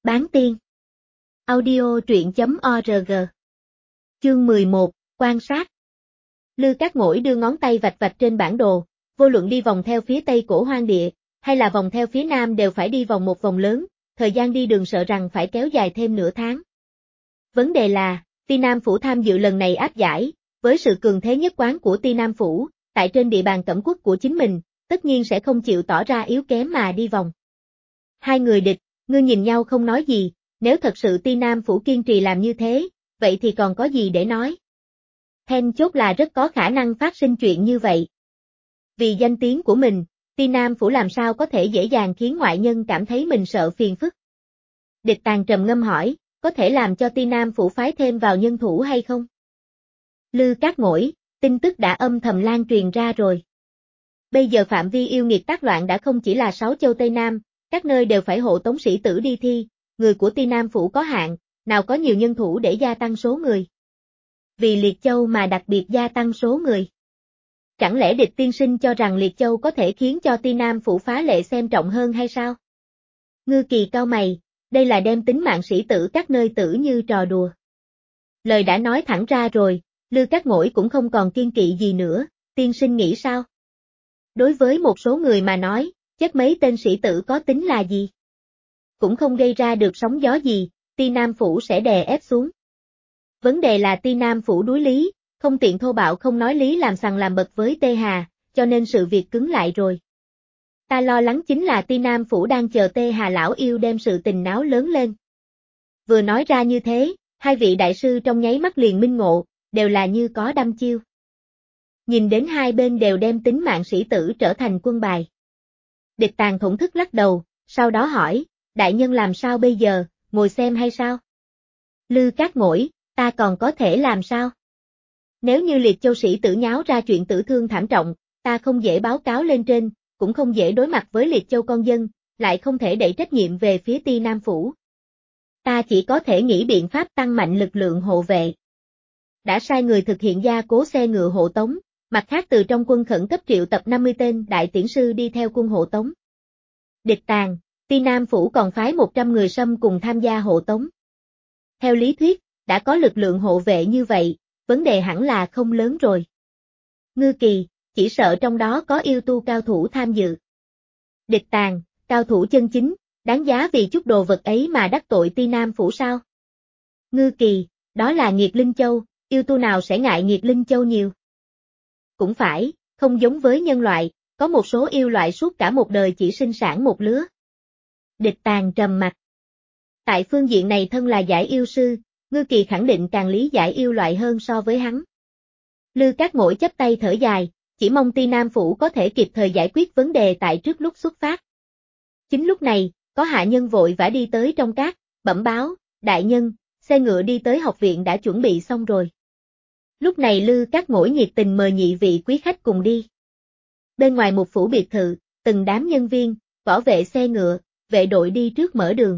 Bán tiên. Audio truyện.org. Chương 11, quan sát. Lư Cát Ngỗi đưa ngón tay vạch vạch trên bản đồ, vô luận đi vòng theo phía tây cổ hoang địa, hay là vòng theo phía nam đều phải đi vòng một vòng lớn, thời gian đi đường sợ rằng phải kéo dài thêm nửa tháng. Vấn đề là, Ti Nam Phủ tham dự lần này áp giải, với sự cường thế nhất quán của Ti Nam Phủ, tại trên địa bàn cẩm quốc của chính mình, tất nhiên sẽ không chịu tỏ ra yếu kém mà đi vòng. Hai người địch, ngươi nhìn nhau không nói gì, nếu thật sự Ti Nam Phủ kiên trì làm như thế, vậy thì còn có gì để nói. Then chốt là rất có khả năng phát sinh chuyện như vậy. Vì danh tiếng của mình, Ti Nam Phủ làm sao có thể dễ dàng khiến ngoại nhân cảm thấy mình sợ phiền phức. Địch Tàng trầm ngâm hỏi, có thể làm cho Ti Nam Phủ phái thêm vào nhân thủ hay không? Lư Cát Ngỗi, tin tức đã âm thầm lan truyền ra rồi. Bây giờ phạm vi yêu nghiệt tác loạn đã không chỉ là 6 châu Tây Nam, các nơi đều phải hộ tống sĩ tử đi thi, người của Ti Nam Phủ có hạn, nào có nhiều nhân thủ để gia tăng số người. Vì Liệt Châu mà đặc biệt gia tăng số người. Chẳng lẽ Địch tiên sinh cho rằng Liệt Châu có thể khiến cho Ti Nam Phủ phá lệ xem trọng hơn hay sao? Ngư Kỳ cau mày, đây là đem tính mạng sĩ tử các nơi tử như trò đùa. Lời đã nói thẳng ra rồi, Lư Cát Ngỗi cũng không còn kiên kỵ gì nữa, tiên sinh nghĩ sao? Đối với một số người mà nói, chết mấy tên sĩ tử có tính là gì? Cũng không gây ra được sóng gió gì, Ti Nam Phủ sẽ đè ép xuống. Vấn đề là Ti Nam Phủ đuối lý, không tiện thô bạo không nói lý làm sằng làm bật với Tê Hà, cho nên sự việc cứng lại rồi. Ta lo lắng chính là Ti Nam Phủ đang chờ Tê Hà lão yêu đem sự tình náo lớn lên. Vừa nói ra như thế, hai vị đại sư trong nháy mắt liền minh ngộ, đều là như có đăm chiêu. Nhìn đến hai bên đều đem tính mạng sĩ tử trở thành quân bài. Địch Tàng thổn thức lắc đầu, sau đó hỏi, đại nhân làm sao bây giờ, ngồi xem hay sao? Lư Cát Ngỗi, ta còn có thể làm sao? Nếu như Liệt Châu sĩ tử nháo ra chuyện tử thương thảm trọng, ta không dễ báo cáo lên trên, cũng không dễ đối mặt với Liệt Châu con dân, lại không thể đẩy trách nhiệm về phía Ti Nam Phủ. Ta chỉ có thể nghĩ biện pháp tăng mạnh lực lượng hộ vệ. Đã sai người thực hiện gia cố xe ngựa hộ tống, mặt khác từ trong quân khẩn cấp triệu tập 50 tên đại tiễn sư đi theo quân hộ tống. Địch Tàng, Ti Nam Phủ còn phái 100 người Sâm cùng tham gia hộ tống. Theo lý thuyết, đã có lực lượng hộ vệ như vậy, vấn đề hẳn là không lớn rồi. Ngư Kỳ, chỉ sợ trong đó có yêu tu cao thủ tham dự. Địch Tàng, cao thủ chân chính, đáng giá vì chút đồ vật ấy mà đắc tội Ti Nam Phủ sao? Ngư Kỳ, đó là Nghiệt Linh Châu, yêu tu nào sẽ ngại Nghiệt Linh Châu nhiều? Cũng phải, không giống với nhân loại, có một số yêu loại suốt cả một đời chỉ sinh sản một lứa. Địch Tàng trầm mặt. Tại phương diện này thân là giải yêu sư, Ngư Kỳ khẳng định càng lý giải yêu loại hơn so với hắn. Lư Cát Ngỗi chắp tay thở dài, chỉ mong Ti Nam Phủ có thể kịp thời giải quyết vấn đề tại trước lúc xuất phát. Chính lúc này, có hạ nhân vội vã đi tới trong cát, bẩm báo, đại nhân, xe ngựa đi tới học viện đã chuẩn bị xong rồi. Lúc này Lư Cát Ngỗi nhiệt tình mời nhị vị quý khách cùng đi. Bên ngoài một phủ biệt thự, từng đám nhân viên, võ vệ xe ngựa, vệ đội đi trước mở đường.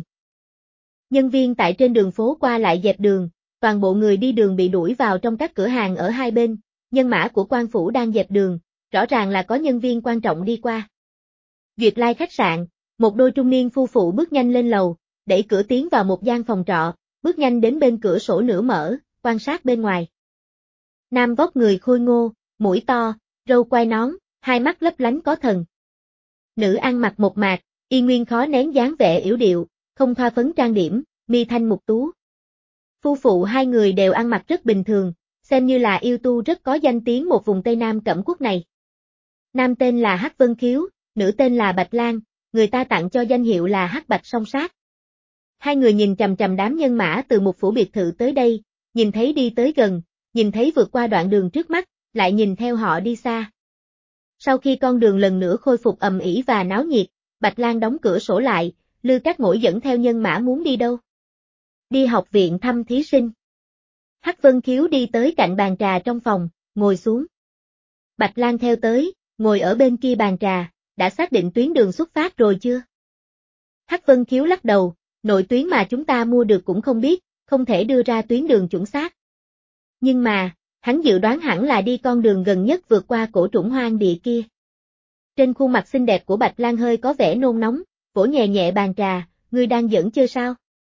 Nhân viên tại trên đường phố qua lại dẹp đường, toàn bộ người đi đường bị đuổi vào trong các cửa hàng ở hai bên, nhân mã của quan phủ đang dẹp đường, rõ ràng là có nhân viên quan trọng đi qua. Duyệt Lai khách sạn, một đôi trung niên phu phụ bước nhanh lên lầu, đẩy cửa tiến vào một gian phòng trọ, bước nhanh đến bên cửa sổ nửa mở, quan sát bên ngoài. Nam vóc người khôi ngô, mũi to, râu quai nón, hai mắt lấp lánh có thần. Nữ ăn mặc mộc mạc, y nguyên khó nén dáng vẻ yểu điệu, không thoa phấn trang điểm, mi thanh mục tú. Phu phụ hai người đều ăn mặc rất bình thường, xem như là yêu tu rất có danh tiếng một vùng Tây Nam Cẩm Quốc này. Nam tên là Hắc Vân Khiếu, nữ tên là Bạch Lan, người ta tặng cho danh hiệu là Hắc Bạch song sát. Hai người nhìn chằm chằm đám nhân mã từ một phủ biệt thự tới đây, nhìn thấy đi tới gần, nhìn thấy vượt qua đoạn đường trước mắt, lại nhìn theo họ đi xa. Sau khi con đường lần nữa khôi phục ầm ĩ và náo nhiệt, Bạch Lan đóng cửa sổ lại, Lư Cát Ngỗi dẫn theo nhân mã muốn đi đâu? Đi học viện thăm thí sinh. Hắc Vân Khiếu đi tới cạnh bàn trà trong phòng, ngồi xuống. Bạch Lan theo tới, ngồi ở bên kia bàn trà, đã xác định tuyến đường xuất phát rồi chưa? Hắc Vân Khiếu lắc đầu, nội tuyến mà chúng ta mua được cũng không biết, không thể đưa ra tuyến đường chuẩn xác. Nhưng mà, hắn dự đoán hẳn là đi con đường gần nhất vượt qua cổ trũng hoang địa kia. Trên khuôn mặt xinh đẹp của Bạch Lan hơi có vẻ nôn nóng, vỗ nhẹ nhẹ bàn trà, ngươi đang giỡn chơi sao?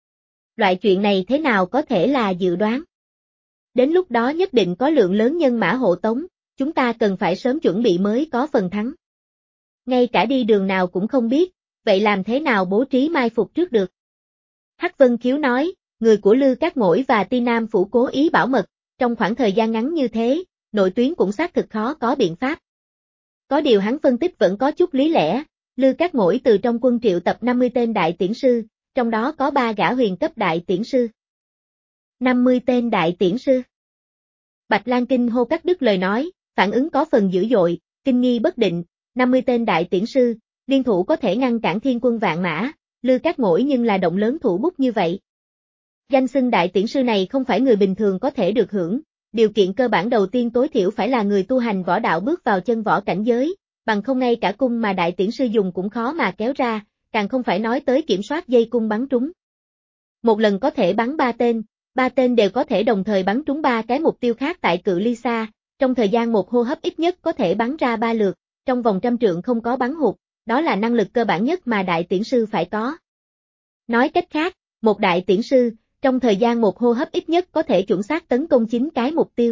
Loại chuyện này thế nào có thể là dự đoán? Đến lúc đó nhất định có lượng lớn nhân mã hộ tống, chúng ta cần phải sớm chuẩn bị mới có phần thắng. Ngay cả đi đường nào cũng không biết, vậy làm thế nào bố trí mai phục trước được? Hắc Vân Khiếu nói, người của Lư Cát Mỗi và Ti Nam Phủ cố ý bảo mật, trong khoảng thời gian ngắn như thế, nội tuyến cũng xác thực khó có biện pháp. Có điều hắn phân tích vẫn có chút lý lẽ, Lư Cát Mỗi từ trong quân triệu tập 50 tên đại tiễn sư, trong đó có 3 gã huyền cấp đại tiễn sư. 50 tên đại tiễn sư. Bạch Lan kinh hô cắt đứt lời nói, phản ứng có phần dữ dội, kinh nghi bất định, 50 tên đại tiễn sư, liên thủ có thể ngăn cản thiên quân vạn mã, Lư Cát Mỗi nhưng là động lớn thủ bút như vậy. Danh xưng đại tiễn sư này không phải người bình thường có thể được hưởng, điều kiện cơ bản đầu tiên tối thiểu phải là người tu hành võ đạo bước vào chân võ cảnh giới, bằng không ngay cả cung mà đại tiễn sư dùng cũng khó mà kéo ra, càng không phải nói tới kiểm soát dây cung bắn trúng. Một lần có thể bắn 3 tên đều có thể đồng thời bắn trúng 3 cái mục tiêu khác tại cự ly xa, trong thời gian một hô hấp ít nhất có thể bắn ra 3 lượt, trong vòng trăm trượng không có bắn hụt, đó là năng lực cơ bản nhất mà đại tiễn sư phải có. Nói cách khác, một đại tiễn sư, trong thời gian một hô hấp ít nhất có thể chuẩn xác tấn công 9 cái mục tiêu.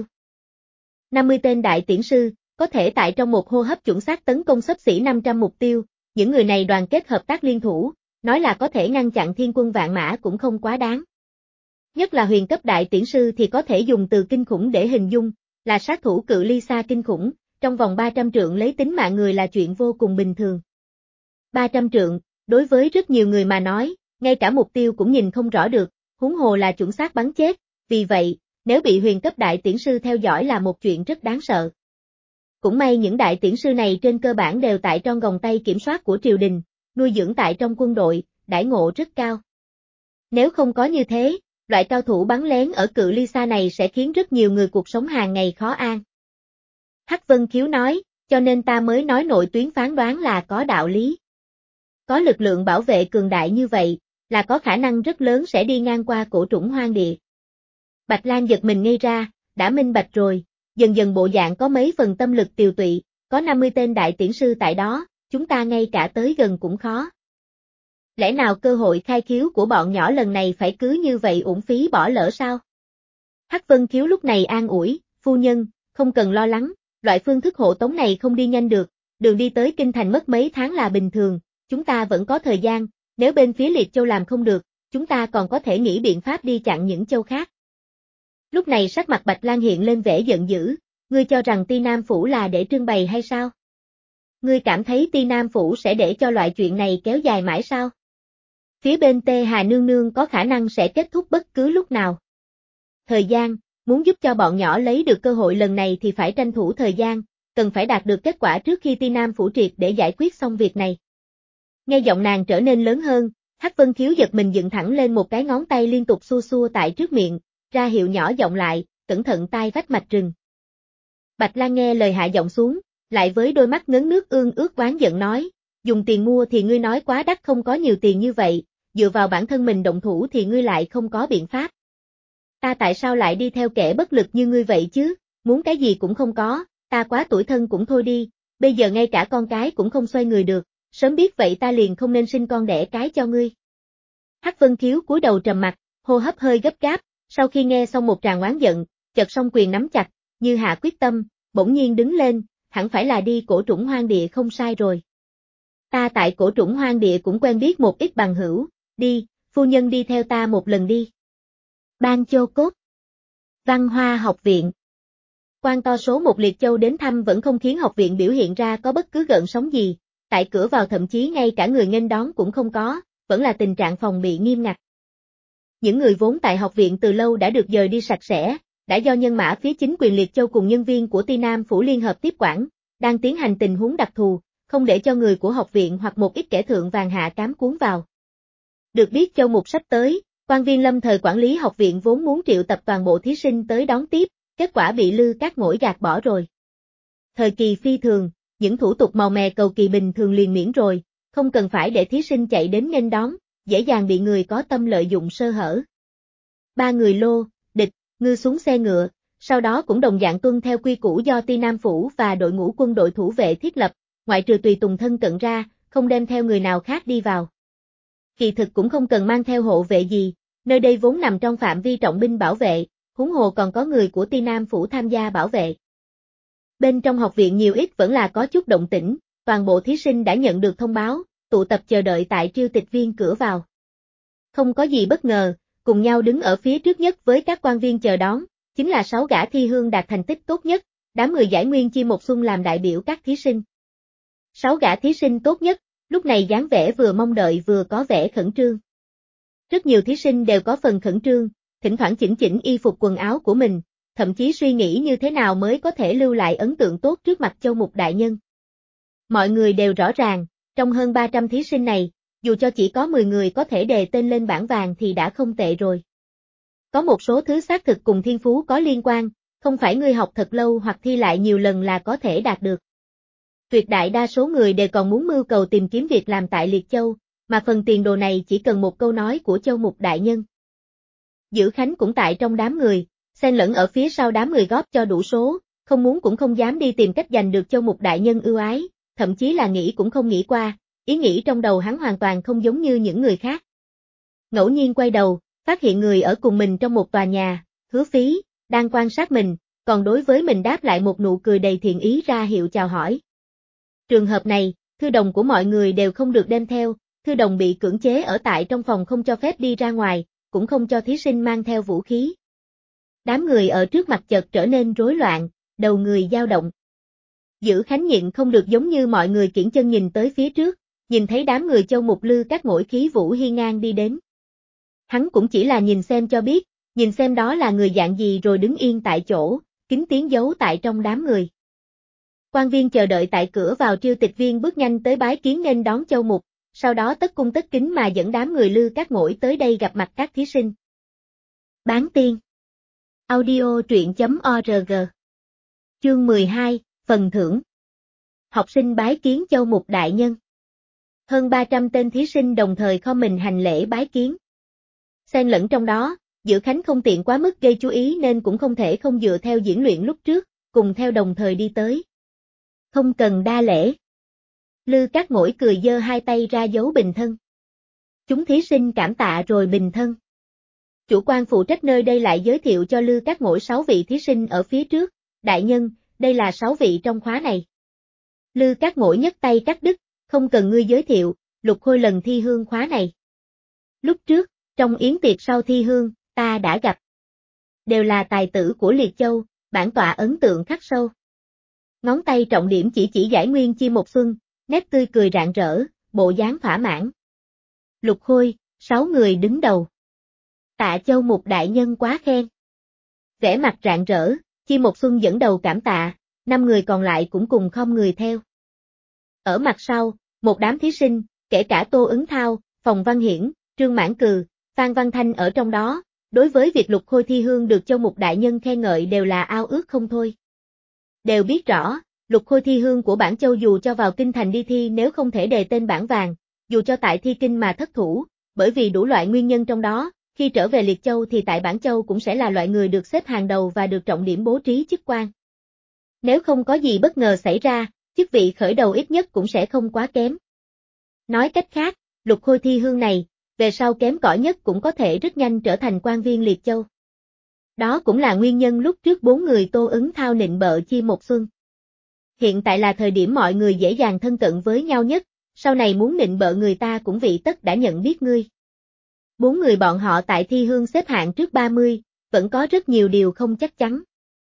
50 tên đại tiễn sư, có thể tại trong một hô hấp chuẩn xác tấn công xấp xỉ 500 mục tiêu, những người này đoàn kết hợp tác liên thủ, nói là có thể ngăn chặn thiên quân vạn mã cũng không quá đáng. Nhất là huyền cấp đại tiễn sư thì có thể dùng từ kinh khủng để hình dung, là sát thủ cự ly xa kinh khủng, trong vòng 300 trượng lấy tính mạng người là chuyện vô cùng bình thường. 300 trượng, đối với rất nhiều người mà nói, ngay cả mục tiêu cũng nhìn không rõ được, huống hồ là chuẩn xác bắn chết, vì vậy, nếu bị huyền cấp đại tiễn sư theo dõi là một chuyện rất đáng sợ. Cũng may những đại tiễn sư này trên cơ bản đều tại trong vòng tay kiểm soát của triều đình, nuôi dưỡng tại trong quân đội, đãi ngộ rất cao. Nếu không có như thế, loại cao thủ bắn lén ở cự ly xa này sẽ khiến rất nhiều người cuộc sống hàng ngày khó an. Hắc Vân Khiếu nói, cho nên ta mới nói nội tuyến phán đoán là có đạo lý. Có lực lượng bảo vệ cường đại như vậy, là có khả năng rất lớn sẽ đi ngang qua cổ trũng hoang địa. Bạch Lan giật mình ngây ra, đã minh bạch rồi, dần dần bộ dạng có mấy phần tâm lực tiều tụy, có 50 tên đại tiễn sư tại đó, chúng ta ngay cả tới gần cũng khó. Lẽ nào cơ hội khai khiếu của bọn nhỏ lần này phải cứ như vậy uổng phí bỏ lỡ sao? Hắc Vân Khiếu lúc này an ủi, phu nhân, không cần lo lắng, loại phương thức hộ tống này không đi nhanh được, đường đi tới Kinh Thành mất mấy tháng là bình thường, chúng ta vẫn có thời gian, nếu bên phía Liệt Châu làm không được, chúng ta còn có thể nghĩ biện pháp đi chặn những châu khác. Lúc này sắc mặt Bạch Lan hiện lên vẻ giận dữ, ngươi cho rằng Ti Nam Phủ là để trưng bày hay sao? Ngươi cảm thấy Ti Nam Phủ sẽ để cho loại chuyện này kéo dài mãi sao? Phía bên Tê Hà Nương Nương có khả năng sẽ kết thúc bất cứ lúc nào. Thời gian, muốn giúp cho bọn nhỏ lấy được cơ hội lần này thì phải tranh thủ thời gian, cần phải đạt được kết quả trước khi Ti Nam Phủ triệt để giải quyết xong việc này. Nghe giọng nàng trở nên lớn hơn, Hắc Vân Khiếu giật mình dựng thẳng lên một cái ngón tay liên tục xua xua tại trước miệng, ra hiệu nhỏ giọng lại, cẩn thận tai vách mạch rừng. Bạch Lan nghe lời hạ giọng xuống, lại với đôi mắt ngấn nước ương ướt oán giận nói, dùng tiền mua thì ngươi nói quá đắt không có nhiều tiền như vậy, dựa vào bản thân mình động thủ thì ngươi lại không có biện pháp. Ta tại sao lại đi theo kẻ bất lực như ngươi vậy chứ, muốn cái gì cũng không có, ta quá tủi thân cũng thôi đi, bây giờ ngay cả con cái cũng không xoay người được, sớm biết vậy ta liền không nên sinh con đẻ cái cho ngươi. Hắc Vân Khiếu cúi đầu trầm mặt, hô hấp hơi gấp gáp, sau khi nghe xong một tràng oán giận, chợt song quyền nắm chặt, như hạ quyết tâm, bỗng nhiên đứng lên, hẳn phải là đi cổ trũng hoang địa không sai rồi. Ta tại cổ trũng hoang địa cũng quen biết một ít bằng hữu, đi, phu nhân đi theo ta một lần đi. Ban Chô Cốt, Văn Hoa Học Viện. Quan to số một Liệt Châu đến thăm vẫn không khiến học viện biểu hiện ra có bất cứ gợn sóng gì, tại cửa vào thậm chí ngay cả người nghênh đón cũng không có, vẫn là tình trạng phòng bị nghiêm ngặt. Những người vốn tại học viện từ lâu đã được dời đi sạch sẽ, đã do nhân mã phía chính quyền Liệt Châu cùng nhân viên của Ti Nam Phủ liên hợp tiếp quản, đang tiến hành tình huống đặc thù, không để cho người của học viện hoặc một ít kẻ thượng vàng hạ cám cuốn vào. Được biết Châu Mục sắp tới, quan viên lâm thời quản lý học viện vốn muốn triệu tập toàn bộ thí sinh tới đón tiếp, kết quả bị Lư Cát Mỗi gạt bỏ rồi. Thời kỳ phi thường, những thủ tục màu mè cầu kỳ bình thường liền miễn rồi, không cần phải để thí sinh chạy đến nghênh đón, dễ dàng bị người có tâm lợi dụng sơ hở. 3 người Lô, Địch, Ngư xuống xe ngựa, sau đó cũng đồng dạng tuân theo quy củ do Ti Nam Phủ và đội ngũ quân đội thủ vệ thiết lập, ngoại trừ tùy tùng thân cận ra, không đem theo người nào khác đi vào. Kỳ thực cũng không cần mang theo hộ vệ gì, Nơi đây vốn nằm trong phạm vi trọng binh bảo vệ, huống hồ còn có người của Ti Nam Phủ tham gia bảo vệ. Bên trong học viện nhiều ít vẫn là có chút động tĩnh, toàn bộ thí sinh đã nhận được thông báo, tụ tập chờ đợi tại triêu tịch viên cửa vào. Không có gì bất ngờ, cùng nhau đứng ở phía trước nhất với các quan viên chờ đón, chính là 6 gã thi hương đạt thành tích tốt nhất, đám người giải nguyên chi một xuân làm đại biểu các thí sinh. 6 gã thí sinh tốt nhất, lúc này dáng vẻ vừa mong đợi vừa có vẻ khẩn trương. Rất nhiều thí sinh đều có phần khẩn trương, thỉnh thoảng chỉnh chỉnh y phục quần áo của mình, thậm chí suy nghĩ như thế nào mới có thể lưu lại ấn tượng tốt trước mặt Châu Mục đại nhân. Mọi người đều rõ ràng, trong hơn 300 thí sinh này, dù cho chỉ có 10 người có thể đề tên lên bảng vàng thì đã không tệ rồi. Có một số thứ xác thực cùng thiên phú có liên quan, không phải ngươi học thật lâu hoặc thi lại nhiều lần là có thể đạt được. Tuyệt đại đa số người đều còn muốn mưu cầu tìm kiếm việc làm tại Liệt Châu, mà phần tiền đồ này chỉ cần một câu nói của Châu Mục đại nhân. Dữ Khánh cũng tại trong đám người, xen lẫn ở phía sau đám người góp cho đủ số, không muốn cũng không dám đi tìm cách giành được Châu Mục đại nhân ưu ái, thậm chí là nghĩ cũng không nghĩ qua, ý nghĩ trong đầu hắn hoàn toàn không giống như những người khác. Ngẫu nhiên quay đầu, phát hiện người ở cùng mình trong một tòa nhà, Hứa Phí, đang quan sát mình, còn đối với mình đáp lại một nụ cười đầy thiện ý ra hiệu chào hỏi. Trường hợp này, thư đồng của mọi người đều không được đem theo, thư đồng bị cưỡng chế ở tại trong phòng không cho phép đi ra ngoài, cũng không cho thí sinh mang theo vũ khí. Đám người ở trước mặt chợt trở nên rối loạn, đầu người dao động. Dữ Khánh nhịn không được giống như mọi người kiễng chân nhìn tới phía trước, nhìn thấy đám người Châu Mục Lư các ngỗi khí vũ hiên ngang đi đến. Hắn cũng chỉ là nhìn xem cho biết, nhìn xem đó là người dạng gì rồi đứng yên tại chỗ, kín tiếng giấu tại trong đám người. Quan viên chờ đợi tại cửa vào triêu tịch viên bước nhanh tới bái kiến nên đón Châu Mục, sau đó tất cung tất kính mà dẫn đám người Lư các ngỗi tới đây gặp mặt các thí sinh. Bán tiên. Audio truyện.org. Chương 12, phần thưởng. Học sinh bái kiến Châu Mục đại nhân. Hơn 300 tên thí sinh đồng thời khom mình hành lễ bái kiến. Xen lẫn trong đó, Dữ Khánh không tiện quá mức gây chú ý nên cũng không thể không dựa theo diễn luyện lúc trước, cùng theo đồng thời đi tới. Không cần đa lễ. Lư các ngỗi cười giơ hai tay ra dấu bình thân. Chúng thí sinh cảm tạ rồi bình thân. Chủ quan phụ trách nơi đây lại giới thiệu cho Lư các ngỗi 6 vị thí sinh ở phía trước, đại nhân, đây là 6 vị trong khóa này. Lư các ngỗi nhấc tay cắt đứt, không cần ngươi giới thiệu, Lục Khôi lần thi hương khóa này. Lúc trước, trong yến tiệc sau thi hương, ta đã gặp. Đều là tài tử của Liệt Châu, bản tọa ấn tượng khắc sâu. Ngón tay trọng điểm chỉ giải nguyên chi một xuân, nét tươi cười rạng rỡ, bộ dáng thỏa mãn. Lục Khôi, 6 người đứng đầu. Tạ Châu Mục đại nhân quá khen. Vẻ mặt rạng rỡ, Chi Một Xuân dẫn đầu cảm tạ, 5 người còn lại cũng cùng khom người theo. Ở mặt sau, một đám thí sinh, kể cả Tô Ứng Thao, Phòng Văn Hiển, Trương Mãn Cừ, Phan Văn Thanh ở trong đó, đối với việc Lục Khôi thi hương được Châu Mục đại nhân khen ngợi đều là ao ước không thôi. Đều biết rõ, Lục Khôi thi hương của Bản Châu dù cho vào kinh thành đi thi nếu không thể đề tên bảng vàng, dù cho tại thi kinh mà thất thủ, bởi vì đủ loại nguyên nhân trong đó, khi trở về Liệt Châu thì tại Bản Châu cũng sẽ là loại người được xếp hàng đầu và được trọng điểm bố trí chức quan. Nếu không có gì bất ngờ xảy ra, chức vị khởi đầu ít nhất cũng sẽ không quá kém. Nói cách khác, Lục Khôi thi hương này, về sau kém cỏi nhất cũng có thể rất nhanh trở thành quan viên Liệt Châu. Đó cũng là nguyên nhân lúc trước 4 người Tô Ứng Thao nịnh bợ Chi Một Xuân. Hiện tại là thời điểm mọi người dễ dàng thân cận với nhau nhất, sau này muốn nịnh bợ người ta cũng vị tất đã nhận biết ngươi. 4 người bọn họ tại thi hương xếp hạng trước 30, vẫn có rất nhiều điều không chắc chắn.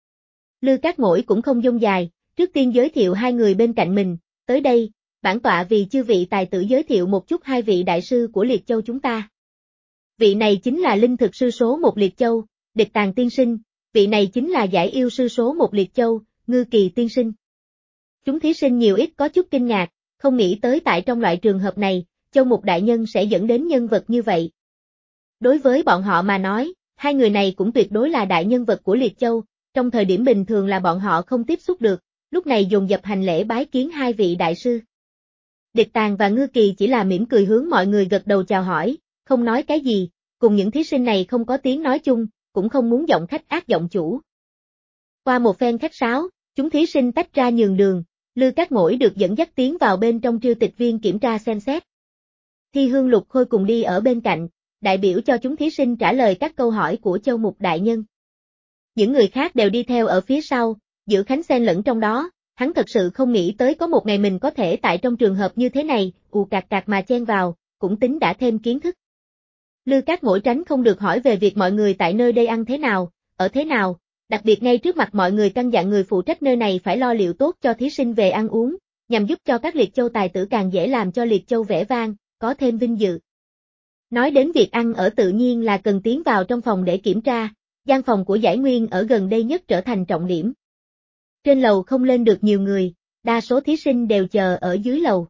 Lư các ngỗi cũng không dông dài, trước tiên giới thiệu 2 người bên cạnh mình, tới đây, bản tọa vì chư vị tài tử giới thiệu một chút 2 vị đại sư của Liệt Châu chúng ta. Vị này chính là linh thực sư số 1 Liệt Châu, Địch Tàng tiên sinh, vị này chính là giải yêu sư số 1 Liệt Châu, Ngư Kỳ tiên sinh. Chúng thí sinh nhiều ít có chút kinh ngạc, không nghĩ tới tại trong loại trường hợp này, Châu Mục đại nhân sẽ dẫn đến nhân vật như vậy. Đối với bọn họ mà nói, 2 người này cũng tuyệt đối là đại nhân vật của Liệt Châu, trong thời điểm bình thường là bọn họ không tiếp xúc được, lúc này dồn dập hành lễ bái kiến 2 vị đại sư. Địch Tàng và Ngư Kỳ chỉ là mỉm cười hướng mọi người gật đầu chào hỏi, không nói cái gì, cùng những thí sinh này không có tiếng nói chung, cũng không muốn giọng khách ác giọng chủ. Qua một phen khách sáo, chúng thí sinh tách ra nhường đường, Lư các ngỗi được dẫn dắt tiến vào bên trong triêu tịch viên kiểm tra xem xét. Thi hương Lục Khôi cùng đi ở bên cạnh, đại biểu cho chúng thí sinh trả lời các câu hỏi của Châu Mục Đại Nhân. Những người khác đều đi theo ở phía sau, Dữ Khánh xen lẫn trong đó, hắn thật sự không nghĩ tới có một ngày mình có thể tại trong trường hợp như thế này, cạc cạc mà chen vào, cũng tính đã thêm kiến thức. Lư Cát Mỗi tránh không được hỏi về việc mọi người tại nơi đây ăn thế nào, ở thế nào, đặc biệt ngay trước mặt mọi người căn dặn người phụ trách nơi này phải lo liệu tốt cho thí sinh về ăn uống, nhằm giúp cho các liệt châu tài tử càng dễ làm cho liệt châu vẻ vang, có thêm vinh dự. Nói đến việc ăn ở tự nhiên là cần tiến vào trong phòng để kiểm tra, gian phòng của Giải Nguyên ở gần đây nhất trở thành trọng điểm. Trên lầu không lên được nhiều người, đa số thí sinh đều chờ ở dưới lầu.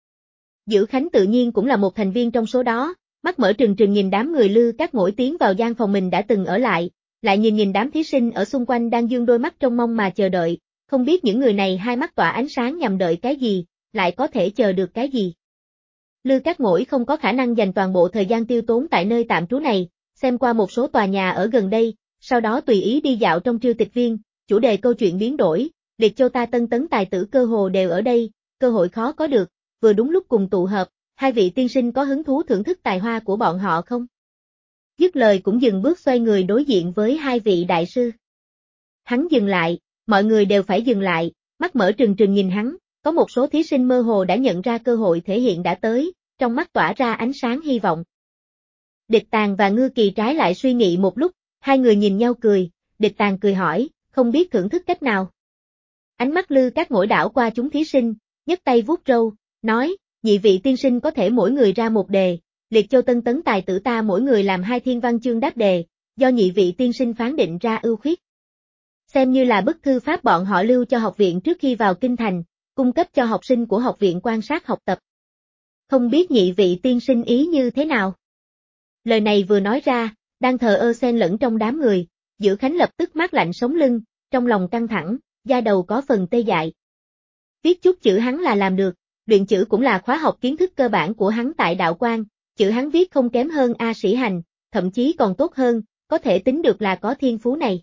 Dữ Khánh tự nhiên cũng là một thành viên trong số đó, mắt mở trừng trừng nhìn đám người Lư Cát Mỗi tiến vào gian phòng mình đã từng ở lại nhìn đám thí sinh ở xung quanh đang dương đôi mắt trông mong mà chờ đợi, không biết những người này hai mắt tỏa ánh sáng nhằm đợi cái gì, lại có thể chờ được cái gì. Lư Cát Mỗi không có khả năng dành toàn bộ thời gian tiêu tốn tại nơi tạm trú này, xem qua một số tòa nhà ở gần đây, sau đó tùy ý đi dạo trong Triêu Tịch Viên, chủ đề câu chuyện biến đổi, liệt châu ta tân tấn tài tử cơ hồ đều ở đây, cơ hội khó có được, vừa đúng lúc cùng tụ hợp, hai vị tiên sinh có hứng thú thưởng thức tài hoa của bọn họ không? Dứt lời cũng dừng bước xoay người đối diện với hai vị đại sư. Hắn dừng lại, mọi người đều phải dừng lại, mắt mở trừng trừng nhìn hắn, có một số thí sinh mơ hồ đã nhận ra cơ hội thể hiện đã tới, trong mắt tỏa ra ánh sáng hy vọng. Địch Tàng và Ngư Kỳ trái lại suy nghĩ một lúc, hai người nhìn nhau cười, Địch Tàng cười hỏi, không biết thưởng thức cách nào. Ánh mắt Lư Cát Mỗi đảo qua chúng thí sinh, nhấc tay vuốt râu, nói, nhị vị tiên sinh có thể mỗi người ra một đề, liệt châu tân tấn tài tử ta mỗi người làm 2 thiên văn chương đáp đề, do nhị vị tiên sinh phán định ra ưu khuyết. Xem như là bức thư pháp bọn họ lưu cho học viện trước khi vào kinh thành, cung cấp cho học sinh của học viện quan sát học tập. Không biết nhị vị tiên sinh ý như thế nào? Lời này vừa nói ra, đang thờ ơ xen lẫn trong đám người, Dữ Khánh lập tức mát lạnh sống lưng, trong lòng căng thẳng, da đầu có phần tê dại. Viết chút chữ hắn là làm được, luyện chữ cũng là khóa học kiến thức cơ bản của hắn tại đạo quan, chữ hắn viết không kém hơn A Sĩ Hành, thậm chí còn tốt hơn, có thể tính được là có thiên phú này.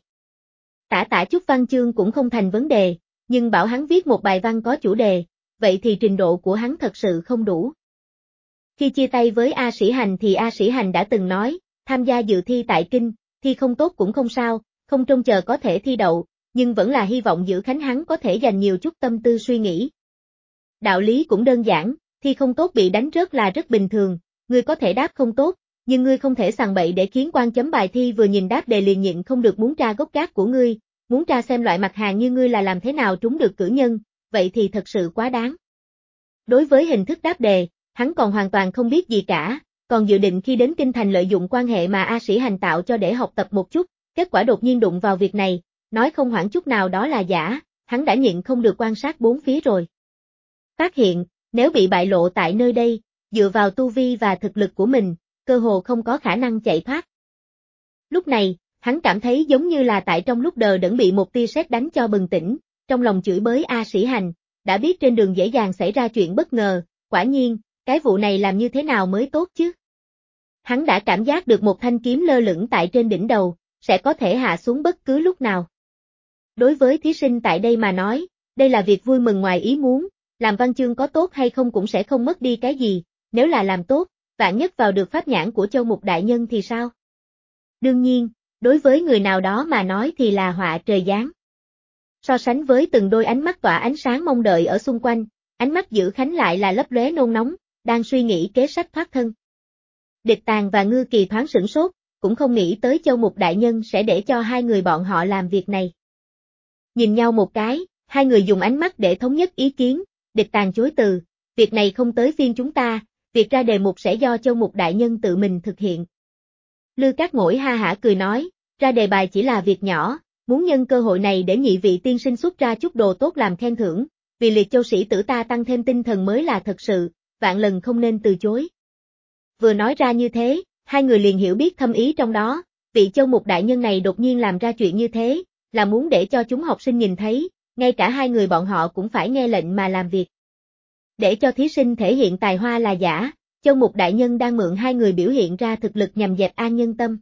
Tả chút văn chương cũng không thành vấn đề, nhưng bảo hắn viết một bài văn có chủ đề, vậy thì trình độ của hắn thật sự không đủ. Khi chia tay với A Sĩ Hành thì A Sĩ Hành đã từng nói, tham gia dự thi tại kinh, thi không tốt cũng không sao, không trông chờ có thể thi đậu, nhưng vẫn là hy vọng Dữ Khánh hắn có thể dành nhiều chút tâm tư suy nghĩ. Đạo lý cũng đơn giản, thi không tốt bị đánh rớt là rất bình thường, ngươi có thể đáp không tốt, nhưng ngươi không thể sằng bậy để khiến quan chấm bài thi vừa nhìn đáp đề liền nhịn không được muốn tra gốc gác của ngươi, muốn tra xem loại mặt hàng như ngươi là làm thế nào trúng được cử nhân, vậy thì thật sự quá đáng. Đối với hình thức đáp đề, hắn còn hoàn toàn không biết gì cả, còn dự định khi đến kinh thành lợi dụng quan hệ mà A Sĩ Hành tạo cho để học tập một chút, kết quả đột nhiên đụng vào việc này, nói không hoảng chút nào đó là giả, hắn đã nhịn không được quan sát bốn phía rồi. Phát hiện, nếu bị bại lộ tại nơi đây, dựa vào tu vi và thực lực của mình, cơ hồ không có khả năng chạy thoát. Lúc này, hắn cảm thấy giống như là tại trong lúc đờ đẫn bị một tia sét đánh cho bừng tỉnh, trong lòng chửi bới A Sĩ Hành, đã biết trên đường dễ dàng xảy ra chuyện bất ngờ, quả nhiên, cái vụ này làm như thế nào mới tốt chứ? Hắn đã cảm giác được một thanh kiếm lơ lửng tại trên đỉnh đầu, sẽ có thể hạ xuống bất cứ lúc nào. Đối với thí sinh tại đây mà nói, đây là việc vui mừng ngoài ý muốn, làm văn chương có tốt hay không cũng sẽ không mất đi cái gì, nếu là làm tốt, vạn nhất vào được pháp nhãn của Châu Mục Đại Nhân thì sao? Đương nhiên, đối với người nào đó mà nói thì là họa trời giáng. So sánh với từng đôi ánh mắt tỏa ánh sáng mong đợi ở xung quanh, ánh mắt Dữ Khánh lại là lấp lóe nôn nóng, đang suy nghĩ kế sách thoát thân. Địch Tàng và Ngư Kỳ thoáng sửng sốt, cũng không nghĩ tới Châu Mục Đại Nhân sẽ để cho hai người bọn họ làm việc này. Nhìn nhau một cái, hai người dùng ánh mắt để thống nhất ý kiến, Địch Tàng chối từ, việc này không tới phiên chúng ta, việc ra đề mục sẽ do Châu Mục Đại Nhân tự mình thực hiện. Lư Cát Mỗi ha hả cười nói, ra đề bài chỉ là việc nhỏ, muốn nhân cơ hội này để nhị vị tiên sinh xuất ra chút đồ tốt làm khen thưởng, vì liệt châu sĩ tử ta tăng thêm tinh thần mới là thật sự, vạn lần không nên từ chối. Vừa nói ra như thế, hai người liền hiểu biết thâm ý trong đó, vị Châu Mục Đại Nhân này đột nhiên làm ra chuyện như thế, là muốn để cho chúng học sinh nhìn thấy, ngay cả hai người bọn họ cũng phải nghe lệnh mà làm việc. Để cho thí sinh thể hiện tài hoa là giả, Châu Mục Đại Nhân đang mượn hai người biểu hiện ra thực lực nhằm dẹp an nhân tâm.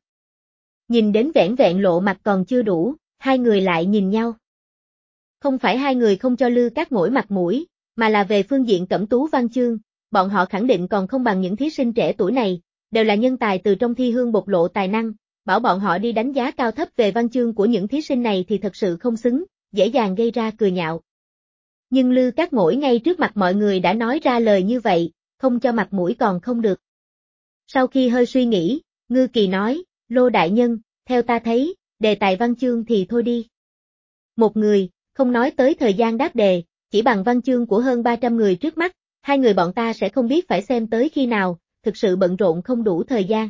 Nhìn đến vẻn vẹn lộ mặt còn chưa đủ, hai người lại nhìn nhau. Không phải hai người không cho Lư Cát Mỗi mặt mũi, mà là về phương diện cẩm tú văn chương, bọn họ khẳng định còn không bằng những thí sinh trẻ tuổi này, đều là nhân tài từ trong thi hương bộc lộ tài năng, bảo bọn họ đi đánh giá cao thấp về văn chương của những thí sinh này thì thật sự không xứng, dễ dàng gây ra cười nhạo. Nhưng Lư Cát Mỗi ngay trước mặt mọi người đã nói ra lời như vậy, không cho mặt mũi còn không được. Sau khi hơi suy nghĩ, Ngư Kỳ nói, Lô đại nhân, theo ta thấy, đề tài văn chương thì thôi đi. Một người, không nói tới thời gian đáp đề, chỉ bằng văn chương của hơn 300 người trước mắt, hai người bọn ta sẽ không biết phải xem tới khi nào, thực sự bận rộn không đủ thời gian.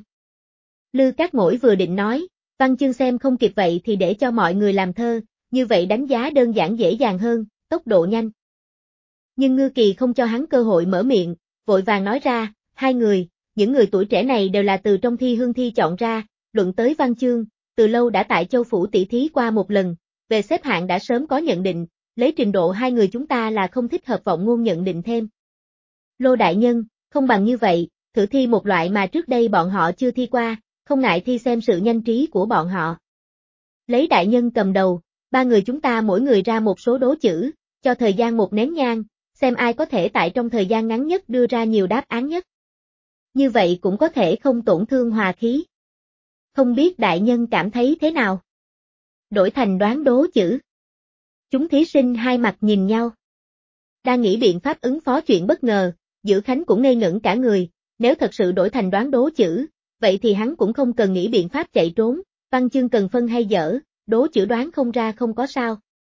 Lư Cát Mỗi vừa định nói, văn chương xem không kịp vậy thì để cho mọi người làm thơ, như vậy đánh giá đơn giản dễ dàng hơn, tốc độ nhanh. Nhưng Ngư Kỳ không cho hắn cơ hội mở miệng, vội vàng nói ra, hai người, những người tuổi trẻ này đều là từ trong thi hương thi chọn ra, luận tới văn chương, từ lâu đã tại Châu Phủ tỷ thí qua một lần, về xếp hạng đã sớm có nhận định, lấy trình độ hai người chúng ta là không thích hợp vọng ngôn nhận định thêm. Lô đại nhân, không bằng như vậy, thử thi một loại mà trước đây bọn họ chưa thi qua, không ngại thi xem sự nhanh trí của bọn họ. Lấy đại nhân cầm đầu, ba người chúng ta mỗi người ra một số đố chữ, cho thời gian một nén nhang, xem ai có thể tại trong thời gian ngắn nhất đưa ra nhiều đáp án nhất. Như vậy cũng có thể không tổn thương hòa khí. Không biết đại nhân cảm thấy thế nào? Đổi thành đoán đố chữ. Chúng thí sinh hai mặt nhìn nhau. Đang nghĩ biện pháp ứng phó chuyện bất ngờ, Dữ Khánh cũng ngây ngẩn cả người, nếu thật sự đổi thành đoán đố chữ, vậy thì hắn cũng không cần nghĩ biện pháp chạy trốn, văn chương cần phân hay dở, đố chữ đoán không ra không có sao.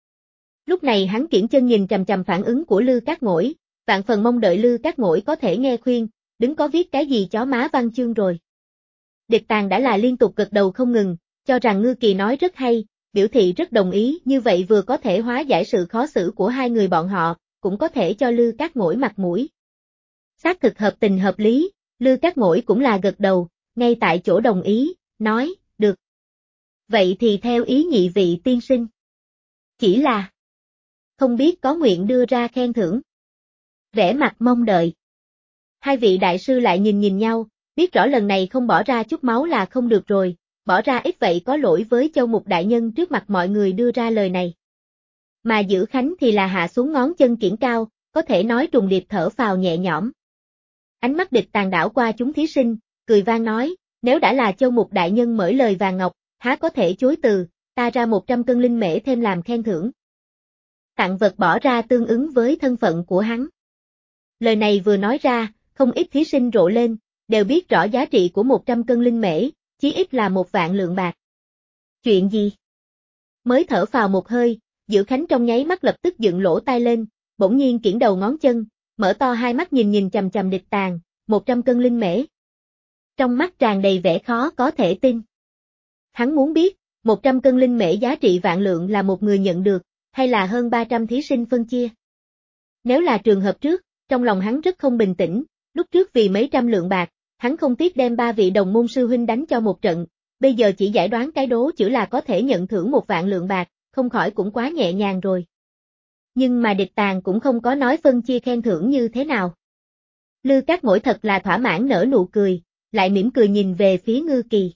Lúc này hắn kiễng chân nhìn chằm chằm phản ứng của Lư Cát Mỗi, vạn phần mong đợi Lư Cát Mỗi có thể nghe khuyên, đứng có viết cái gì chó má văn chương rồi. Địch Tàng đã là liên tục gật đầu không ngừng, cho rằng Ngư Kỳ nói rất hay, biểu thị rất đồng ý, như vậy vừa có thể hóa giải sự khó xử của hai người bọn họ, cũng có thể cho Lư Cát Mỗi mặt mũi. Xác thực hợp tình hợp lý, Lư Cát Mỗi cũng là gật đầu, ngay tại chỗ đồng ý, nói, được. Vậy thì theo ý nhị vị tiên sinh. Chỉ là không biết có nguyện đưa ra khen thưởng. Vẻ mặt mong đợi. Hai vị đại sư lại nhìn nhìn nhau, biết rõ lần này không bỏ ra chút máu là không được rồi, bỏ ra ít vậy có lỗi với Châu Mục đại nhân trước mặt mọi người đưa ra lời này. Mà Dữ Khánh thì là hạ xuống ngón chân kiễng cao, có thể nói trùng điệp thở phào nhẹ nhõm. Ánh mắt Địch Tàng đảo qua chúng thí sinh, cười vang nói, nếu đã là Châu Mục đại nhân mở lời vàng ngọc, há có thể chối từ, ta ra 100 cân linh mễ thêm làm khen thưởng. Tặng vật bỏ ra tương ứng với thân phận của hắn. Lời này vừa nói ra, không ít thí sinh rộ lên, đều biết rõ giá trị của 100 cân linh mễ, chí ít là 1 vạn lượng bạc. Chuyện gì? Mới thở phào một hơi, Dữ Khánh trong nháy mắt lập tức dựng lỗ tai lên, bỗng nhiên kiễng đầu ngón chân, mở to hai mắt nhìn nhìn chằm chằm Địch Tàng, 100 cân linh mễ. Trong mắt tràn đầy vẻ khó có thể tin. Hắn muốn biết, 100 cân linh mễ giá trị vạn lượng là một người nhận được, hay là hơn 300 thí sinh phân chia. Nếu là trường hợp trước, trong lòng hắn rất không bình tĩnh, lúc trước vì mấy trăm lượng bạc, hắn không tiếc đem 3 vị đồng môn sư huynh đánh cho một trận, bây giờ chỉ giải đoán cái đố chữ là có thể nhận thưởng 1 vạn lượng bạc, không khỏi cũng quá nhẹ nhàng rồi. Nhưng mà Địch Tàng cũng không có nói phân chia khen thưởng như thế nào. Lư Cát Mỗi thật là thỏa mãn nở nụ cười, lại mỉm cười nhìn về phía Ngư Kỳ.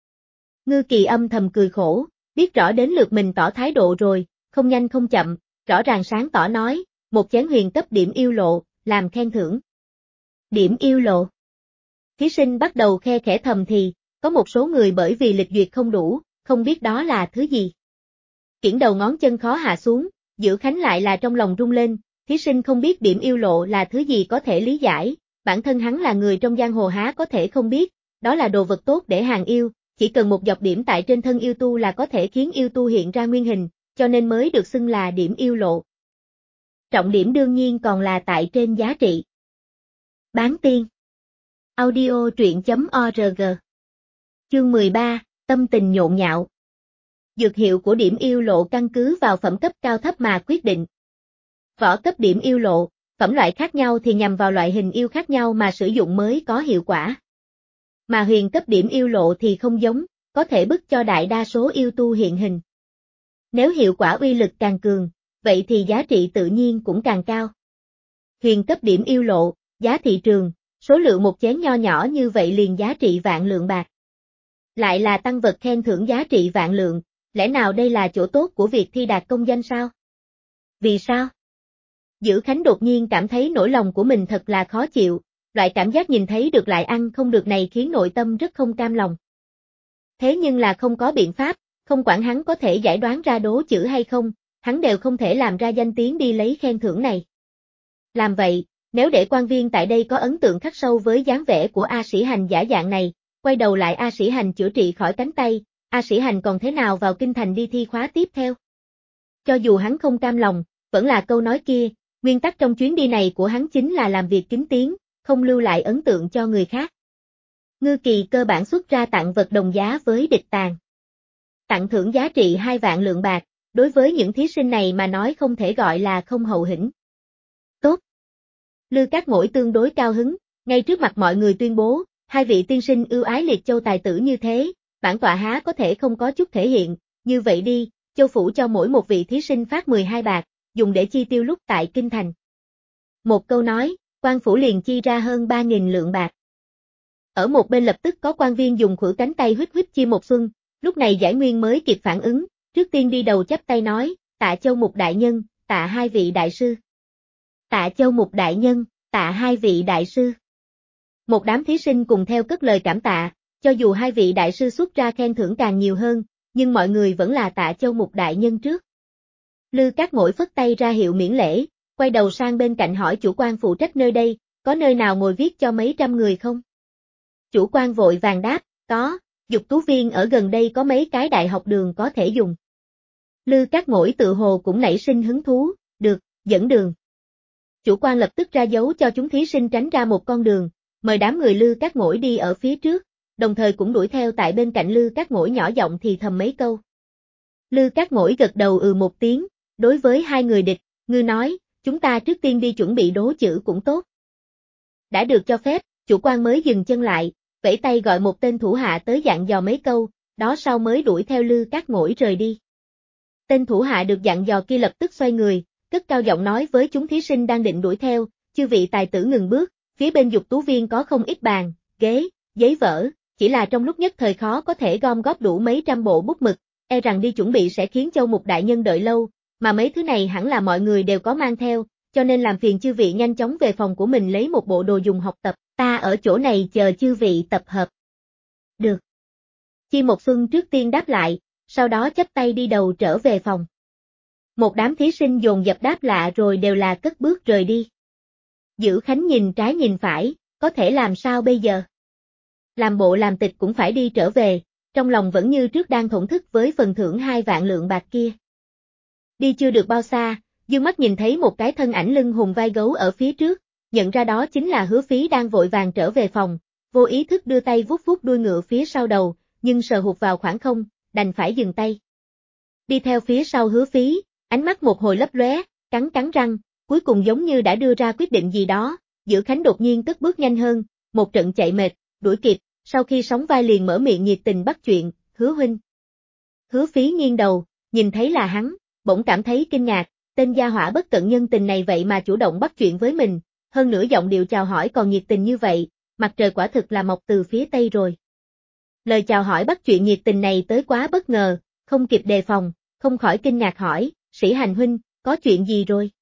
Ngư Kỳ âm thầm cười khổ, biết rõ đến lượt mình tỏ thái độ rồi, không nhanh không chậm, rõ ràng sáng tỏ nói, một chén huyền cấp điểm yêu lộ, làm khen thưởng. Điểm yêu lộ. Thí sinh bắt đầu khe khẽ thầm thì, có một số người bởi vì lịch duyệt không đủ, không biết đó là thứ gì. Kiễng đầu ngón chân khó hạ xuống, Dữ Khánh lại là trong lòng rung lên, thí sinh không biết điểm yêu lộ là thứ gì có thể lý giải, bản thân hắn là người trong giang hồ há có thể không biết, đó là đồ vật tốt để hàng yêu, chỉ cần một dọc điểm tại trên thân yêu tu là có thể khiến yêu tu hiện ra nguyên hình, cho nên mới được xưng là điểm yêu lộ. Trọng điểm đương nhiên còn là tại trên giá trị. Bán tiên. Audio truyện.org. Chương 13, tâm tình nhộn nhạo. Dược hiệu của điểm yêu lộ căn cứ vào phẩm cấp cao thấp mà quyết định. Võ cấp điểm yêu lộ, phẩm loại khác nhau thì nhằm vào loại hình yêu khác nhau mà sử dụng mới có hiệu quả. Mà huyền cấp điểm yêu lộ thì không giống, có thể bức cho đại đa số yêu tu hiện hình. Nếu hiệu quả uy lực càng cường, vậy thì giá trị tự nhiên cũng càng cao. Huyền cấp điểm yêu lộ, giá thị trường, số lượng một chén nho nhỏ như vậy liền giá trị vạn lượng bạc. Lại là tăng vật khen thưởng giá trị vạn lượng, lẽ nào đây là chỗ tốt của việc thi đạt công danh sao? Vì sao? Dữ Khánh đột nhiên cảm thấy nỗi lòng của mình thật là khó chịu, loại cảm giác nhìn thấy được lại ăn không được này khiến nội tâm rất không cam lòng. Thế nhưng là không có biện pháp, không quản hắn có thể giải đoán ra đố chữ hay không, hắn đều không thể làm ra danh tiếng đi lấy khen thưởng này. Làm vậy, nếu để quan viên tại đây có ấn tượng khắc sâu với dáng vẻ của A Sĩ Hành giả dạng này, quay đầu lại A Sĩ Hành chữa trị khỏi cánh tay, A Sĩ Hành còn thế nào vào kinh thành đi thi khóa tiếp theo? Cho dù hắn không cam lòng, vẫn là câu nói kia, nguyên tắc trong chuyến đi này của hắn chính là làm việc kín tiếng, không lưu lại ấn tượng cho người khác. Ngư Kỳ cơ bản xuất ra tặng vật đồng giá với địch tàn. Tặng thưởng giá trị 2 vạn lượng bạc, đối với những thí sinh này mà nói không thể gọi là không hậu hĩnh. Tốt. Lư Cát Mỗi tương đối cao hứng, ngay trước mặt mọi người tuyên bố, hai vị tiên sinh ưu ái liệt châu tài tử như thế, bản tọa há có thể không có chút thể hiện, như vậy đi, châu phủ cho mỗi một vị thí sinh phát 12 bạc, dùng để chi tiêu lúc tại kinh thành. Một câu nói, quan phủ liền chi ra hơn 3.000 lượng bạc. Ở một bên lập tức có quan viên dùng khuỷu cánh tay huýt huýt chia một xuân, lúc này Giải Nguyên mới kịp phản ứng, trước tiên đi đầu chắp tay nói, tạ Châu Mục đại nhân, tạ hai vị đại sư. Tạ Châu Mục đại nhân, tạ hai vị đại sư. Một đám thí sinh cùng theo cất lời cảm tạ, cho dù hai vị đại sư xuất ra khen thưởng càng nhiều hơn, nhưng mọi người vẫn là tạ Châu Mục đại nhân trước. Lư Cát Mỗi phất tay ra hiệu miễn lễ, quay đầu sang bên cạnh hỏi chủ quan phụ trách nơi đây, có nơi nào ngồi viết cho mấy trăm người không? Chủ quan vội vàng đáp, có, dục tú viên ở gần đây có mấy cái đại học đường có thể dùng. Lư Cát Mỗi tự hồ cũng nảy sinh hứng thú, được, dẫn đường. Chủ quan lập tức ra dấu cho chúng thí sinh tránh ra một con đường, mời đám người Lư Cát Mỗi đi ở phía trước, đồng thời cũng đuổi theo tại bên cạnh Lư Cát Mỗi nhỏ giọng thì thầm mấy câu. Lư Cát Mỗi gật đầu một tiếng, đối với hai người địch, ngư nói, chúng ta trước tiên đi chuẩn bị đố chữ cũng tốt. Đã được cho phép, chủ quan mới dừng chân lại, vẫy tay gọi một tên thủ hạ tới dặn dò mấy câu, đó sau mới đuổi theo Lư Cát Mỗi rời đi. Tên thủ hạ được dặn dò kia lập tức xoay người, cất cao giọng nói với chúng thí sinh đang định đuổi theo, chư vị tài tử ngừng bước, phía bên dục tú viên có không ít bàn, ghế, giấy vở, chỉ là trong lúc nhất thời khó có thể gom góp đủ mấy trăm bộ bút mực, e rằng đi chuẩn bị sẽ khiến Châu Mục đại nhân đợi lâu, mà mấy thứ này hẳn là mọi người đều có mang theo, cho nên làm phiền chư vị nhanh chóng về phòng của mình lấy một bộ đồ dùng học tập, ta ở chỗ này chờ chư vị tập hợp. Được. Chi Một Xuân trước tiên đáp lại, sau đó chắp tay đi đầu trở về phòng. Một đám thí sinh dồn dập đáp lạ rồi đều là cất bước rời đi. Dữ Khánh nhìn trái nhìn phải, có thể làm sao bây giờ? Làm bộ làm tịch cũng phải đi trở về, trong lòng vẫn như trước đang thổn thức với phần thưởng 2 vạn lượng bạc kia. Đi chưa được bao xa, dương mắt nhìn thấy một cái thân ảnh lưng hùm vai gấu ở phía trước, nhận ra đó chính là Hứa Phí đang vội vàng trở về phòng, vô ý thức đưa tay vuốt vuốt đuôi ngựa phía sau đầu, nhưng sờ hụt vào khoảng không, đành phải dừng tay. Đi theo phía sau Hứa Phí, ánh mắt một hồi lấp lóe, cắn răng, cuối cùng giống như đã đưa ra quyết định gì đó, Dữ Khánh đột nhiên cất bước nhanh hơn, một trận chạy mệt, đuổi kịp, sau khi sóng vai liền mở miệng nhiệt tình bắt chuyện, Hứa huynh. Hứa Phí nghiêng đầu, nhìn thấy là hắn, bỗng cảm thấy kinh ngạc, tên gia hỏa bất cận nhân tình này vậy mà chủ động bắt chuyện với mình, hơn nữa giọng điệu chào hỏi còn nhiệt tình như vậy, mặt trời quả thực là mọc từ phía tây rồi. Lời chào hỏi bắt chuyện nhiệt tình này tới quá bất ngờ, không kịp đề phòng, không khỏi kinh ngạc hỏi, Sĩ Hành huynh, có chuyện gì rồi?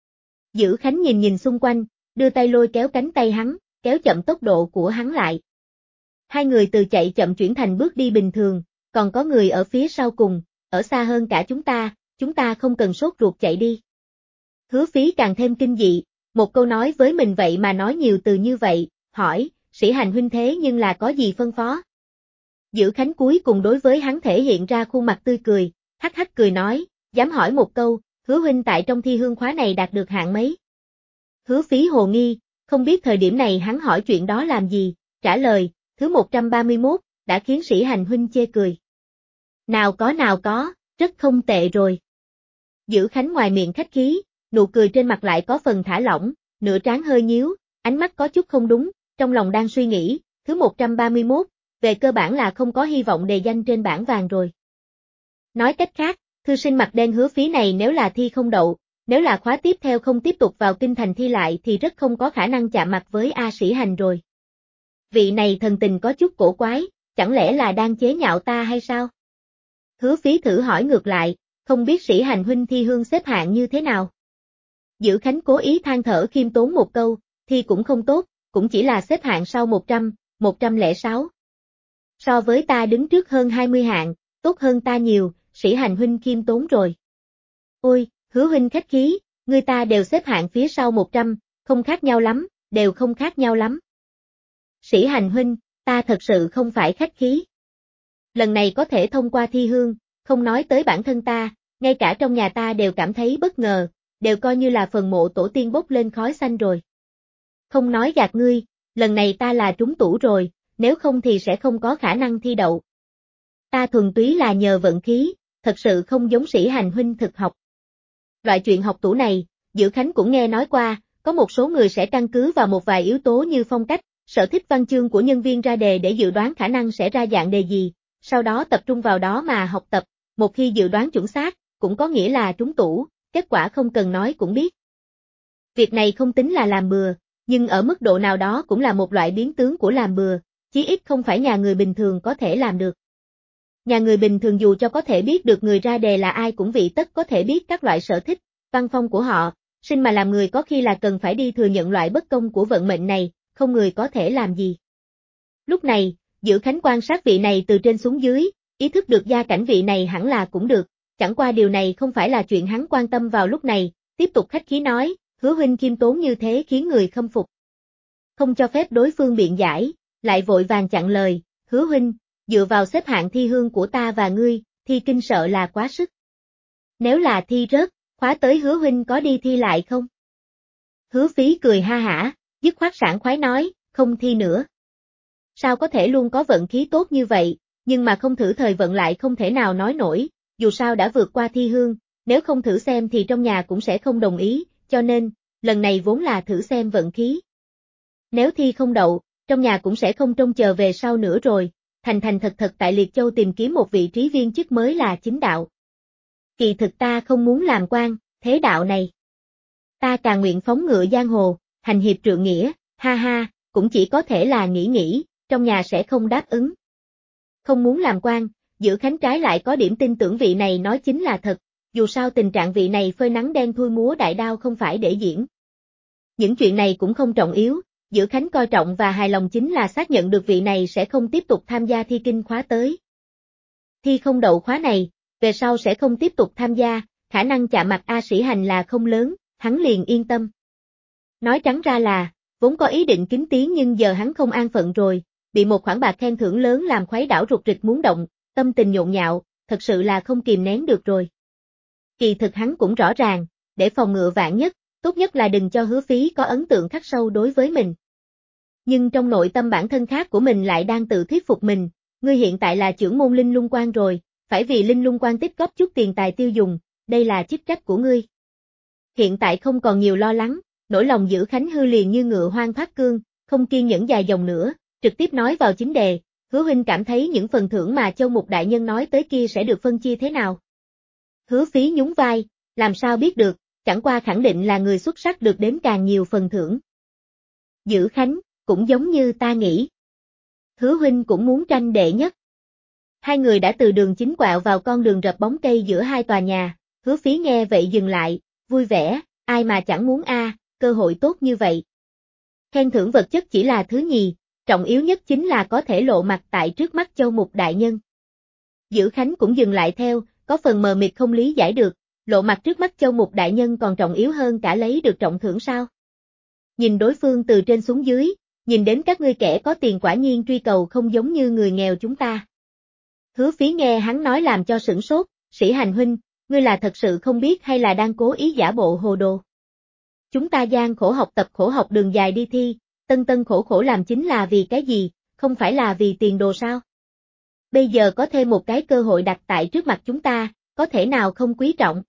Dữ Khánh nhìn xung quanh, đưa tay lôi kéo cánh tay hắn, kéo chậm tốc độ của hắn lại. Hai người từ chạy chậm chuyển thành bước đi bình thường, còn có người ở phía sau cùng, ở xa hơn cả chúng ta không cần sốt ruột chạy đi. Hứa Phí càng thêm kinh dị, một câu nói với mình vậy mà nói nhiều từ như vậy, hỏi, Sĩ Hành huynh thế nhưng là có gì phân phó? Dữ Khánh cuối cùng đối với hắn thể hiện ra khuôn mặt tươi cười, hắc hắc cười nói, dám hỏi một câu, Hứa huynh tại trong thi hương khóa này đạt được hạng mấy? Hứa Phí hồ nghi, không biết thời điểm này hắn hỏi chuyện đó làm gì, trả lời, thứ 131, đã khiến Sĩ Hành huynh chê cười. Nào có, rất không tệ rồi. Dữ Khánh ngoài miệng khách khí, nụ cười trên mặt lại có phần thả lỏng, nửa trán hơi nhíu, ánh mắt có chút không đúng, trong lòng đang suy nghĩ, thứ 131, về cơ bản là không có hy vọng đề danh trên bảng vàng rồi. Nói cách khác, thư sinh mặt đen Hứa Phí này nếu là thi không đậu, nếu là khóa tiếp theo không tiếp tục vào kinh thành thi lại thì rất không có khả năng chạm mặt với A Sĩ Hành rồi. Vị này thần tình có chút cổ quái, chẳng lẽ là đang chế nhạo ta hay sao? Hứa Phí thử hỏi ngược lại, không biết Sĩ Hành huynh thi hương xếp hạng như thế nào? Dữ Khánh cố ý than thở khiêm tốn một câu, thi cũng không tốt, cũng chỉ là xếp hạng sau 100, 106. So với ta đứng trước hơn 20 hạng, tốt hơn ta nhiều, Sĩ Hành huynh khiêm tốn rồi. Ôi, Hứa huynh khách khí, người ta đều xếp hạng phía sau 100, không khác nhau lắm, đều không khác nhau lắm. Sĩ Hành huynh, ta thật sự không phải khách khí. Lần này có thể thông qua thi hương, không nói tới bản thân ta, ngay cả trong nhà ta đều cảm thấy bất ngờ, đều coi như là phần mộ tổ tiên bốc lên khói xanh rồi. Không nói gạt ngươi, lần này ta là trúng tủ rồi, nếu không thì sẽ không có khả năng thi đậu. Ta thuần túy là nhờ vận khí, thật sự không giống Sĩ Hành huynh thực học. Loại chuyện học tủ này, Dữ Khánh cũng nghe nói qua, có một số người sẽ căn cứ vào một vài yếu tố như phong cách, sở thích văn chương của nhân viên ra đề để dự đoán khả năng sẽ ra dạng đề gì, sau đó tập trung vào đó mà học tập, một khi dự đoán chuẩn xác, cũng có nghĩa là trúng tủ, kết quả không cần nói cũng biết. Việc này không tính là làm bừa, nhưng ở mức độ nào đó cũng là một loại biến tướng của làm bừa, chí ít không phải nhà người bình thường có thể làm được. Nhà người bình thường dù cho có thể biết được người ra đề là ai cũng vị tất có thể biết các loại sở thích, văn phong của họ, sinh mà làm người có khi là cần phải đi thừa nhận loại bất công của vận mệnh này, không người có thể làm gì. Lúc này, Dữ Khánh quan sát vị này từ trên xuống dưới, ý thức được gia cảnh vị này hẳn là cũng được, chẳng qua điều này không phải là chuyện hắn quan tâm vào lúc này, tiếp tục khách khí nói, Hứa huynh khiêm tốn như thế khiến người khâm phục. Không cho phép đối phương biện giải, lại vội vàng chặn lời, Hứa huynh, dựa vào xếp hạng thi hương của ta và ngươi, thi kinh sợ là quá sức. Nếu là thi rớt, khóa tới Hứa huynh có đi thi lại không? Hứa Phí cười ha hả, dứt khoát sảng khoái nói, không thi nữa. Sao có thể luôn có vận khí tốt như vậy, nhưng mà không thử thời vận lại không thể nào nói nổi, dù sao đã vượt qua thi hương, nếu không thử xem thì trong nhà cũng sẽ không đồng ý, cho nên, lần này vốn là thử xem vận khí. Nếu thi không đậu, trong nhà cũng sẽ không trông chờ về sau nữa rồi, thành thành thật thật tại Liệt Châu tìm kiếm một vị trí viên chức mới là chính đạo. Kỳ thực ta không muốn làm quan, thế đạo này. Ta càng nguyện phóng ngựa giang hồ, hành hiệp trượng nghĩa, ha ha, cũng chỉ có thể là nghĩ, trong nhà sẽ không đáp ứng. Không muốn làm quan, Dữ Khánh trái lại có điểm tin tưởng vị này nói chính là thật, dù sao tình trạng vị này phơi nắng đen thui múa đại đao không phải để diễn. Những chuyện này cũng không trọng yếu, Dữ Khánh coi trọng và hài lòng chính là xác nhận được vị này sẽ không tiếp tục tham gia thi kinh khóa tới. Thi không đậu khóa này, về sau sẽ không tiếp tục tham gia, khả năng chạm mặt A Sĩ Hành là không lớn, hắn liền yên tâm. Nói trắng ra là, vốn có ý định kính tiếng nhưng giờ hắn không an phận rồi, bị một khoản bạc khen thưởng lớn làm khuấy đảo rục rịch muốn động, tâm tình nhộn nhạo, thật sự là không kìm nén được rồi. Kỳ thực hắn cũng rõ ràng, để phòng ngừa vạn nhất, tốt nhất là đừng cho Hứa Phí có ấn tượng khắc sâu đối với mình. Nhưng trong nội tâm bản thân khác của mình lại đang tự thuyết phục mình, ngươi hiện tại là trưởng môn Linh Lung Quan rồi, phải vì Linh Lung Quan tích góp chút tiền tài tiêu dùng, đây là chức trách của ngươi. Hiện tại không còn nhiều lo lắng, nỗi lòng Dữ Khánh hư liền như ngựa hoang thoát cương, không kiên nhẫn dài dòng nữa, trực tiếp nói vào chính đề, Hứa huynh cảm thấy những phần thưởng mà Châu Mục đại nhân nói tới kia sẽ được phân chia thế nào? Hứa Phí nhún vai, làm sao biết được, chẳng qua khẳng định là người xuất sắc được đến càng nhiều phần thưởng. Dữ Khánh, cũng giống như ta nghĩ. Hứa huynh cũng muốn tranh đệ nhất. Hai người đã từ đường chính quẹo vào con đường rập bóng cây giữa hai tòa nhà, Hứa Phí nghe vậy dừng lại, vui vẻ, ai mà chẳng muốn cơ hội tốt như vậy. Khen thưởng vật chất chỉ là thứ nhì, trọng yếu nhất chính là có thể lộ mặt tại trước mắt Châu Mục đại nhân. Dữ Khánh cũng dừng lại theo, có phần mờ mịt không lý giải được, lộ mặt trước mắt Châu Mục đại nhân còn trọng yếu hơn cả lấy được trọng thưởng sao? Nhìn đối phương từ trên xuống dưới, nhìn đến các ngươi kẻ có tiền quả nhiên truy cầu không giống như người nghèo chúng ta. Hứa Phí nghe hắn nói làm cho sửng sốt, Sĩ Hành huynh, ngươi là thật sự không biết hay là đang cố ý giả bộ hồ đồ. Chúng ta gian khổ học tập khổ học đường dài đi thi, tân tân khổ khổ làm chính là vì cái gì, không phải là vì tiền đồ sao? Bây giờ có thêm một cái cơ hội đặt tại trước mặt chúng ta, có thể nào không quý trọng?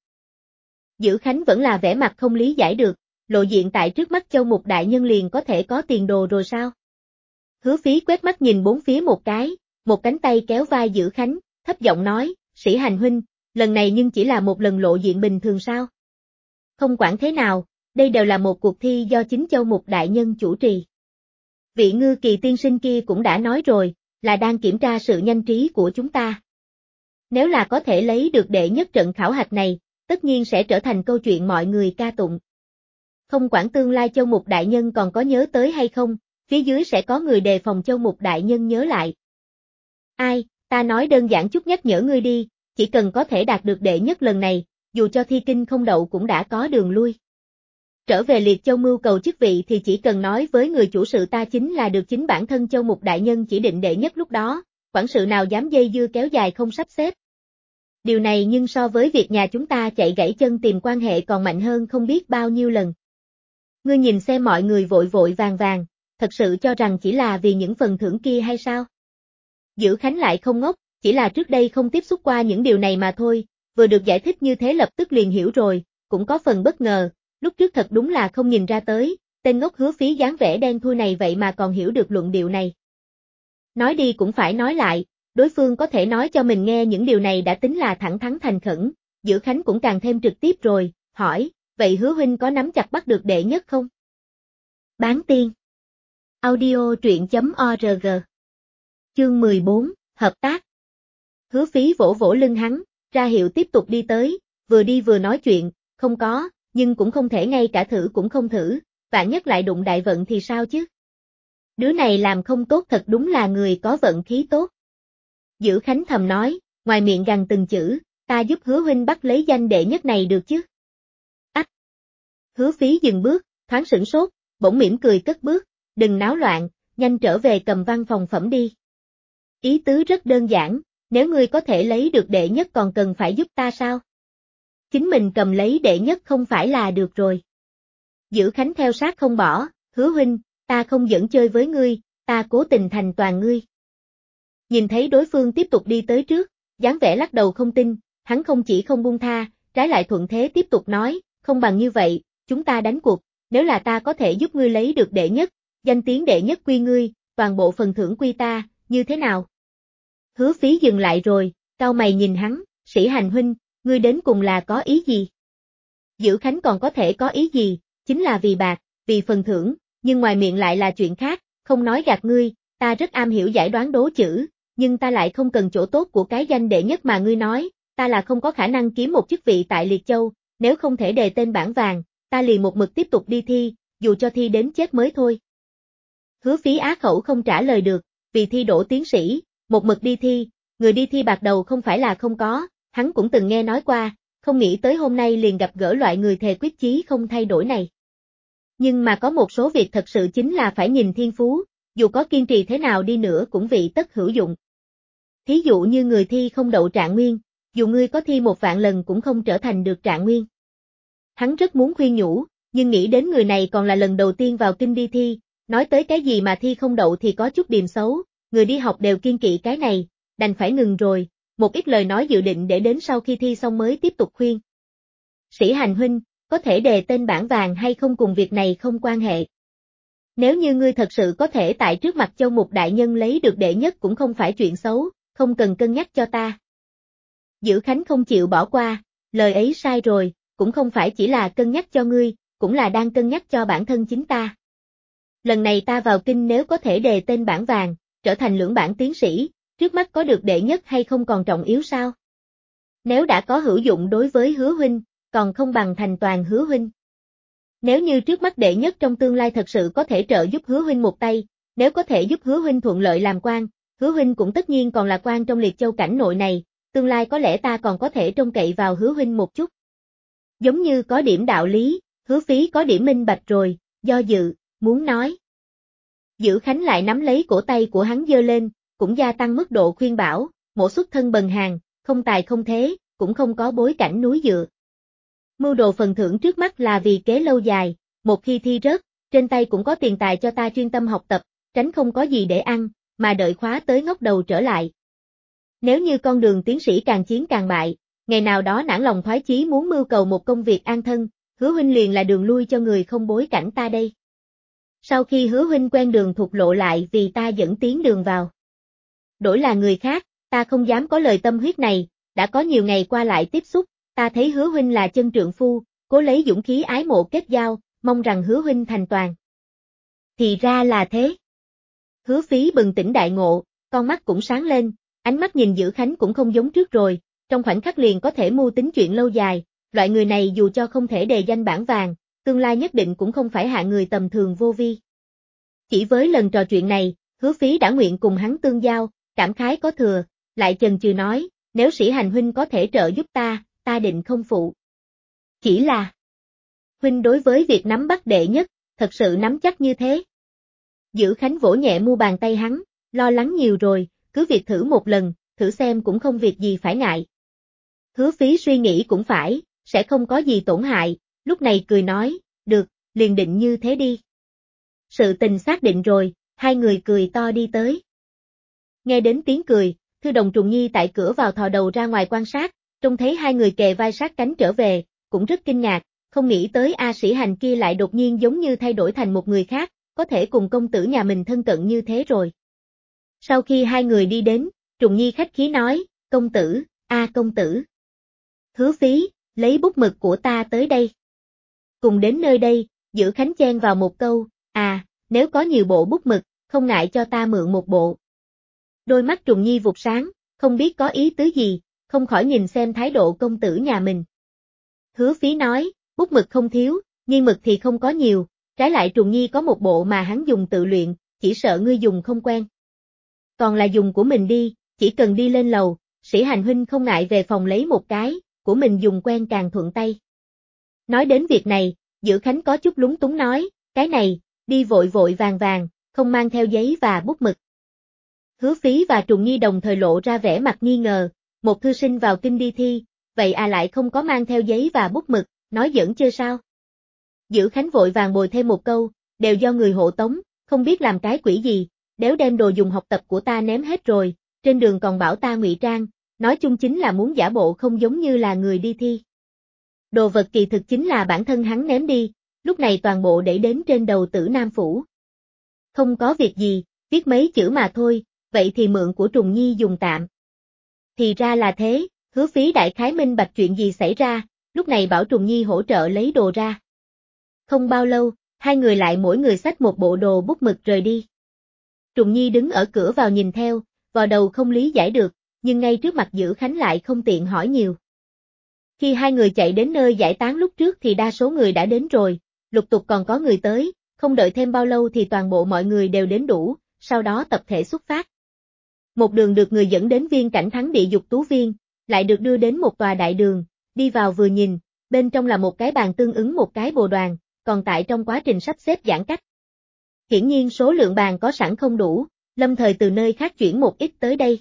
Dữ Khánh vẫn là vẻ mặt không lý giải được, lộ diện tại trước mắt Châu Mục đại nhân liền có thể có tiền đồ rồi sao? Hứa Phí quét mắt nhìn bốn phía một cánh tay kéo vai Dữ Khánh, thấp giọng nói, Sĩ Hành huynh, lần này nhưng chỉ là một lần lộ diện bình thường sao? Không quản thế nào, đây đều là một cuộc thi do chính Châu Mục đại nhân chủ trì. Vị Ngư Kỳ tiên sinh kia cũng đã nói rồi, là đang kiểm tra sự nhanh trí của chúng ta. Nếu là có thể lấy được đệ nhất trận khảo hạch này, tất nhiên sẽ trở thành câu chuyện mọi người ca tụng. Không quản tương lai Châu Mục đại nhân còn có nhớ tới hay không, phía dưới sẽ có người đề phòng Châu Mục đại nhân nhớ lại. Ai, ta nói đơn giản chút nhắc nhở ngươi đi, chỉ cần có thể đạt được đệ nhất lần này, dù cho thi kinh không đậu cũng đã có đường lui. Trở về Liệt Châu mưu cầu chức vị thì chỉ cần nói với người chủ sự ta chính là được chính bản thân Châu Mục đại nhân chỉ định đệ nhất lúc đó, quản sự nào dám dây dưa kéo dài không sắp xếp. Điều này nhưng so với việc nhà chúng ta chạy gãy chân tìm quan hệ còn mạnh hơn không biết bao nhiêu lần. Ngươi nhìn xem mọi người vội vội vàng vàng, thật sự cho rằng chỉ là vì những phần thưởng kia hay sao? Dữ Khánh lại không ngốc, chỉ là trước đây không tiếp xúc qua những điều này mà thôi, vừa được giải thích như thế lập tức liền hiểu rồi, cũng có phần bất ngờ, lúc trước thật đúng là không nhìn ra tới, tên ngốc Hứa Phí dáng vẻ đen thui này vậy mà còn hiểu được luận điệu này. Nói đi cũng phải nói lại, đối phương có thể nói cho mình nghe những điều này đã tính là thẳng thắn thành khẩn, Dữ Khánh cũng càng thêm trực tiếp rồi, hỏi, vậy Hứa huynh có nắm chặt bắt được đệ nhất không? Bán tiên. Audio truyện.org. Chương 14, Hợp tác. Hứa Phí vỗ vỗ lưng hắn, ra hiệu tiếp tục đi tới, vừa đi vừa nói chuyện, không có, nhưng cũng không thể ngay cả thử cũng không thử, vạn nhất lại đụng đại vận thì sao chứ? Đứa này làm không tốt thật đúng là người có vận khí tốt. Dữ Khánh thầm nói, ngoài miệng gằn từng chữ, ta giúp Hứa huynh bắt lấy danh đệ nhất này được chứ? Ách! Hứa Phí dừng bước, thoáng sửng sốt, bỗng mỉm cười cất bước, đừng náo loạn, nhanh trở về cầm văn phòng phẩm đi. Ý tứ rất đơn giản, nếu ngươi có thể lấy được đệ nhất còn cần phải giúp ta sao? Chính mình cầm lấy đệ nhất không phải là được rồi. Dữ Khánh theo sát không bỏ, Hứa huynh, ta không giỡn chơi với ngươi, ta cố tình thành toàn ngươi. Nhìn thấy đối phương tiếp tục đi tới trước, dáng vẻ lắc đầu không tin, hắn không chỉ không buông tha, trái lại thuận thế tiếp tục nói, không bằng như vậy, chúng ta đánh cuộc, nếu là ta có thể giúp ngươi lấy được đệ nhất, danh tiếng đệ nhất quy ngươi, toàn bộ phần thưởng quy ta, như thế nào? Hứa Phí dừng lại rồi, cau mày nhìn hắn, Sĩ Hành huynh, ngươi đến cùng là có ý gì? Dữ Khánh còn có thể có ý gì, chính là vì bạc, vì phần thưởng, nhưng ngoài miệng lại là chuyện khác, không nói gạt ngươi, ta rất am hiểu giải đoán đố chữ, nhưng ta lại không cần chỗ tốt của cái danh đệ nhất mà ngươi nói, ta là không có khả năng kiếm một chức vị tại Liệt Châu, nếu không thể đề tên bảng vàng, ta liền một mực tiếp tục đi thi, dù cho thi đến chết mới thôi. Hứa Phí á khẩu không trả lời được, vì thi đỗ tiến sĩ, một mực đi thi, người đi thi bạc đầu không phải là không có, hắn cũng từng nghe nói qua, không nghĩ tới hôm nay liền gặp gỡ loại người thề quyết chí không thay đổi này. Nhưng mà có một số việc thật sự chính là phải nhìn thiên phú, dù có kiên trì thế nào đi nữa cũng vị tất hữu dụng. Thí dụ như người thi không đậu trạng nguyên, dù ngươi có thi 1.000.000 lần cũng không trở thành được trạng nguyên. Hắn rất muốn khuyên nhủ, nhưng nghĩ đến người này còn là lần đầu tiên vào kinh đi thi, nói tới cái gì mà thi không đậu thì có chút điềm xấu, người đi học đều kiêng kỵ cái này, đành phải ngừng rồi, một ít lời nói dự định để đến sau khi thi xong mới tiếp tục khuyên. Sĩ Hành huynh, có thể đề tên bảng vàng hay không cùng việc này không quan hệ. Nếu như ngươi thật sự có thể tại trước mặt Châu Mục đại nhân lấy được đệ nhất cũng không phải chuyện xấu, không cần cân nhắc cho ta. Dữ Khánh không chịu bỏ qua, lời ấy sai rồi, cũng không phải chỉ là cân nhắc cho ngươi, cũng là đang cân nhắc cho bản thân chính ta. Lần này ta vào kinh nếu có thể đề tên bảng vàng, trở thành lưỡng bảng tiến sĩ, trước mắt có được đệ nhất hay không còn trọng yếu sao? Nếu đã có hữu dụng đối với Hứa huynh, còn không bằng thành toàn Hứa huynh. Nếu như trước mắt đệ nhất trong tương lai thật sự có thể trợ giúp Hứa huynh một tay, nếu có thể giúp Hứa huynh thuận lợi làm quan, Hứa huynh cũng tất nhiên còn là quan trong Liệt Châu cảnh nội này, tương lai có lẽ ta còn có thể trông cậy vào Hứa huynh một chút. Giống như có điểm đạo lý, Hứa Phí có điểm minh bạch rồi, do dự, muốn nói. Dữ Khánh lại nắm lấy cổ tay của hắn giơ lên, cũng gia tăng mức độ khuyên bảo, mộ xuất thân bần hàn, không tài không thế, cũng không có bối cảnh núi dựa. Mưu đồ phần thưởng trước mắt là vì kế lâu dài, một khi thi rớt, trên tay cũng có tiền tài cho ta chuyên tâm học tập, tránh không có gì để ăn, mà đợi khóa tới ngóc đầu trở lại. Nếu như con đường tiến sĩ càng chiến càng bại, ngày nào đó nản lòng thoái chí muốn mưu cầu một công việc an thân, Hứa huynh liền là đường lui cho người không bối cảnh ta đây. Sau khi Hứa huynh quen đường thục lộ lại vì ta dẫn tiến đường vào. Đổi là người khác, ta không dám có lời tâm huyết này, đã có nhiều ngày qua lại tiếp xúc, ta thấy Hứa huynh là chân trượng phu, cố lấy dũng khí ái mộ kết giao, mong rằng Hứa huynh thành toàn. Thì ra là thế. Hứa Phí bừng tỉnh đại ngộ, con mắt cũng sáng lên, ánh mắt nhìn Dữ Khánh cũng không giống trước rồi, trong khoảnh khắc liền có thể mưu tính chuyện lâu dài, loại người này dù cho không thể đề danh bảng vàng, tương lai nhất định cũng không phải hạ người tầm thường vô vi. Chỉ với lần trò chuyện này, Hứa Phí đã nguyện cùng hắn tương giao, cảm khái có thừa, lại chần chừ nói, nếu Sĩ Hành huynh có thể trợ giúp ta định không phụ. Chỉ là, huynh đối với việc nắm bắt đệ nhất, thật sự nắm chắc như thế. Dữ Khánh vỗ nhẹ mu bàn tay hắn, lo lắng nhiều rồi, cứ việc thử một lần, thử xem cũng không việc gì phải ngại. Hứa Phí suy nghĩ cũng phải, sẽ không có gì tổn hại, lúc này cười nói, được, liền định như thế đi. Sự tình xác định rồi, hai người cười to đi tới. Nghe đến tiếng cười, Thư Đồng Trùng Nhi tại cửa vào thò đầu ra ngoài quan sát, trông thấy hai người kề vai sát cánh trở về, cũng rất kinh ngạc, không nghĩ tới A Sĩ Hành kia lại đột nhiên giống như thay đổi thành một người khác, có thể cùng công tử nhà mình thân cận như thế rồi. Sau khi hai người đi đến, Trùng Nhi khách khí nói, công tử, công tử. Hứa Phí, lấy bút mực của ta tới đây. Cùng đến nơi đây, Dữ Khánh chen vào một câu, nếu có nhiều bộ bút mực, không ngại cho ta mượn một bộ. Đôi mắt Trùng Nhi vụt sáng, không biết có ý tứ gì, không khỏi nhìn xem thái độ công tử nhà mình. Hứa Phí nói, bút mực không thiếu, nghiên mực thì không có nhiều, trái lại Trùng Nhi có một bộ mà hắn dùng tự luyện, chỉ sợ ngươi dùng không quen. Còn là dùng của mình đi, chỉ cần đi lên lầu, Sĩ Hành huynh không ngại về phòng lấy một cái, của mình dùng quen càng thuận tay. Nói đến việc này, Dữ Khánh có chút lúng túng nói, cái này, đi vội vội vàng vàng, không mang theo giấy và bút mực. Hứa Phí và Trùng Nhi đồng thời lộ ra vẻ mặt nghi ngờ, một thư sinh vào kinh đi thi, vậy lại không có mang theo giấy và bút mực, nói giỡn chưa sao? Dữ Khánh vội vàng bồi thêm một câu, đều do người hộ tống, không biết làm cái quỷ gì, đéo đem đồ dùng học tập của ta ném hết rồi, trên đường còn bảo ta ngụy trang, nói chung chính là muốn giả bộ không giống như là người đi thi. Đồ vật kỳ thực chính là bản thân hắn ném đi, lúc này toàn bộ để đến trên đầu Tử Nam Phủ. Không có việc gì, viết mấy chữ mà thôi, vậy thì mượn của Trùng Nhi dùng tạm. Thì ra là thế, Hứa Phí đại khái minh bạch chuyện gì xảy ra, lúc này bảo Trùng Nhi hỗ trợ lấy đồ ra. Không bao lâu, hai người lại mỗi người xách một bộ đồ bút mực rời đi. Trùng Nhi đứng ở cửa vào nhìn theo, vào đầu không lý giải được, nhưng ngay trước mặt Dữ Khánh lại không tiện hỏi nhiều. Khi hai người chạy đến nơi giải tán lúc trước thì đa số người đã đến rồi, lục tục còn có người tới, không đợi thêm bao lâu thì toàn bộ mọi người đều đến đủ, sau đó tập thể xuất phát. Một đường được người dẫn đến viên cảnh thắng địa dục tú viên, lại được đưa đến một tòa đại đường, đi vào vừa nhìn, bên trong là một cái bàn tương ứng một cái bồ đoàn, còn tại trong quá trình sắp xếp giãn cách. Hiển nhiên số lượng bàn có sẵn không đủ, lâm thời từ nơi khác chuyển một ít tới đây.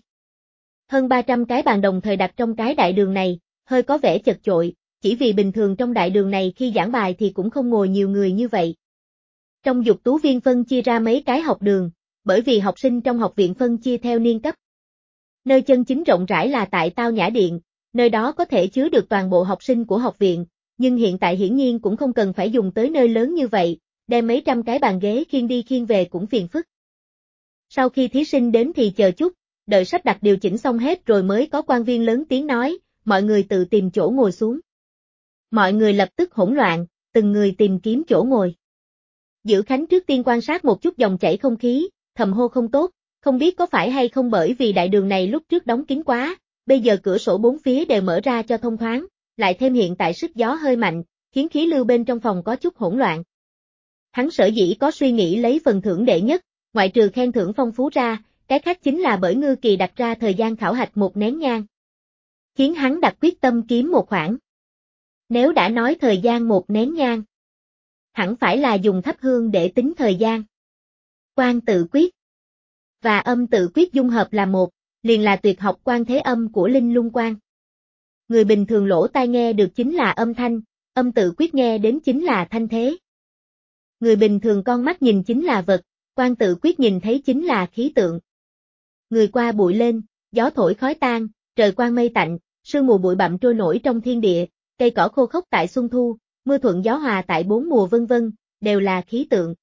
Hơn 300 cái bàn đồng thời đặt trong cái đại đường này, hơi có vẻ chật chội, chỉ vì bình thường trong đại đường này khi giảng bài thì cũng không ngồi nhiều người như vậy. Trong dục tú viên phân chia ra mấy cái học đường, bởi vì học sinh trong học viện phân chia theo niên cấp. Nơi chân chính rộng rãi là tại Tao Nhã Điện, nơi đó có thể chứa được toàn bộ học sinh của học viện, nhưng hiện tại hiển nhiên cũng không cần phải dùng tới nơi lớn như vậy, đem mấy trăm cái bàn ghế khiêng đi khiêng về cũng phiền phức. Sau khi thí sinh đến thì chờ chút, đợi sắp đặt điều chỉnh xong hết rồi mới có quan viên lớn tiếng nói, mọi người tự tìm chỗ ngồi xuống. Mọi người lập tức hỗn loạn, từng người tìm kiếm chỗ ngồi. Dữ Khánh trước tiên quan sát một chút dòng chảy không khí, thầm hô không tốt, không biết có phải hay không bởi vì đại đường này lúc trước đóng kín quá, bây giờ cửa sổ bốn phía đều mở ra cho thông thoáng, lại thêm hiện tại sức gió hơi mạnh, khiến khí lưu bên trong phòng có chút hỗn loạn. Hắn sở dĩ có suy nghĩ lấy phần thưởng đệ nhất, ngoại trừ khen thưởng phong phú ra, cái khác chính là bởi Ngư Kỳ đặt ra thời gian khảo hạch một nén nhang. Khiến hắn đặt quyết tâm kiếm một khoản. Nếu đã nói thời gian một nén nhang, hẳn phải là dùng thắp hương để tính thời gian. Quan tự quyết và âm tự quyết dung hợp là một, liền là tuyệt học quan thế âm của Linh Lung Quan. Người bình thường lỗ tai nghe được chính là âm thanh, âm tự quyết nghe đến chính là thanh thế. Người bình thường con mắt nhìn chính là vật, quan tự quyết nhìn thấy chính là khí tượng. Người qua bụi lên, gió thổi khói tan, trời quang mây tạnh, sương mù bụi bặm trôi nổi trong thiên địa, cây cỏ khô khốc tại xuân thu, mưa thuận gió hòa tại bốn mùa vân vân, đều là khí tượng.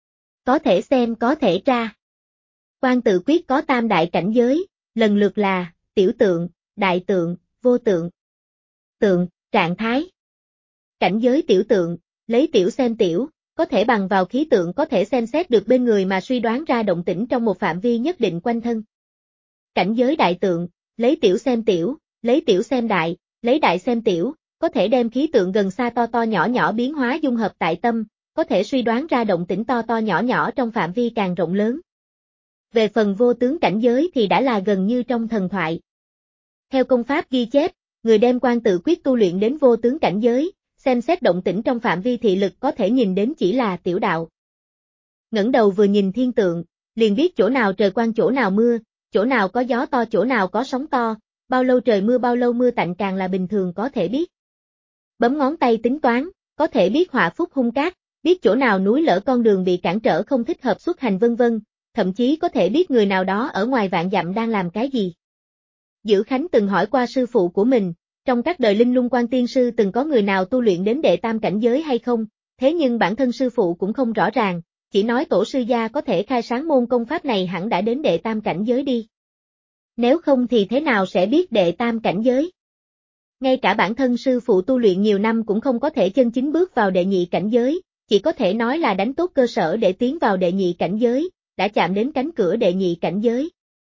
Có thể xem có thể tra. Quan tự quyết có tam đại cảnh giới, lần lượt là tiểu tượng, đại tượng, vô tượng. Tượng, trạng thái. Cảnh giới tiểu tượng, lấy tiểu xem tiểu, có thể bằng vào khí tượng có thể xem xét được bên người mà suy đoán ra động tĩnh trong một phạm vi nhất định quanh thân. Cảnh giới đại tượng, lấy tiểu xem tiểu, lấy tiểu xem đại, lấy đại xem tiểu, có thể đem khí tượng gần xa to to nhỏ nhỏ biến hóa dung hợp tại tâm, có thể suy đoán ra động tĩnh to to nhỏ nhỏ trong phạm vi càng rộng lớn. Về phần vô tướng cảnh giới thì đã là gần như trong thần thoại. Theo công pháp ghi chép, người đem quan tự quyết tu luyện đến vô tướng cảnh giới, xem xét động tĩnh trong phạm vi thị lực có thể nhìn đến chỉ là tiểu đạo. Ngẩng đầu vừa nhìn thiên tượng, liền biết chỗ nào trời quang chỗ nào mưa, chỗ nào có gió to chỗ nào có sóng to, bao lâu trời mưa bao lâu mưa tạnh càng là bình thường có thể biết. Bấm ngón tay tính toán, có thể biết họa phúc hung cát, biết chỗ nào núi lở con đường bị cản trở không thích hợp xuất hành vân vân, thậm chí có thể biết người nào đó ở ngoài vạn dặm đang làm cái gì. Dữ Khánh từng hỏi qua sư phụ của mình, trong các đời Linh Lung Quan Tiên Sư từng có người nào tu luyện đến đệ tam cảnh giới hay không, thế nhưng bản thân sư phụ cũng không rõ ràng, chỉ nói tổ sư gia có thể khai sáng môn công pháp này hẳn đã đến đệ tam cảnh giới đi. Nếu không thì thế nào sẽ biết đệ tam cảnh giới? Ngay cả bản thân sư phụ tu luyện nhiều năm cũng không có thể chân chính bước vào đệ nhị cảnh giới, chỉ có thể nói là đánh tốt cơ sở để tiến vào đệ nhị cảnh giới, đã chạm đến cánh cửa đệ nhị cảnh giới.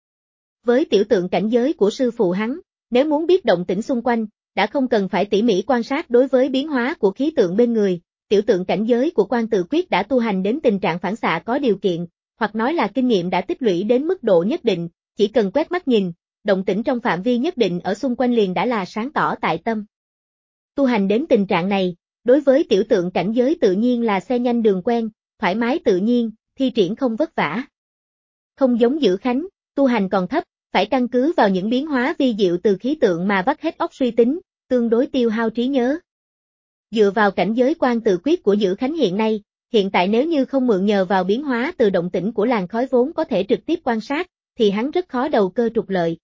Với tiểu tượng cảnh giới của sư phụ hắn, nếu muốn biết động tĩnh xung quanh, đã không cần phải tỉ mỉ quan sát đối với biến hóa của khí tượng bên người, tiểu tượng cảnh giới của Quan Tự Quyết đã tu hành đến tình trạng phản xạ có điều kiện, hoặc nói là kinh nghiệm đã tích lũy đến mức độ nhất định, chỉ cần quét mắt nhìn, động tĩnh trong phạm vi nhất định ở xung quanh liền đã là sáng tỏ tại tâm. Tu hành đến tình trạng này, đối với tiểu tượng cảnh giới tự nhiên là xe nhanh đường quen, thoải mái tự nhiên, thi triển không vất vả. Không giống Dữ Khánh, tu hành còn thấp, phải căn cứ vào những biến hóa vi diệu từ khí tượng mà vắt hết óc suy tính, tương đối tiêu hao trí nhớ. Dựa vào cảnh giới Quan Tự Quyết của Dữ Khánh hiện tại nếu như không mượn nhờ vào biến hóa từ động tĩnh của làn khói vốn có thể trực tiếp quan sát, thì hắn rất khó đầu cơ trục lợi.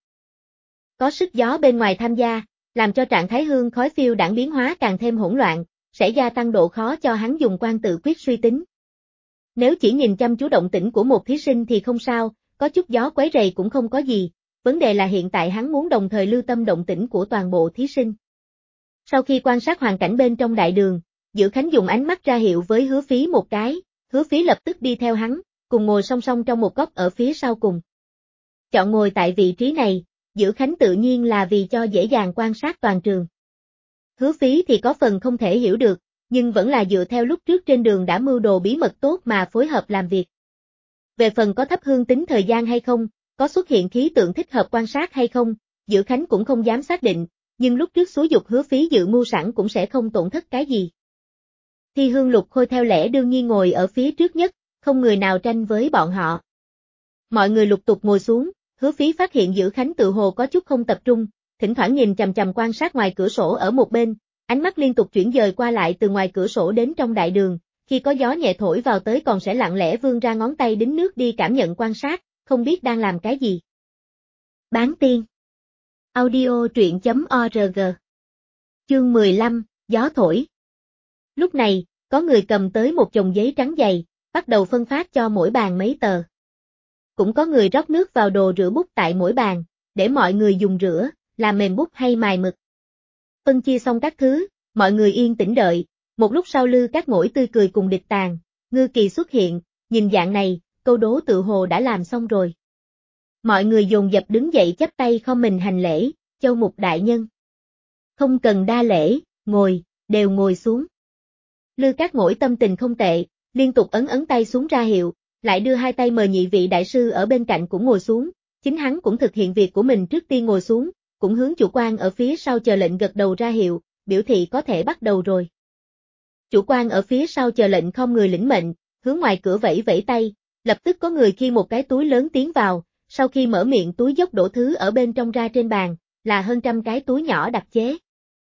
Có sức gió bên ngoài tham gia, làm cho trạng thái hương khói phiêu đãng biến hóa càng thêm hỗn loạn, sẽ gia tăng độ khó cho hắn dùng Quan Tự Quyết suy tính. Nếu chỉ nhìn chăm chú động tĩnh của một thí sinh thì không sao, có chút gió quấy rầy cũng không có gì, vấn đề là hiện tại hắn muốn đồng thời lưu tâm động tĩnh của toàn bộ thí sinh. Sau khi quan sát hoàn cảnh bên trong đại đường, Dữ Khánh dùng ánh mắt ra hiệu với Hứa Phí một cái, Hứa Phí lập tức đi theo hắn, cùng ngồi song song trong một góc ở phía sau cùng. Chọn ngồi tại vị trí này, Dữ Khánh tự nhiên là vì cho dễ dàng quan sát toàn trường. Hứa Phí thì có phần không thể hiểu được, nhưng vẫn là dựa theo lúc trước trên đường đã mưu đồ bí mật tốt mà phối hợp làm việc. Về phần có thắp hương tính thời gian hay không, có xuất hiện khí tượng thích hợp quan sát hay không, Dữ Khánh cũng không dám xác định, nhưng lúc trước xúi dục Hứa Phí dự mưu sẵn cũng sẽ không tổn thất cái gì. Thi Hương Lục Khôi theo lẽ đương nhiên ngồi ở phía trước nhất, không người nào tranh với bọn họ. Mọi người lục tục ngồi xuống, Hứa Phí phát hiện Dữ Khánh tự hồ có chút không tập trung, thỉnh thoảng nhìn chằm chằm quan sát ngoài cửa sổ ở một bên, ánh mắt liên tục chuyển dời qua lại từ ngoài cửa sổ đến trong đại đường, khi có gió nhẹ thổi vào tới còn sẽ lặng lẽ vươn ra ngón tay đính nước đi cảm nhận quan sát, không biết đang làm cái gì. Bán tiên. Audio truyện.org. Chương 15, gió thổi. Lúc này, có người cầm tới một chồng giấy trắng dày, bắt đầu phân phát cho mỗi bàn mấy tờ. Cũng có người rót nước vào đồ rửa bút tại mỗi bàn, để mọi người dùng rửa, làm mềm bút hay mài mực. Phân chia xong các thứ, mọi người yên tĩnh đợi, một lúc sau Lư Cát Mỗi tươi cười cùng Địch Tàng, Ngư Kỳ xuất hiện, nhìn dạng này, câu đố tự hồ đã làm xong rồi. Mọi người dồn dập đứng dậy chắp tay khom mình hành lễ, Châu Mục đại nhân. Không cần đa lễ, ngồi, đều ngồi xuống. Lư Cát Mỗi tâm tình không tệ, liên tục ấn ấn tay xuống ra hiệu, lại đưa hai tay mời nhị vị đại sư ở bên cạnh cũng ngồi xuống, chính hắn cũng thực hiện việc của mình trước tiên ngồi xuống, cũng hướng chủ quan ở phía sau chờ lệnh gật đầu ra hiệu, biểu thị có thể bắt đầu rồi. Chủ quan ở phía sau chờ lệnh khom người lĩnh mệnh, hướng ngoài cửa vẫy vẫy tay, lập tức có người khi một cái túi lớn tiến vào, sau khi mở miệng túi dốc đổ thứ ở bên trong ra trên bàn, là hơn trăm cái túi nhỏ đặc chế.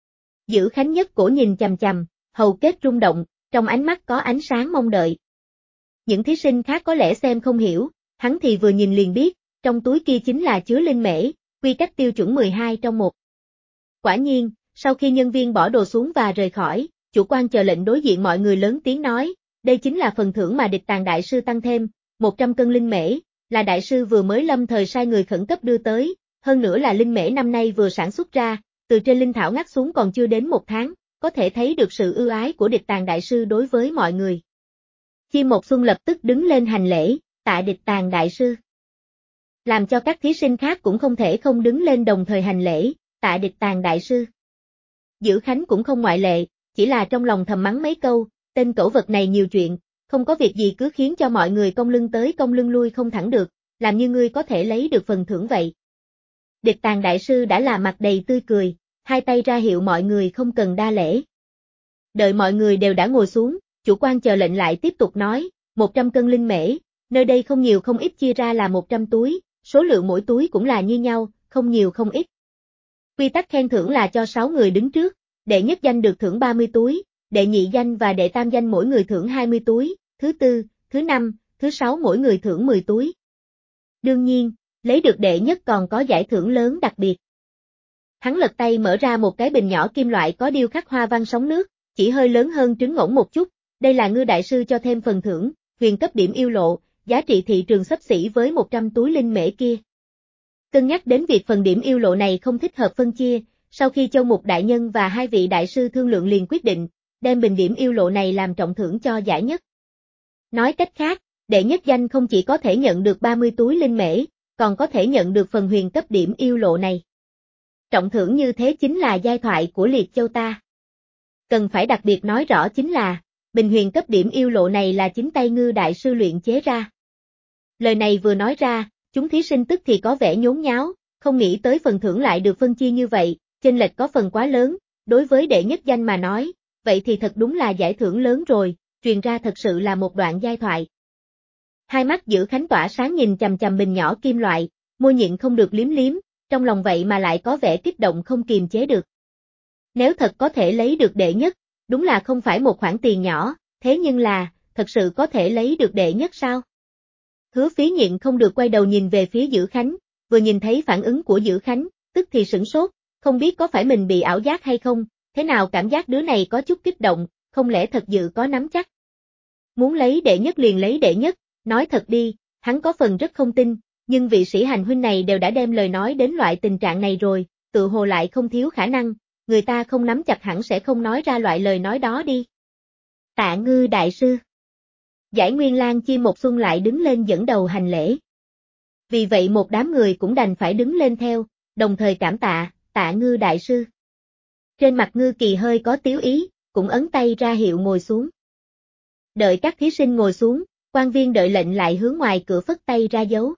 Dữ Khánh nhất cổ nhìn chằm chằm, hầu kết rung động, trong ánh mắt có ánh sáng mong đợi. Những thí sinh khác có lẽ xem không hiểu, hắn thì vừa nhìn liền biết, trong túi kia chính là chứa linh mễ, quy cách tiêu chuẩn 12 trong 1. Quả nhiên, sau khi nhân viên bỏ đồ xuống và rời khỏi, chủ quan chờ lệnh đối diện mọi người lớn tiếng nói, đây chính là phần thưởng mà Địch Tàng đại sư tăng thêm, 100 cân linh mễ, là đại sư vừa mới lâm thời sai người khẩn cấp đưa tới, hơn nữa là linh mễ năm nay vừa sản xuất ra, từ trên linh thảo ngắt xuống còn chưa đến 1 tháng, có thể thấy được sự ưu ái của Địch Tàng đại sư đối với mọi người. Chim Một Xuân lập tức đứng lên hành lễ, tạ Địch Tàng đại sư. Làm cho các thí sinh khác cũng không thể không đứng lên đồng thời hành lễ, tạ Địch Tàng đại sư. Dữ Khánh cũng không ngoại lệ, chỉ là trong lòng thầm mắng mấy câu, tên cẩu vật này nhiều chuyện, không có việc gì cứ khiến cho mọi người cong lưng tới cong lưng lui không thẳng được, làm như ngươi có thể lấy được phần thưởng vậy. Địch Tàng đại sư đã là mặt đầy tươi cười, hai tay ra hiệu mọi người không cần đa lễ. Đợi mọi người đều đã ngồi xuống, chủ quan chờ lệnh lại tiếp tục nói, 100 cân linh mễ, nơi đây không nhiều không ít chia ra là 100 túi, số lượng mỗi túi cũng là như nhau, không nhiều không ít. Quy tắc khen thưởng là cho 6 người đứng trước, đệ nhất danh được thưởng 30 túi, đệ nhị danh và đệ tam danh mỗi người thưởng 20 túi, thứ tư, thứ năm, thứ sáu mỗi người thưởng 10 túi. Đương nhiên, lấy được đệ nhất còn có giải thưởng lớn đặc biệt. Hắn lật tay mở ra một cái bình nhỏ kim loại có điêu khắc hoa văn sóng nước, chỉ hơi lớn hơn trứng ngỗng một chút, đây là Ngư đại sư cho thêm phần thưởng, huyền cấp điểm yêu lộ, giá trị thị trường xấp xỉ với 100 túi linh mễ kia. Cân nhắc đến việc phần điểm yêu lộ này không thích hợp phân chia, sau khi Châu Mục đại nhân và hai vị đại sư thương lượng liền quyết định, đem bình điểm yêu lộ này làm trọng thưởng cho giải nhất. Nói cách khác, đệ nhất danh không chỉ có thể nhận được 30 túi linh mễ, còn có thể nhận được phần huyền cấp điểm yêu lộ này. Trọng thưởng như thế chính là giai thoại của Liệt Châu ta. Cần phải đặc biệt nói rõ chính là, bình huyền cấp điểm yêu lộ này là chính tay Ngư đại sư luyện chế ra. Lời này vừa nói ra, chúng thí sinh tức thì có vẻ nhốn nháo, không nghĩ tới phần thưởng lại được phân chia như vậy, chênh lệch có phần quá lớn, đối với đệ nhất danh mà nói, vậy thì thật đúng là giải thưởng lớn rồi, truyền ra thật sự là một đoạn giai thoại. Hai mắt Giữ Khánh tỏa sáng nhìn chằm chằm bình nhỏ kim loại, môi nhịn không được liếm liếm, trong lòng vậy mà lại có vẻ kích động không kiềm chế được. Nếu thật có thể lấy được đệ nhất, đúng là không phải một khoản tiền nhỏ, thế nhưng là, thật sự có thể lấy được đệ nhất sao? Hứa Phí nhịn không được quay đầu nhìn về phía Giữ Khánh, vừa nhìn thấy phản ứng của Giữ Khánh, tức thì sửng sốt, không biết có phải mình bị ảo giác hay không, thế nào cảm giác đứa này có chút kích động, không lẽ thật sự có nắm chắc. Muốn lấy đệ nhất liền lấy đệ nhất, nói thật đi, hắn có phần rất không tin, nhưng vị sĩ hành huynh này đều đã đem lời nói đến loại tình trạng này rồi, tự hồ lại không thiếu khả năng, người ta không nắm chặt hẳn sẽ không nói ra loại lời nói đó đi. Tạ Ngư đại sư. Giải Nguyên Lang Chim một Xuân lại đứng lên dẫn đầu hành lễ. Vì vậy một đám người cũng đành phải đứng lên theo, đồng thời cảm tạ, Tạ Ngư đại sư. Trên mặt Ngư Kỳ hơi có tiếu ý, cũng ấn tay ra hiệu ngồi xuống. Đợi các thí sinh ngồi xuống, quan viên đợi lệnh lại hướng ngoài cửa phất tay ra dấu.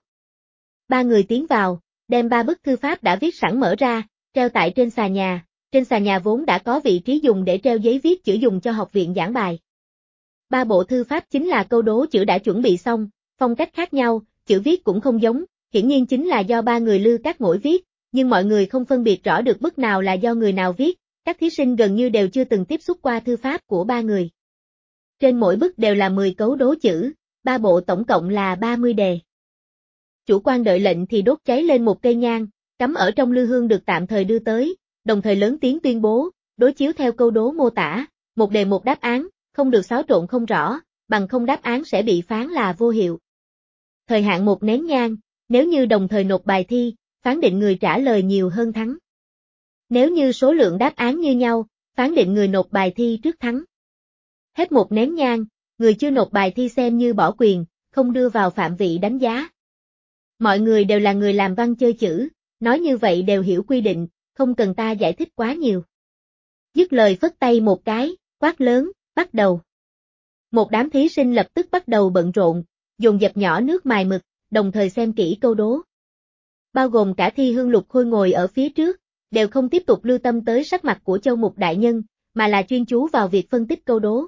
Ba người tiến vào, đem ba bức thư pháp đã viết sẵn mở ra, treo tại trên xà nhà vốn đã có vị trí dùng để treo giấy viết chữ dùng cho học viện giảng bài. Ba bộ thư pháp chính là câu đố chữ đã chuẩn bị xong, phong cách khác nhau, chữ viết cũng không giống, hiển nhiên chính là do ba người Lư Cát Ngỗi viết, nhưng mọi người không phân biệt rõ được bức nào là do người nào viết, các thí sinh gần như đều chưa từng tiếp xúc qua thư pháp của ba người. Trên mỗi bức đều là 10 cấu đố chữ, ba bộ tổng cộng là 30 đề. Chủ quan đợi lệnh thì đốt cháy lên một cây nhang, cắm ở trong lư hương được tạm thời đưa tới, đồng thời lớn tiếng tuyên bố, đối chiếu theo câu đố mô tả, một đề một đáp án, không được xáo trộn không rõ, bằng không đáp án sẽ bị phán là vô hiệu. Thời hạn một nén nhang, nếu như đồng thời nộp bài thi, phán định người trả lời nhiều hơn thắng. Nếu như số lượng đáp án như nhau, phán định người nộp bài thi trước thắng. Hết một nén nhang, người chưa nộp bài thi xem như bỏ quyền, không đưa vào phạm vị đánh giá. Mọi người đều là người làm văn chơi chữ, nói như vậy đều hiểu quy định, không cần ta giải thích quá nhiều. Dứt lời phất tay một cái, quát lớn, bắt đầu. Một đám thí sinh lập tức bắt đầu bận rộn, dồn dập nhỏ nước mài mực, đồng thời xem kỹ câu đố. Bao gồm cả Thi Hương Lục Khôi ngồi ở phía trước, đều không tiếp tục lưu tâm tới sắc mặt của Châu Mục đại nhân, mà là chuyên chú vào việc phân tích câu đố.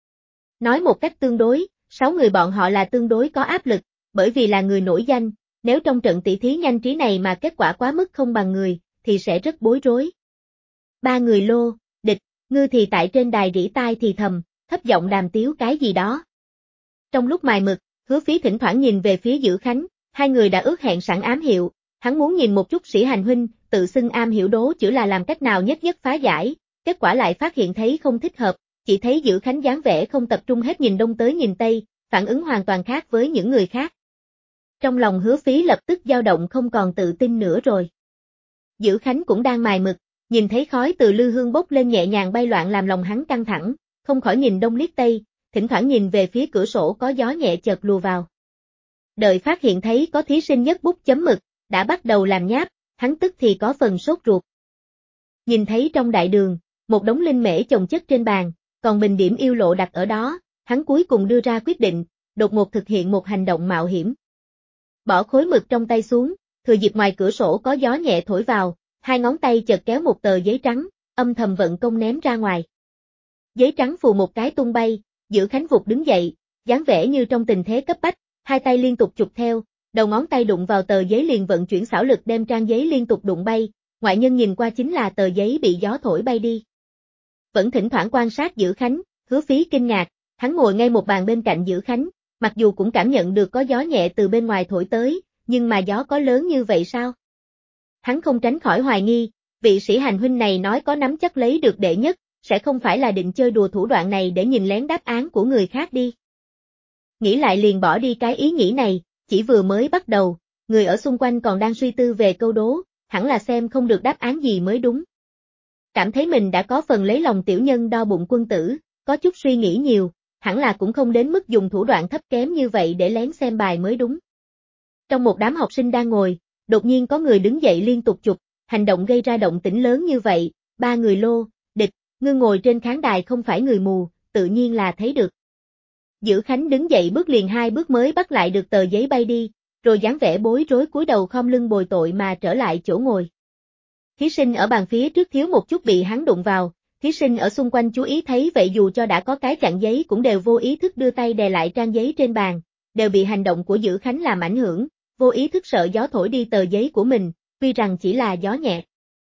Nói một cách tương đối, 6 người bọn họ là tương đối có áp lực, bởi vì là người nổi danh, nếu trong trận tỷ thí nhanh trí này mà kết quả quá mức không bằng người, thì sẽ rất bối rối. Ba người Lô, Địch, Ngư thì tại trên đài rỉ tai thì thầm, thấp giọng đàm tiếu cái gì đó. Trong lúc mài mực, Hứa Phí thỉnh thoảng nhìn về phía Giữ Khánh, hai người đã ước hẹn sẵn ám hiệu, hắn muốn nhìn một chút sĩ hành huynh, tự xưng am hiểu đố chữ là làm cách nào nhất nhất phá giải, kết quả lại phát hiện thấy không thích hợp, chỉ thấy Giữ Khánh dáng vẻ không tập trung hết nhìn đông tới nhìn tây, phản ứng hoàn toàn khác với những người khác. Trong lòng Hứa Phí lập tức dao động không còn tự tin nữa rồi. Giữ Khánh cũng đang mài mực, nhìn thấy khói từ lư hương bốc lên nhẹ nhàng bay loạn làm lòng hắn căng thẳng, không khỏi nhìn đông liếc tây, thỉnh thoảng nhìn về phía cửa sổ có gió nhẹ chợt lùa vào. Đợi phát hiện thấy có thí sinh nhấc bút chấm mực, đã bắt đầu làm nháp, hắn tức thì có phần sốt ruột. Nhìn thấy trong đại đường, một đống linh mễ chồng chất trên bàn, còn bình điểm yêu lộ đặt ở đó, hắn cuối cùng đưa ra quyết định, đột ngột thực hiện một hành động mạo hiểm. Bỏ khối mực trong tay xuống, thừa dịp ngoài cửa sổ có gió nhẹ thổi vào, hai ngón tay chợt kéo một tờ giấy trắng, âm thầm vận công ném ra ngoài. Giấy trắng phù một cái tung bay, Dữ Khánh vụt đứng dậy, dáng vẻ như trong tình thế cấp bách, hai tay liên tục chụp theo, đầu ngón tay đụng vào tờ giấy liền vận chuyển xảo lực đem trang giấy liên tục đụng bay, ngoại nhân nhìn qua chính là tờ giấy bị gió thổi bay đi. Vẫn thỉnh thoảng quan sát Dữ Khánh, Hứa Phí kinh ngạc, hắn ngồi ngay một bàn bên cạnh Dữ Khánh, mặc dù cũng cảm nhận được có gió nhẹ từ bên ngoài thổi tới, nhưng mà gió có lớn như vậy sao? Hắn không tránh khỏi hoài nghi, vị sĩ hành huynh này nói có nắm chắc lấy được đệ nhất, sẽ không phải là định chơi đùa thủ đoạn này để nhìn lén đáp án của người khác đi. Nghĩ lại liền bỏ đi cái ý nghĩ này, chỉ vừa mới bắt đầu, người ở xung quanh còn đang suy tư về câu đố, hẳn là xem không được đáp án gì mới đúng. Cảm thấy mình đã có phần lấy lòng tiểu nhân đo bụng quân tử, có chút suy nghĩ nhiều, hẳn là cũng không đến mức dùng thủ đoạn thấp kém như vậy để lén xem bài mới đúng. Trong một đám học sinh đang ngồi, đột nhiên có người đứng dậy liên tục chụp, hành động gây ra động tĩnh lớn như vậy, ba người Lô, Địch, Ngư ngồi trên khán đài không phải người mù, tự nhiên là thấy được. Dữ Khánh đứng dậy bước liền hai bước mới bắt lại được tờ giấy bay đi, rồi dáng vẻ bối rối cúi đầu khom lưng bồi tội mà trở lại chỗ ngồi. Thí sinh ở bàn phía trước thiếu một chút bị hắn đụng vào, thí sinh ở xung quanh chú ý thấy vậy dù cho đã có cái chặn giấy cũng đều vô ý thức đưa tay đè lại trang giấy trên bàn, đều bị hành động của Dữ Khánh làm ảnh hưởng, vô ý thức sợ gió thổi đi tờ giấy của mình, tuy rằng chỉ là gió nhẹ.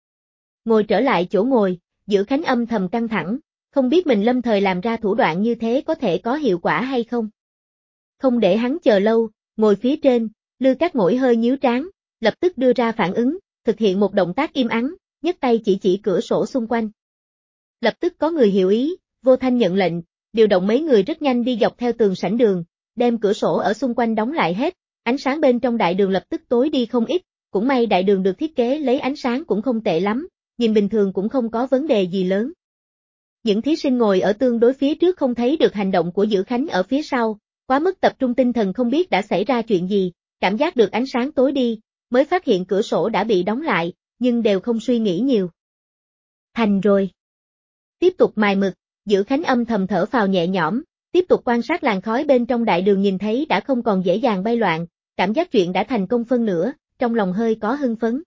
Ngồi trở lại chỗ ngồi, Dữ Khánh âm thầm căng thẳng, không biết mình lâm thời làm ra thủ đoạn như thế có thể có hiệu quả hay không. Không để hắn chờ lâu, ngồi phía trên, Lư Cát Mỗi hơi nhíu trán, lập tức đưa ra phản ứng, thực hiện một động tác im ắng, nhấc tay chỉ cửa sổ xung quanh. Lập tức có người hiểu ý, vô thanh nhận lệnh, điều động mấy người rất nhanh đi dọc theo tường sảnh đường, đem cửa sổ ở xung quanh đóng lại hết, ánh sáng bên trong đại đường lập tức tối đi không ít, cũng may đại đường được thiết kế lấy ánh sáng cũng không tệ lắm, nhìn bình thường cũng không có vấn đề gì lớn. Những thí sinh ngồi ở tương đối phía trước không thấy được hành động của Dữ Khánh ở phía sau, quá mức tập trung tinh thần không biết đã xảy ra chuyện gì, cảm giác được ánh sáng tối đi, mới phát hiện cửa sổ đã bị đóng lại, nhưng đều không suy nghĩ nhiều. Thành rồi. Tiếp tục mài mực, Dữ Khánh âm thầm thở phào nhẹ nhõm, tiếp tục quan sát làn khói bên trong đại đường nhìn thấy đã không còn dễ dàng bay loạn, cảm giác chuyện đã thành công phân nửa, trong lòng hơi có hưng phấn.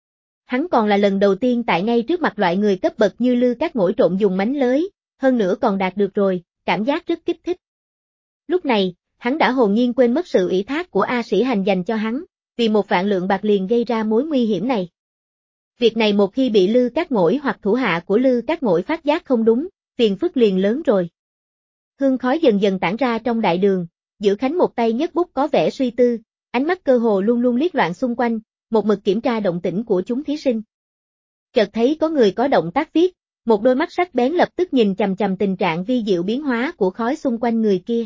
Hắn còn là lần đầu tiên tại ngay trước mặt loại người cấp bậc như Lư Cát Mỗi trộn dùng mánh lới, hơn nữa còn đạt được rồi, cảm giác rất kích thích. Lúc này, hắn đã hồn nhiên quên mất sự ủy thác của A Sĩ Hành dành cho hắn, vì 1 vạn lượng bạc liền gây ra mối nguy hiểm này. Việc này một khi bị Lư Cát Mỗi hoặc thủ hạ của Lư Cát Mỗi phát giác không đúng, phiền phức liền lớn rồi. Hương khói dần dần tản ra trong đại đường, Dữ Khánh một tay nhấc bút có vẻ suy tư, ánh mắt cơ hồ luôn luôn liếc loạn xung quanh, một mực kiểm tra động tĩnh của chúng thí sinh. Chợt thấy có người có động tác viết, một đôi mắt sắc bén lập tức nhìn chằm chằm tình trạng vi diệu biến hóa của khói xung quanh người kia.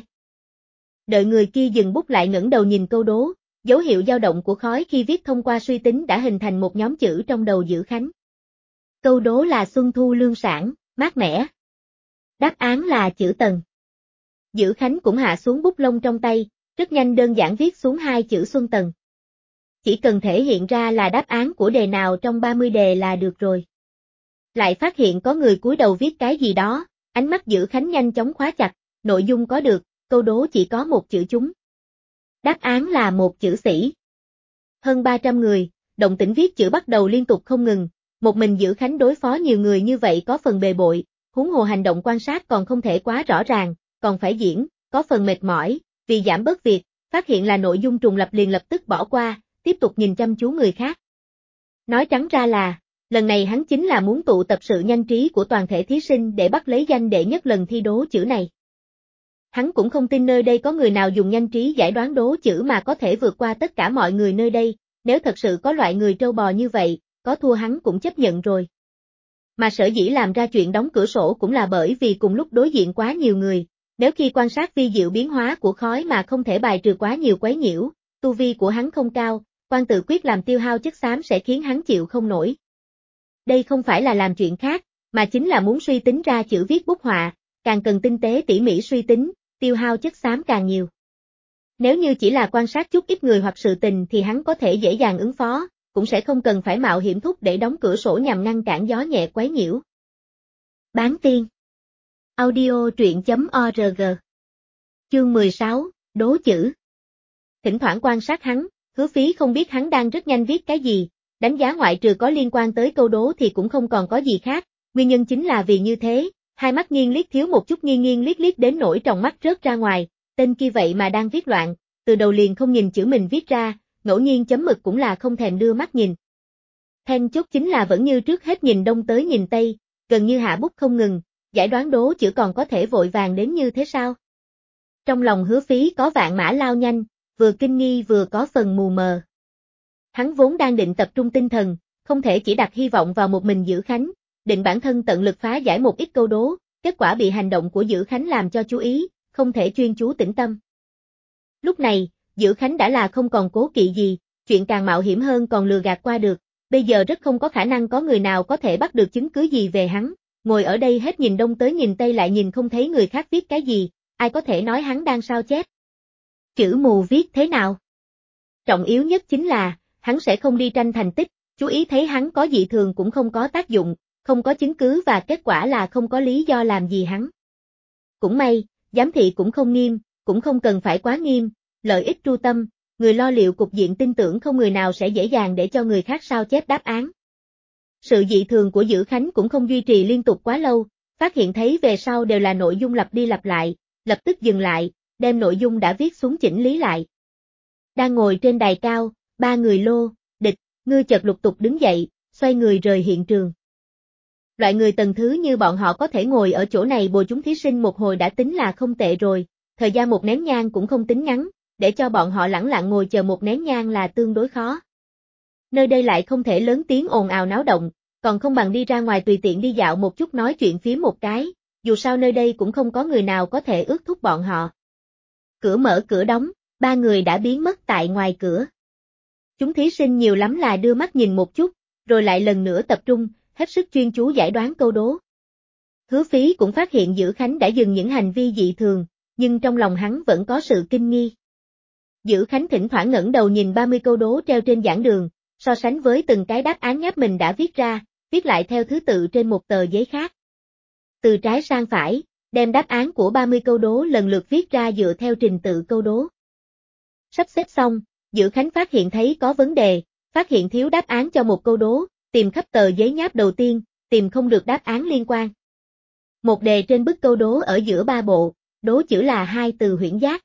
Đợi người kia dừng bút lại ngẩng đầu nhìn câu đố, dấu hiệu dao động của khói khi viết thông qua suy tính đã hình thành một nhóm chữ trong đầu Dữ Khánh. Câu đố là xuân thu lương sản, mát mẻ. Đáp án là chữ Tần. Dữ Khánh cũng hạ xuống bút lông trong tay, rất nhanh đơn giản viết xuống 2 chữ Xuân Tần. Chỉ cần thể hiện ra là đáp án của đề nào trong 30 đề là được rồi. Lại phát hiện có người cúi đầu viết cái gì đó, ánh mắt Dữ Khánh nhanh chóng khóa chặt, nội dung có được, câu đố chỉ có một chữ chúng. Đáp án là một chữ Sĩ. Hơn 300 người, động tĩnh viết chữ bắt đầu liên tục không ngừng, một mình Dữ Khánh đối phó nhiều người như vậy có phần bề bội, huống hồ hành động quan sát còn không thể quá rõ ràng, còn phải diễn, có phần mệt mỏi, vì giảm bớt việc, phát hiện là nội dung trùng lặp liền lập tức bỏ qua, tiếp tục nhìn chăm chú người khác. Nói trắng ra là, lần này hắn chính là muốn tụ tập sự nhanh trí của toàn thể thí sinh để bắt lấy danh đệ nhất lần thi đố chữ này. Hắn cũng không tin nơi đây có người nào dùng nhanh trí giải đoán đố chữ mà có thể vượt qua tất cả mọi người nơi đây, nếu thật sự có loại người trâu bò như vậy, có thua hắn cũng chấp nhận rồi. Mà sở dĩ làm ra chuyện đóng cửa sổ cũng là bởi vì cùng lúc đối diện quá nhiều người, nếu khi quan sát vi diệu biến hóa của khói mà không thể bài trừ quá nhiều quấy nhiễu, tu vi của hắn không cao, quan tự quyết làm tiêu hao chất xám sẽ khiến hắn chịu không nổi. Đây không phải là làm chuyện khác, mà chính là muốn suy tính ra chữ viết bút họa, càng cần tinh tế tỉ mỉ suy tính, tiêu hao chất xám càng nhiều. Nếu như chỉ là quan sát chút ít người hoặc sự tình thì hắn có thể dễ dàng ứng phó, cũng sẽ không cần phải mạo hiểm thúc để đóng cửa sổ nhằm ngăn cản gió nhẹ quấy nhiễu. Bán tiên. Audio truyện.org. Chương 16, đố chữ. Thỉnh thoảng quan sát hắn, Hứa Phí không biết hắn đang rất nhanh viết cái gì, đánh giá ngoại trừ có liên quan tới câu đố thì cũng không còn có gì khác, nguyên nhân chính là vì như thế, hai mắt nghiêng liếc thiếu một chút nghiêng nghiêng liếc liếc đến nỗi tròng mắt rớt ra ngoài, tên kia vậy mà đang viết loạn, từ đầu liền không nhìn chữ mình viết ra, ngẫu nhiên chấm mực cũng là không thèm đưa mắt nhìn. Then chốt chính là vẫn như trước hết nhìn đông tới nhìn tây, gần như hạ bút không ngừng, giải đoán đố chữ còn có thể vội vàng đến như thế sao? Trong lòng Hứa Phí có vạn mã lao nhanh, vừa kinh nghi vừa có phần mù mờ. Hắn vốn đang định tập trung tinh thần, không thể chỉ đặt hy vọng vào một mình Dữ Khánh, định bản thân tận lực phá giải một ít câu đố, kết quả bị hành động của Dữ Khánh làm cho chú ý, không thể chuyên chú tĩnh tâm. Lúc này, Dữ Khánh đã là không còn cố kỵ gì, chuyện càng mạo hiểm hơn còn lừa gạt qua được, bây giờ rất không có khả năng có người nào có thể bắt được chứng cứ gì về hắn, ngồi ở đây hết nhìn đông tới nhìn tây lại nhìn không thấy người khác viết cái gì, ai có thể nói hắn đang sao chép. Chữ mù viết thế nào? Trọng yếu nhất chính là, hắn sẽ không đi tranh thành tích, chú ý thấy hắn có dị thường cũng không có tác dụng, không có chứng cứ và kết quả là không có lý do làm gì hắn. Cũng may, giám thị cũng không nghiêm, cũng không cần phải quá nghiêm, lợi ích tru tâm, người lo liệu cục diện tin tưởng không người nào sẽ dễ dàng để cho người khác sao chép đáp án. Sự dị thường của Dữ Khánh cũng không duy trì liên tục quá lâu, phát hiện thấy về sau đều là nội dung lặp đi lặp lại, lập tức dừng lại, đem nội dung đã viết xuống chỉnh lý lại. Đang ngồi trên đài cao, ba người Lô, Địch, Ngư chợt lục tục đứng dậy, xoay người rời hiện trường. Loại người tầng thứ như bọn họ có thể ngồi ở chỗ này bồi chúng thí sinh một hồi đã tính là không tệ rồi, thời gian một nén nhang cũng không tính ngắn, để cho bọn họ lẳng lặng ngồi chờ một nén nhang là tương đối khó. Nơi đây lại không thể lớn tiếng ồn ào náo động, còn không bằng đi ra ngoài tùy tiện đi dạo một chút nói chuyện phím một cái, dù sao nơi đây cũng không có người nào có thể ước thúc bọn họ. Cửa mở cửa đóng, ba người đã biến mất tại ngoài cửa. Chúng thí sinh nhiều lắm là đưa mắt nhìn một chút, rồi lại lần nữa tập trung, hết sức chuyên chú giải đoán câu đố. Hứa Phí cũng phát hiện Dữ Khánh đã dừng những hành vi dị thường, nhưng trong lòng hắn vẫn có sự kinh nghi. Dữ Khánh thỉnh thoảng ngẩng đầu nhìn 30 câu đố treo trên giảng đường, so sánh với từng cái đáp án nháp mình đã viết ra, viết lại theo thứ tự trên một tờ giấy khác. Từ trái sang phải, đem đáp án của 30 câu đố lần lượt viết ra dựa theo trình tự câu đố. Sắp xếp xong, Dữ Khánh phát hiện thấy có vấn đề, phát hiện thiếu đáp án cho một câu đố, tìm khắp tờ giấy nháp đầu tiên, tìm không được đáp án liên quan. Một đề trên bức câu đố ở giữa ba bộ, đố chữ là hai từ huyễn giác.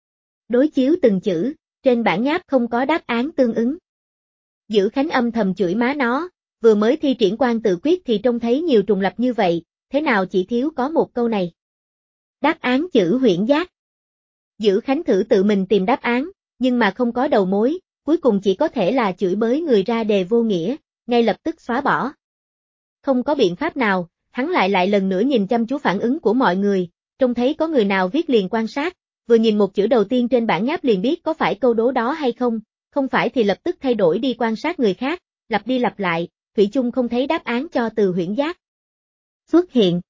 Đối chiếu từng chữ, trên bản nháp không có đáp án tương ứng. Dữ Khánh âm thầm chửi má nó, vừa mới thi triển quan tự quyết thì trông thấy nhiều trùng lập như vậy, thế nào chỉ thiếu có một câu này. Đáp án chữ huyễn giác. Dữ Khánh thử tự mình tìm đáp án, nhưng mà không có đầu mối, cuối cùng chỉ có thể là chửi bới người ra đề vô nghĩa, ngay lập tức xóa bỏ. Không có biện pháp nào, hắn lại lần nữa nhìn chăm chú phản ứng của mọi người, trông thấy có người nào viết liền quan sát, vừa nhìn một chữ đầu tiên trên bảng nháp liền biết có phải câu đố đó hay không, không phải thì lập tức thay đổi đi quan sát người khác, lặp đi lặp lại, thủy chung không thấy đáp án cho từ huyễn giác xuất hiện.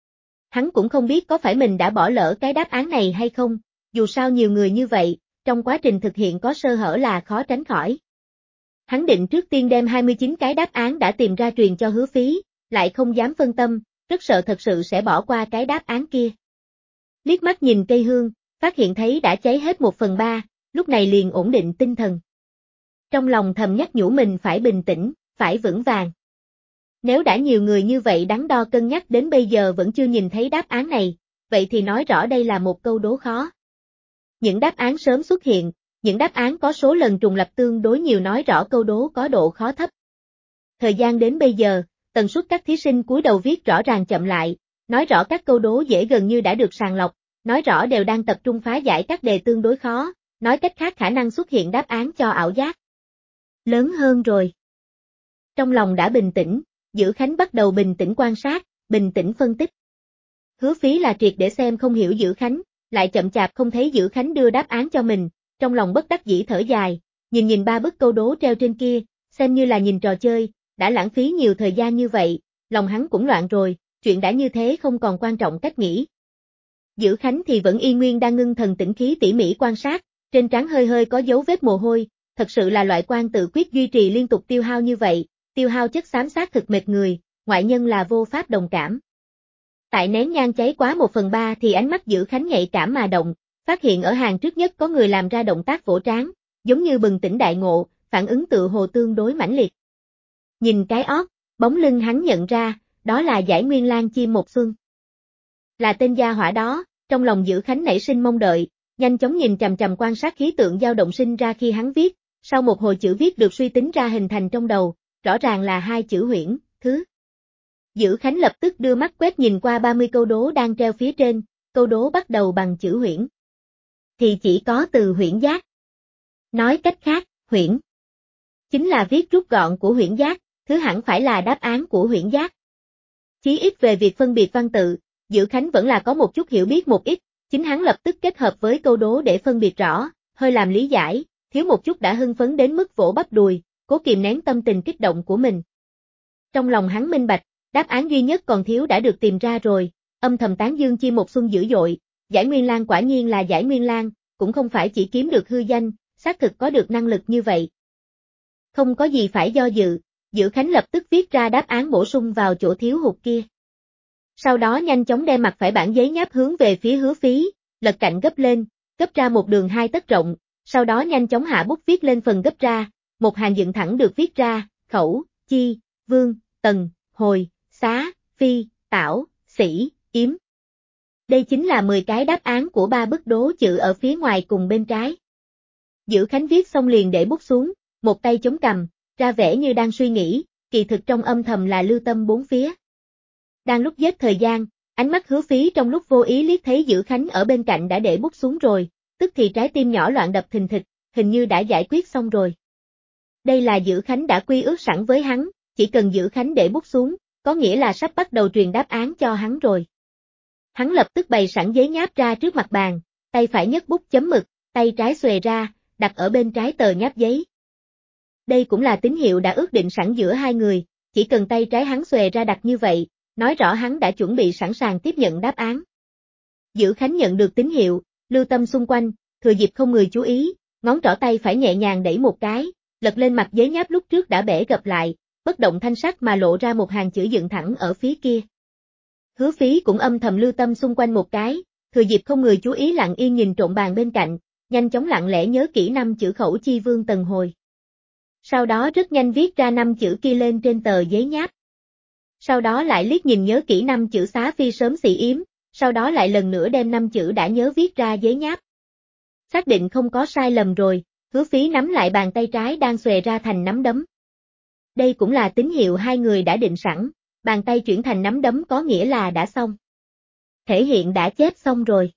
Hắn cũng không biết có phải mình đã bỏ lỡ cái đáp án này hay không, dù sao nhiều người như vậy, trong quá trình thực hiện có sơ hở là khó tránh khỏi. Hắn định trước tiên đem 29 cái đáp án đã tìm ra truyền cho Hứa Phí, lại không dám phân tâm, rất sợ thật sự sẽ bỏ qua cái đáp án kia. Liếc mắt nhìn cây hương, phát hiện thấy đã cháy hết 1/3, lúc này liền ổn định tinh thần. Trong lòng thầm nhắc nhủ mình phải bình tĩnh, phải vững vàng. Nếu đã nhiều người như vậy đắn đo cân nhắc đến bây giờ vẫn chưa nhìn thấy đáp án này, vậy thì nói rõ đây là một câu đố khó. Những đáp án sớm xuất hiện, những đáp án có số lần trùng lặp tương đối nhiều nói rõ câu đố có độ khó thấp. Thời gian đến bây giờ, tần suất các thí sinh cúi đầu viết rõ ràng chậm lại, nói rõ các câu đố dễ gần như đã được sàng lọc, nói rõ đều đang tập trung phá giải các đề tương đối khó, nói cách khác khả năng xuất hiện đáp án cho ảo giác lớn hơn rồi. Trong lòng đã bình tĩnh, Dữ Khánh bắt đầu bình tĩnh quan sát, bình tĩnh phân tích. Hứa Phí là triệt để xem không hiểu Dữ Khánh, lại chậm chạp không thấy Dữ Khánh đưa đáp án cho mình, trong lòng bất đắc dĩ thở dài, nhìn ba bức câu đố treo trên kia, xem như là nhìn trò chơi, đã lãng phí nhiều thời gian như vậy, lòng hắn cũng loạn rồi, chuyện đã như thế không còn quan trọng cách nghĩ. Dữ Khánh thì vẫn y nguyên đang ngưng thần tĩnh khí tỉ mỉ quan sát, trên trán hơi hơi có dấu vết mồ hôi, thật sự là loại quan tự quyết duy trì liên tục tiêu hao như vậy, tiêu hao chất xám xác thực mệt người, ngoại nhân là vô pháp đồng cảm. Tại nén nhang cháy quá 1/3 thì ánh mắt Dữ Khánh nhạy cảm mà động, phát hiện ở hàng trước nhất có người làm ra động tác vỗ trán, giống như bừng tỉnh đại ngộ, phản ứng tự hồ tương đối mãnh liệt. Nhìn cái ót, bóng lưng hắn nhận ra, đó là Giải Nguyên Lang Chim Một Xuân. Là tên gia hỏa đó, trong lòng Dữ Khánh nảy sinh mong đợi, nhanh chóng nhìn chằm chằm quan sát khí tượng dao động sinh ra khi hắn viết, sau một hồi chữ viết được suy tính ra hình thành trong đầu, rõ ràng là hai chữ huyễn, thứ. Dữ Khánh lập tức đưa mắt quét nhìn qua 30 câu đố đang treo phía trên, câu đố bắt đầu bằng chữ huyễn. Thì chỉ có từ huyễn giác. Nói cách khác, huyễn chính là viết rút gọn của huyễn giác, thứ hẳn phải là đáp án của huyễn giác. Chí ít về việc phân biệt văn tự, Dữ Khánh vẫn là có một chút hiểu biết một ít, chính hắn lập tức kết hợp với câu đố để phân biệt rõ, hơi làm lý giải, thiếu một chút đã hưng phấn đến mức vỗ bắp đùi, cố kìm nén tâm tình kích động của mình. Trong lòng hắn minh bạch, đáp án duy nhất còn thiếu đã được tìm ra rồi, âm thầm tán dương Chim Một Xuân dữ dội, Giải Nguyên Lang quả nhiên là Giải Nguyên Lang, cũng không phải chỉ kiếm được hư danh, xác thực có được năng lực như vậy. Không có gì phải do dự, Dữ Khánh lập tức viết ra đáp án bổ sung vào chỗ thiếu hụt kia. Sau đó nhanh chóng đem mặt phải bản giấy nháp hướng về phía Hứa Phí, lật cạnh gấp lên, gấp ra một đường 2 tấc rộng, sau đó nhanh chóng hạ bút viết lên phần gấp ra, một hàng dựng thẳng được viết ra, Khẩu, Chi, Vương, Tần, Hồi, Xá, Phi, Tảo, Sĩ, Yếm. Đây chính là 10 cái đáp án của 3 bức đố chữ ở phía ngoài cùng bên trái. Dữ Khánh viết xong liền để bút xuống, một tay chống cằm, ra vẻ như đang suy nghĩ, kỳ thực trong âm thầm là lưu tâm bốn phía. Đang lúc giết thời gian, ánh mắt Hứa Phí trong lúc vô ý liếc thấy Dữ Khánh ở bên cạnh đã để bút xuống rồi, tức thì trái tim nhỏ loạn đập thình thịch, hình như đã giải quyết xong rồi. Đây là Dữ Khánh đã quy ước sẵn với hắn, chỉ cần Dữ Khánh để bút xuống, có nghĩa là sắp bắt đầu truyền đáp án cho hắn rồi. Hắn lập tức bày sẵn giấy nháp ra trước mặt bàn, tay phải nhấc bút chấm mực, tay trái xuề ra, đặt ở bên trái tờ nháp giấy. Đây cũng là tín hiệu đã ước định sẵn giữa hai người, chỉ cần tay trái hắn xuề ra đặt như vậy, nói rõ hắn đã chuẩn bị sẵn sàng tiếp nhận đáp án. Dữ Khánh nhận được tín hiệu, lưu tâm xung quanh, thừa dịp không người chú ý, ngón trỏ tay phải nhẹ nhàng đẩy một cái, lật lên mặt giấy nháp lúc trước đã bẻ gập lại, bất động thanh sắc mà lộ ra một hàng chữ dựng thẳng ở phía kia. Hứa Phí cũng âm thầm lưu tâm xung quanh một cái, thừa dịp không người chú ý lặng yên nhìn trộn bàn bên cạnh, nhanh chóng lặng lẽ nhớ kỹ 5 chữ Khẩu Chi Vương Tần Hồi. Sau đó rất nhanh viết ra 5 chữ kia lên trên tờ giấy nháp. Sau đó lại liếc nhìn nhớ kỹ 5 chữ Xá Phi Sớm Xỉ Yếm, sau đó lại lần nữa đem 5 chữ đã nhớ viết ra giấy nháp. Xác định không có sai lầm rồi, Hứa Phí nắm lại bàn tay trái đang xòe ra thành nắm đấm. Đây cũng là tín hiệu hai người đã định sẵn, bàn tay chuyển thành nắm đấm có nghĩa là đã xong. Thể hiện đã chép xong rồi.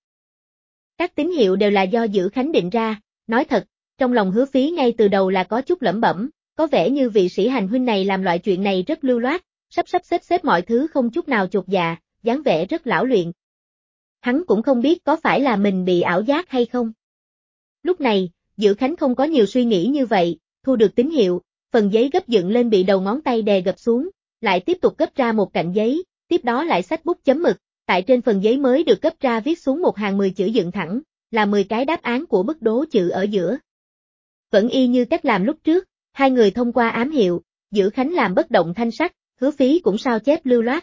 Các tín hiệu đều là do Dữ Khánh định ra, nói thật, trong lòng Hứa Phí ngay từ đầu là có chút lẩm bẩm, có vẻ như vị sĩ hành huynh này làm loại chuyện này rất lưu loát, sắp xếp mọi thứ không chút nào chột dạ, dáng vẻ rất lão luyện. Hắn cũng không biết có phải là mình bị ảo giác hay không. Lúc này, Dữ Khánh không có nhiều suy nghĩ như vậy, thu được tín hiệu, phần giấy gấp dựng lên bị đầu ngón tay đè gập xuống, lại tiếp tục gấp ra một cạnh giấy, tiếp đó lại xách bút chấm mực, tại trên phần giấy mới được gấp ra viết xuống một hàng 10 chữ dựng thẳng, là 10 cái đáp án của bức đố chữ ở giữa. Vẫn y như cách làm lúc trước, hai người thông qua ám hiệu, Dữ Khánh làm bất động thanh sắc, Hứa Phí cũng sao chép lưu loát.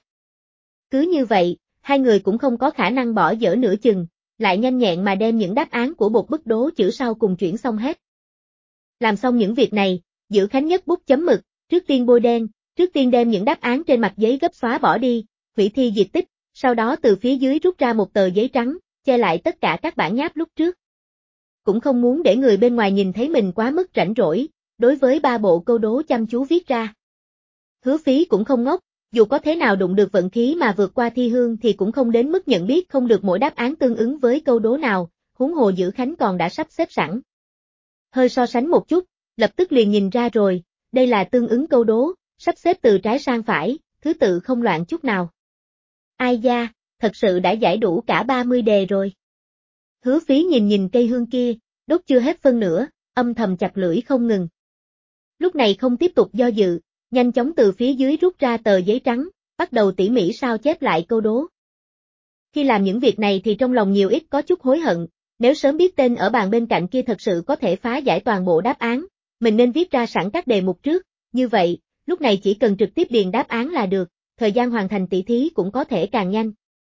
Cứ như vậy, hai người cũng không có khả năng bỏ dở nửa chừng, lại nhanh nhẹn mà đem những đáp án của một bức đố chữ sau cùng chuyển xong hết. Làm xong những việc này, Dữ Khánh nhấc bút chấm mực, trước tiên bôi đen, trước tiên đem những đáp án trên mặt giấy gấp xóa bỏ đi, hủy thi diệt tích, sau đó từ phía dưới rút ra một tờ giấy trắng, che lại tất cả các bản nháp lúc trước. Cũng không muốn để người bên ngoài nhìn thấy mình quá mức rảnh rỗi, đối với 3 bộ câu đố chăm chú viết ra. Hứa Phí cũng không ngốc, dù có thế nào đụng được vận khí mà vượt qua thi hương thì cũng không đến mức nhận biết không được mỗi đáp án tương ứng với câu đố nào, huống hồ Dữ Khánh còn đã sắp xếp sẵn. Hơi so sánh một chút, lập tức liền nhìn ra rồi, đây là tương ứng câu đố, sắp xếp từ trái sang phải, thứ tự không loạn chút nào. Ai da, thật sự đã giải đủ cả 30 đề rồi. Hứa Phí nhìn cây hương kia, đốt chưa hết phân nữa, âm thầm chặt lưỡi không ngừng. Lúc này không tiếp tục do dự, nhanh chóng từ phía dưới rút ra tờ giấy trắng, bắt đầu tỉ mỉ sao chép lại câu đố. Khi làm những việc này thì trong lòng nhiều ít có chút hối hận, nếu sớm biết tên ở bàn bên cạnh kia thật sự có thể phá giải toàn bộ đáp án, mình nên viết ra sẵn các đề mục trước, như vậy, lúc này chỉ cần trực tiếp điền đáp án là được, thời gian hoàn thành tỉ thí cũng có thể càng nhanh.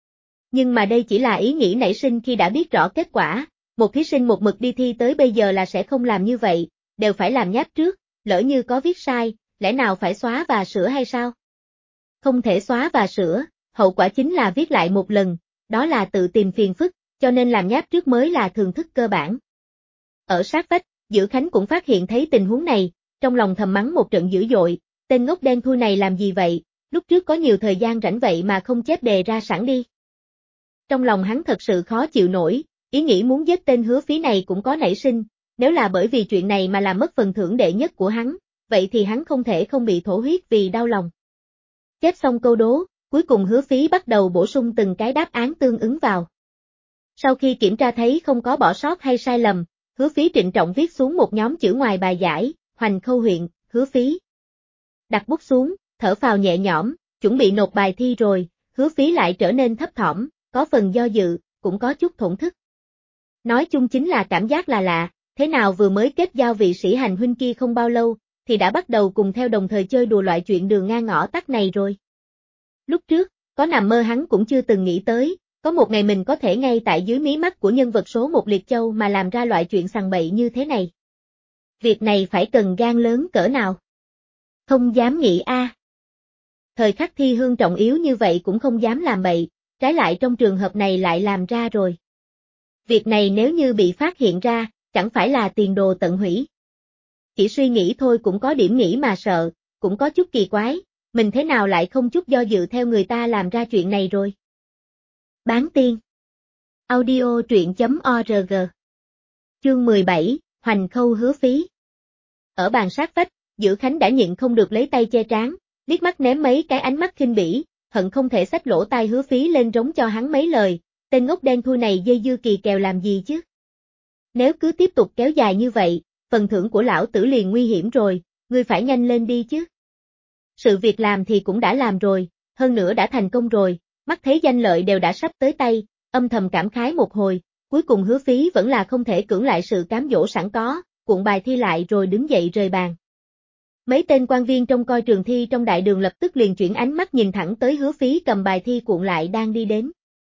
Nhưng mà đây chỉ là ý nghĩ nảy sinh khi đã biết rõ kết quả, một thí sinh một mực đi thi tới bây giờ là sẽ không làm như vậy, đều phải làm nháp trước, lỡ như có viết sai, lẽ nào phải xóa và sửa hay sao? Không thể xóa và sửa, hậu quả chính là viết lại một lần, đó là tự tìm phiền phức, cho nên làm nháp trước mới là thường thức cơ bản. Ở sát vách, Dữ Khánh cũng phát hiện thấy tình huống này, trong lòng thầm mắng một trận dữ dội, tên ngốc đen thui này làm gì vậy, lúc trước có nhiều thời gian rảnh vậy mà không chép đề ra sẵn đi. Trong lòng hắn thật sự khó chịu nổi, ý nghĩ muốn giết tên Hứa Phí này cũng có nảy sinh, nếu là bởi vì chuyện này mà làm mất phần thưởng đệ nhất của hắn, vậy thì hắn không thể không bị thổ huyết vì đau lòng. Chép xong câu đố, cuối cùng Hứa Phí bắt đầu bổ sung từng cái đáp án tương ứng vào. Sau khi kiểm tra thấy không có bỏ sót hay sai lầm, Hứa Phí trịnh trọng viết xuống một nhóm chữ ngoài bài giải, Hoành Khâu huyện, Hứa Phí. Đặt bút xuống, thở phào nhẹ nhõm, chuẩn bị nộp bài thi rồi, Hứa Phí lại trở nên thấp thỏm, có phần do dự, cũng có chút thổn thức. Nói chung chính là cảm giác là lạ, thế nào vừa mới kết giao vị sĩ hành huynh kia không bao lâu, thì đã bắt đầu cùng theo đồng thời chơi đùa loại chuyện đường ngang ngõ tắt này rồi. Lúc trước, có nằm mơ hắn cũng chưa từng nghĩ tới, có một ngày mình có thể ngay tại dưới mí mắt của nhân vật số một Liệt Châu mà làm ra loại chuyện sằng bậy như thế này. Việc này phải cần gan lớn cỡ nào? Không dám nghĩ a. Thời khắc thi hương trọng yếu như vậy cũng không dám làm bậy, trái lại trong trường hợp này lại làm ra rồi. Việc này nếu như bị phát hiện ra, chẳng phải là tiền đồ tận hủy. Chỉ suy nghĩ thôi cũng có điểm nghĩ mà sợ, cũng có chút kỳ quái, mình thế nào lại không chút do dự theo người ta làm ra chuyện này rồi. Bán tiên. Audio truyện.org. Chương 17, Hoành Khâu Hứa Phí. Ở bàn sát vách, Dữ Khánh đã nhịn không được lấy tay che trán, liếc mắt ném mấy cái ánh mắt khinh bỉ, hận không thể xách lỗ tai Hứa Phí lên rống cho hắn mấy lời, tên ngốc đen thui này dây dưa kỳ kèo làm gì chứ? Nếu cứ tiếp tục kéo dài như vậy, phần thưởng của lão tử liền nguy hiểm rồi, ngươi phải nhanh lên đi chứ. Sự việc làm thì cũng đã làm rồi, hơn nữa đã thành công rồi, mắt thấy danh lợi đều đã sắp tới tay, âm thầm cảm khái một hồi, cuối cùng Hứa Phí vẫn là không thể cưỡng lại sự cám dỗ sẵn có, cuộn bài thi lại rồi đứng dậy rời bàn. Mấy tên quan viên trông coi trường thi trong đại đường lập tức liền chuyển ánh mắt nhìn thẳng tới Hứa Phí cầm bài thi cuộn lại đang đi đến.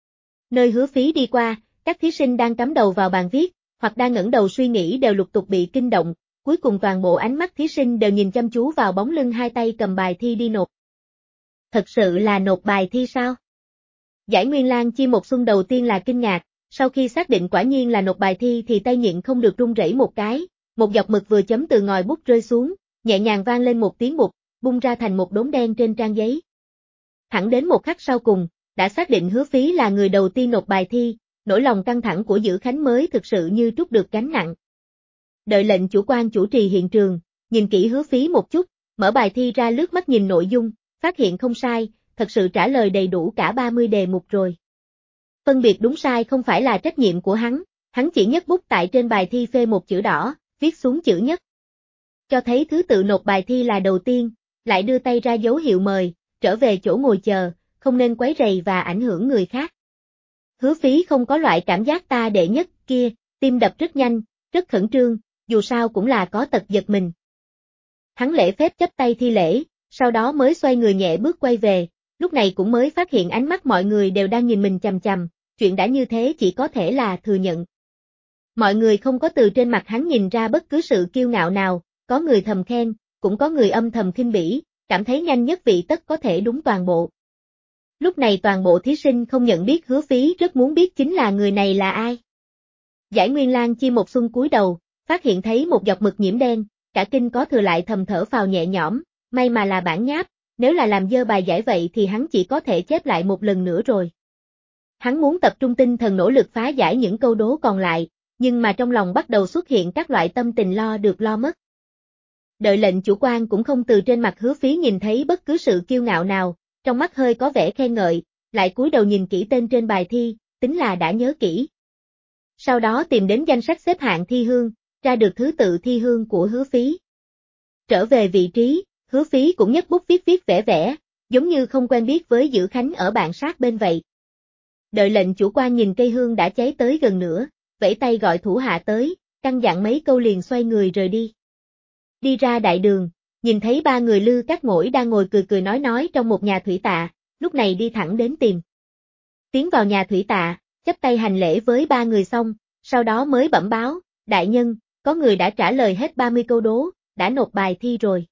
Nơi Hứa Phí đi qua, các thí sinh đang cắm đầu vào bàn viết, hoặc đang ngẩng đầu suy nghĩ đều lục tục bị kinh động, cuối cùng toàn bộ ánh mắt thí sinh đều nhìn chăm chú vào bóng lưng hai tay cầm bài thi đi nộp. Thật sự là nộp bài thi sao? Giải Nguyên Lang Chi một xuân đầu tiên là kinh ngạc, sau khi xác định quả nhiên là nộp bài thi thì tay nhịn không được run rẩy một cái, một giọt mực vừa chấm từ ngòi bút rơi xuống, nhẹ nhàng vang lên một tiếng bụp, bung ra thành một đốm đen trên trang giấy. Thẳng đến một khắc sau cùng, đã xác định Hứa Phí là người đầu tiên nộp bài thi, nỗi lòng căng thẳng của Dữ Khánh mới thực sự như trút được gánh nặng. Đợi lệnh chủ quan chủ trì hiện trường, nhìn kỹ Hứa Phí một chút, mở bài thi ra lướt mắt nhìn nội dung, phát hiện không sai, thật sự trả lời đầy đủ cả 30 đề mục rồi. Phân biệt đúng sai không phải là trách nhiệm của hắn chỉ nhấc bút tại trên bài thi phê một chữ đỏ, viết xuống chữ nhất. Cho thấy thứ tự nộp bài thi là đầu tiên, lại đưa tay ra dấu hiệu mời, trở về chỗ ngồi chờ, không nên quấy rầy và ảnh hưởng người khác. Hứa Phí không có loại cảm giác ta đệ nhất kia, tim đập rất nhanh, rất khẩn trương, dù sao cũng là có tật giật mình. Hắn lễ phép chắp tay thi lễ, sau đó mới xoay người nhẹ bước quay về, lúc này cũng mới phát hiện ánh mắt mọi người đều đang nhìn mình chằm chằm, chuyện đã như thế chỉ có thể là thừa nhận. Mọi người không có từ trên mặt hắn nhìn ra bất cứ sự kiêu ngạo nào, có người thầm khen, cũng có người âm thầm khinh bỉ, cảm thấy nhanh nhất vị tất có thể đúng toàn bộ. Lúc này toàn bộ thí sinh không nhận biết Hứa Phí rất muốn biết chính là người này là ai. Giải Nguyên Lang Chi một xuân cúi đầu, phát hiện thấy một giọt mực nhiễm đen, cả kinh có thừa lại thầm thở phào nhẹ nhõm, may mà là bản nháp, nếu là làm dơ bài giải vậy thì hắn chỉ có thể chép lại một lần nữa rồi. Hắn muốn tập trung tinh thần nỗ lực phá giải những câu đố còn lại, nhưng mà trong lòng bắt đầu xuất hiện các loại tâm tình lo được lo mất. Đợi lệnh chủ quan cũng không từ trên mặt Hứa Phí nhìn thấy bất cứ sự kiêu ngạo nào, trong mắt hơi có vẻ khen ngợi, lại cúi đầu nhìn kỹ tên trên bài thi, tính là đã nhớ kỹ. Sau đó tìm đến danh sách xếp hạng thi hương, ra được thứ tự thi hương của Hứa Phí. Trở về vị trí, Hứa Phí cũng nhấc bút viết vẽ, giống như không quen biết với Dữ Khánh ở bàn sát bên vậy. Đợi lệnh chủ quan nhìn cây hương đã cháy tới gần nữa, vẫy tay gọi thủ hạ tới, căn dặn mấy câu liền xoay người rời đi. Đi ra đại đường, nhìn thấy ba người Lư Cát Ngỗi đang ngồi cười cười nói trong một nhà thủy tạ, lúc này đi thẳng đến tìm. tiến vào nhà thủy tạ, chắp tay hành lễ với ba người xong, sau đó mới bẩm báo, đại nhân, có người đã trả lời hết 30 câu đố, đã nộp bài thi rồi.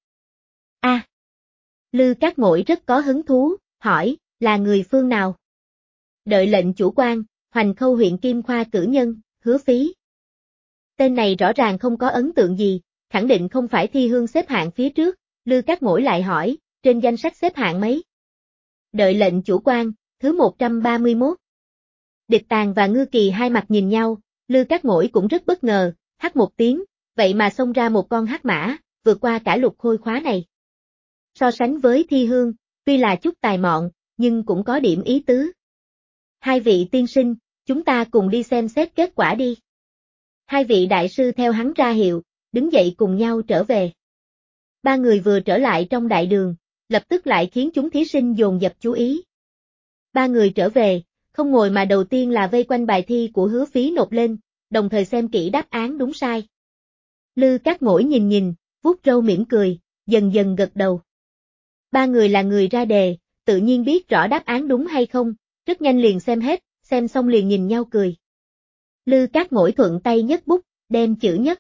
Lư Cát Ngỗi rất có hứng thú, hỏi, là người phương nào? Đợi lệnh chủ quan, Hoành Khâu huyện Kim Khoa cử nhân, Hứa Phí. Tên này rõ ràng không có ấn tượng gì, khẳng định không phải thi hương xếp hạng phía trước, Lư Cát Ngỗi lại hỏi, trên danh sách xếp hạng mấy? Đợi lệnh chủ quan, thứ 131. Địch Tàng và Ngư Kỳ hai mặt nhìn nhau, Lư Cát Ngỗi cũng rất bất ngờ, hắt một tiếng, vậy mà xông ra một con hắc mã, vượt qua cả lục khôi khóa này. So sánh với thi hương, tuy là chút tài mọn, nhưng cũng có điểm ý tứ. Hai vị tiên sinh, chúng ta cùng đi xem xét kết quả đi. Hai vị đại sư theo hắn ra hiệu, đứng dậy cùng nhau trở về. Ba người vừa trở lại trong đại đường, lập tức lại khiến chúng thí sinh dồn dập chú ý. Ba người trở về, không ngồi mà đầu tiên là vây quanh bài thi của Hứa Phí nộp lên, đồng thời xem kỹ đáp án đúng sai. Lư Cát Ngỗi nhìn, vuốt râu mỉm cười, dần dần gật đầu. Ba người là người ra đề, tự nhiên biết rõ đáp án đúng hay không, rất nhanh liền xem hết, xem xong liền nhìn nhau cười. Lư Cát Ngỗi thuận tay nhấc bút, đem chữ nhất.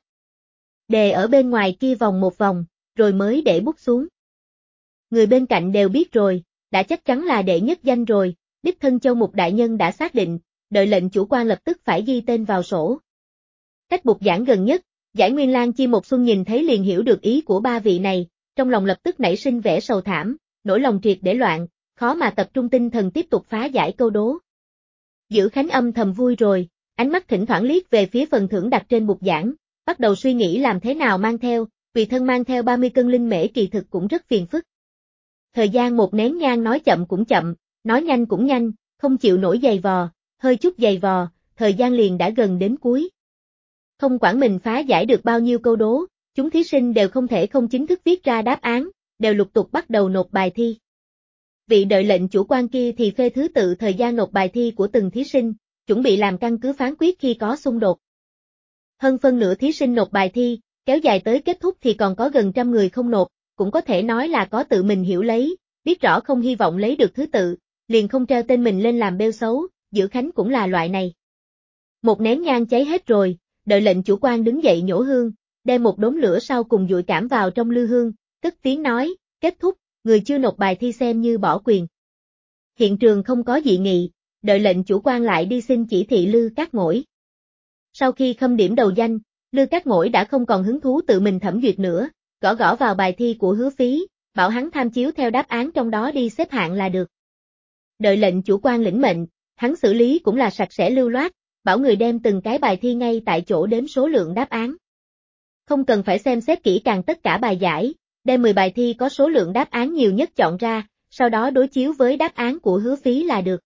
Đề ở bên ngoài kia vòng một vòng, rồi mới để bút xuống. Người bên cạnh đều biết rồi, đã chắc chắn là đệ nhất danh rồi, đích thân Châu Mục đại nhân đã xác định, đợi lệnh chủ quan lập tức phải ghi tên vào sổ. Cách bục giảng gần nhất, Giải Nguyên Lang Chi Một Xuân nhìn thấy liền hiểu được ý của ba vị này, trong lòng lập tức nảy sinh vẻ sầu thảm, nỗi lòng triệt để loạn, khó mà tập trung tinh thần tiếp tục phá giải câu đố. Giữ Khánh âm thầm vui rồi, ánh mắt thỉnh thoảng liếc về phía phần thưởng đặt trên bục giảng, bắt đầu suy nghĩ làm thế nào mang theo, vì thân mang theo 30 cân linh mễ kỳ thực cũng rất phiền phức. Thời gian một nén nhang nói chậm cũng chậm, nói nhanh cũng nhanh, không chịu nổi giày vò, hơi chút giày vò, thời gian liền đã gần đến cuối. Không quản mình phá giải được bao nhiêu câu đố, chúng thí sinh đều không thể không chính thức viết ra đáp án, đều lục tục bắt đầu nộp bài thi. Vị đợi lệnh chủ quan kia thì phê thứ tự thời gian nộp bài thi của từng thí sinh, chuẩn bị làm căn cứ phán quyết khi có xung đột. Hơn phân nửa thí sinh nộp bài thi, kéo dài tới kết thúc thì còn có gần 100 người không nộp, cũng có thể nói là có tự mình hiểu lấy, biết rõ không hy vọng lấy được thứ tự, liền không treo tên mình lên làm bêu xấu, Giữ Khánh cũng là loại này. Một nén nhang cháy hết rồi, đợi lệnh chủ quan đứng dậy nhổ hương, đem một đốm lửa sau cùng dụi cảm vào trong lư hương, cất tiếng nói, kết thúc, người chưa nộp bài thi xem như bỏ quyền. Hiện trường không có dị nghị, đợi lệnh chủ quan lại đi xin chỉ thị Lư Cát Ngỗi. Sau khi khâm điểm đầu danh, Lư Cát Ngỗi đã không còn hứng thú tự mình thẩm duyệt nữa, gõ gõ vào bài thi của Hứa Phí, bảo hắn tham chiếu theo đáp án trong đó đi xếp hạng là được. Đợi lệnh chủ quan lĩnh mệnh, hắn xử lý cũng là sạch sẽ lưu loát, bảo người đem từng cái bài thi ngay tại chỗ đếm số lượng đáp án. Không cần phải xem xét kỹ càng tất cả bài giải, đem 10 bài thi có số lượng đáp án nhiều nhất chọn ra, sau đó đối chiếu với đáp án của Hứa Phí là được.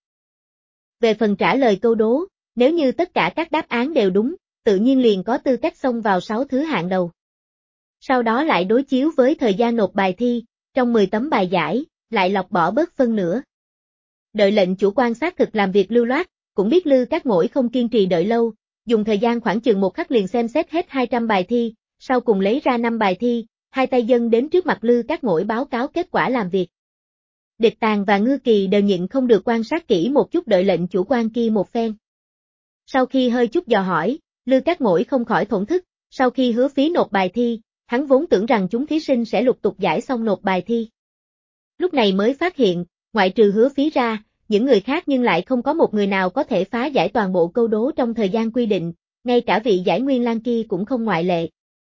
Về phần trả lời câu đố, nếu như tất cả các đáp án đều đúng, tự nhiên liền có tư cách xông vào 6 thứ hạng đầu. Sau đó lại đối chiếu với thời gian nộp bài thi, trong 10 tấm bài giải, lại lọc bỏ bớt phân nửa. Đợi lệnh chủ quan xác thực làm việc lưu loát, cũng biết Lư Cát Ngỗi không kiên trì đợi lâu, dùng thời gian khoảng chừng một khắc liền xem xét hết 200 bài thi, sau cùng lấy ra 5 bài thi, hai tay dâng đến trước mặt Lư Cát Ngỗi báo cáo kết quả làm việc. Địch Tàng và Ngư Kỳ đều nhịn không được quan sát kỹ một chút đợi lệnh chủ quan kia một phen. Sau khi hơi chút dò hỏi, Lư Cát Ngỗi không khỏi thổn thức, sau khi Hứa Phí nộp bài thi, hắn vốn tưởng rằng chúng thí sinh sẽ lục tục giải xong nộp bài thi. Lúc này mới phát hiện, ngoại trừ Hứa Phí ra, những người khác nhưng lại không có một người nào có thể phá giải toàn bộ câu đố trong thời gian quy định, ngay cả vị Giải Nguyên Lang kia cũng không ngoại lệ.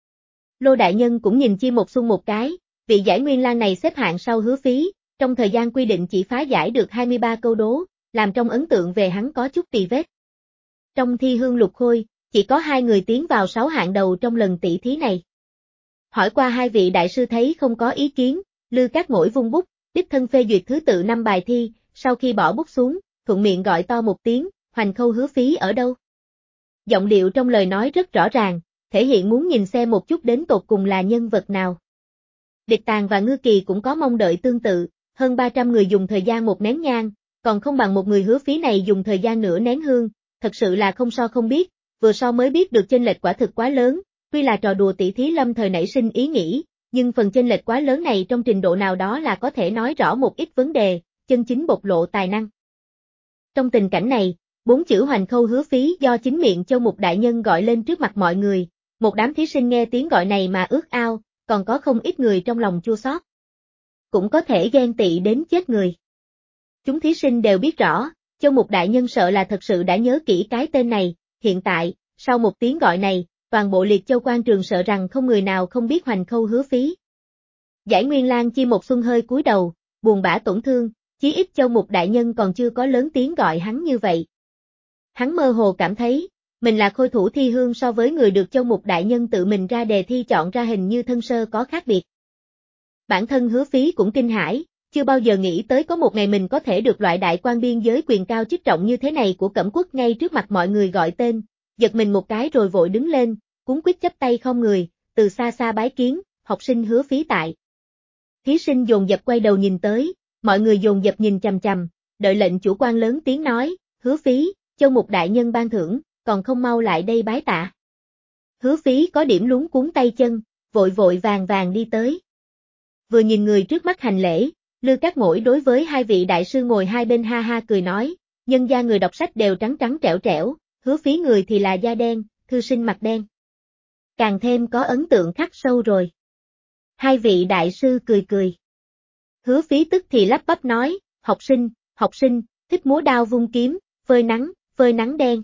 Lô đại nhân cũng nhìn Chi Một Xuân một cái, vị Giải Nguyên Lang này xếp hạng sau Hứa Phí, trong thời gian quy định chỉ phá giải được 23 câu đố, làm trong ấn tượng về hắn có chút tì vết. Trong thi hương lục khôi, chỉ có 2 người tiến vào 6 hạng đầu trong lần tỷ thí này. Hỏi qua hai vị đại sư thấy không có ý kiến, Lư Cát Ngỗi vung bút, đích thân phê duyệt thứ tự 5 bài thi, sau khi bỏ bút xuống, thuận miệng gọi to một tiếng, Hoành Khâu Hứa Phí ở đâu? Giọng điệu trong lời nói rất rõ ràng, thể hiện muốn nhìn xem một chút đến tột cùng là nhân vật nào. Địch Tàng và Ngư Kỳ cũng có mong đợi tương tự, hơn 300 người dùng thời gian một nén nhang, còn không bằng một người Hứa Phí này dùng thời gian nửa nén hương, thật sự là không so không biết, vừa so mới biết được chênh lệch quả thực quá lớn, tuy là trò đùa tỷ thí lâm thời nảy sinh ý nghĩ, nhưng phần chênh lệch quá lớn này trong trình độ nào đó là có thể nói rõ một ít vấn đề, chân chính bộc lộ tài năng. Trong tình cảnh này, 4 chữ hoành khâu hứa phí do chính miệng Châu Mục đại nhân gọi lên trước mặt mọi người, một đám thí sinh nghe tiếng gọi này mà ước ao, còn có không ít người trong lòng chua xót. Cũng có thể ghen tị đến chết người. Chúng thí sinh đều biết rõ, Châu Mục đại nhân sợ là thật sự đã nhớ kỹ cái tên này, hiện tại, sau một tiếng gọi này, toàn bộ Liệt Châu quan trường sợ rằng không người nào không biết hoành khâu hứa phí. Giải Nguyên Lang Chi Một Xuân hơi cúi đầu, buồn bã tổn thương, chí ít Châu Mục đại nhân còn chưa có lớn tiếng gọi hắn như vậy. Hắn mơ hồ cảm thấy, mình là khôi thủ thi hương so với người được Châu Mục đại nhân tự mình ra đề thi chọn ra hình như thân sơ có khác biệt. Bản thân hứa phí cũng kinh hãi, chưa bao giờ nghĩ tới có một ngày mình có thể được loại đại quan biên giới quyền cao chức trọng như thế này của Cẩm Quốc ngay trước mặt mọi người gọi tên, giật mình một cái rồi vội đứng lên, cuống quýt chắp tay không người, từ xa xa bái kiến, học sinh hứa phí tại. Thí sinh dồn dập quay đầu nhìn tới, mọi người dồn dập nhìn chằm chằm, đợi lệnh chủ quan lớn tiếng nói, hứa phí, Châu Mục đại nhân ban thưởng, còn không mau lại đây bái tạ. Hứa phí có điểm luống cuống tay chân, vội vội vàng vàng đi tới. Vừa nhìn người trước mắt hành lễ, Lư Cát Mỗi đối với hai vị đại sư ngồi hai bên ha ha cười nói, nhân gia người đọc sách đều trắng trắng trẻo trẻo, hứa phí người thì là da đen, thư sinh mặt đen. Càng thêm có ấn tượng khắc sâu rồi. Hai vị đại sư cười cười. Hứa phí tức thì lắp bắp nói, học sinh, thích múa đao vung kiếm, phơi nắng đen.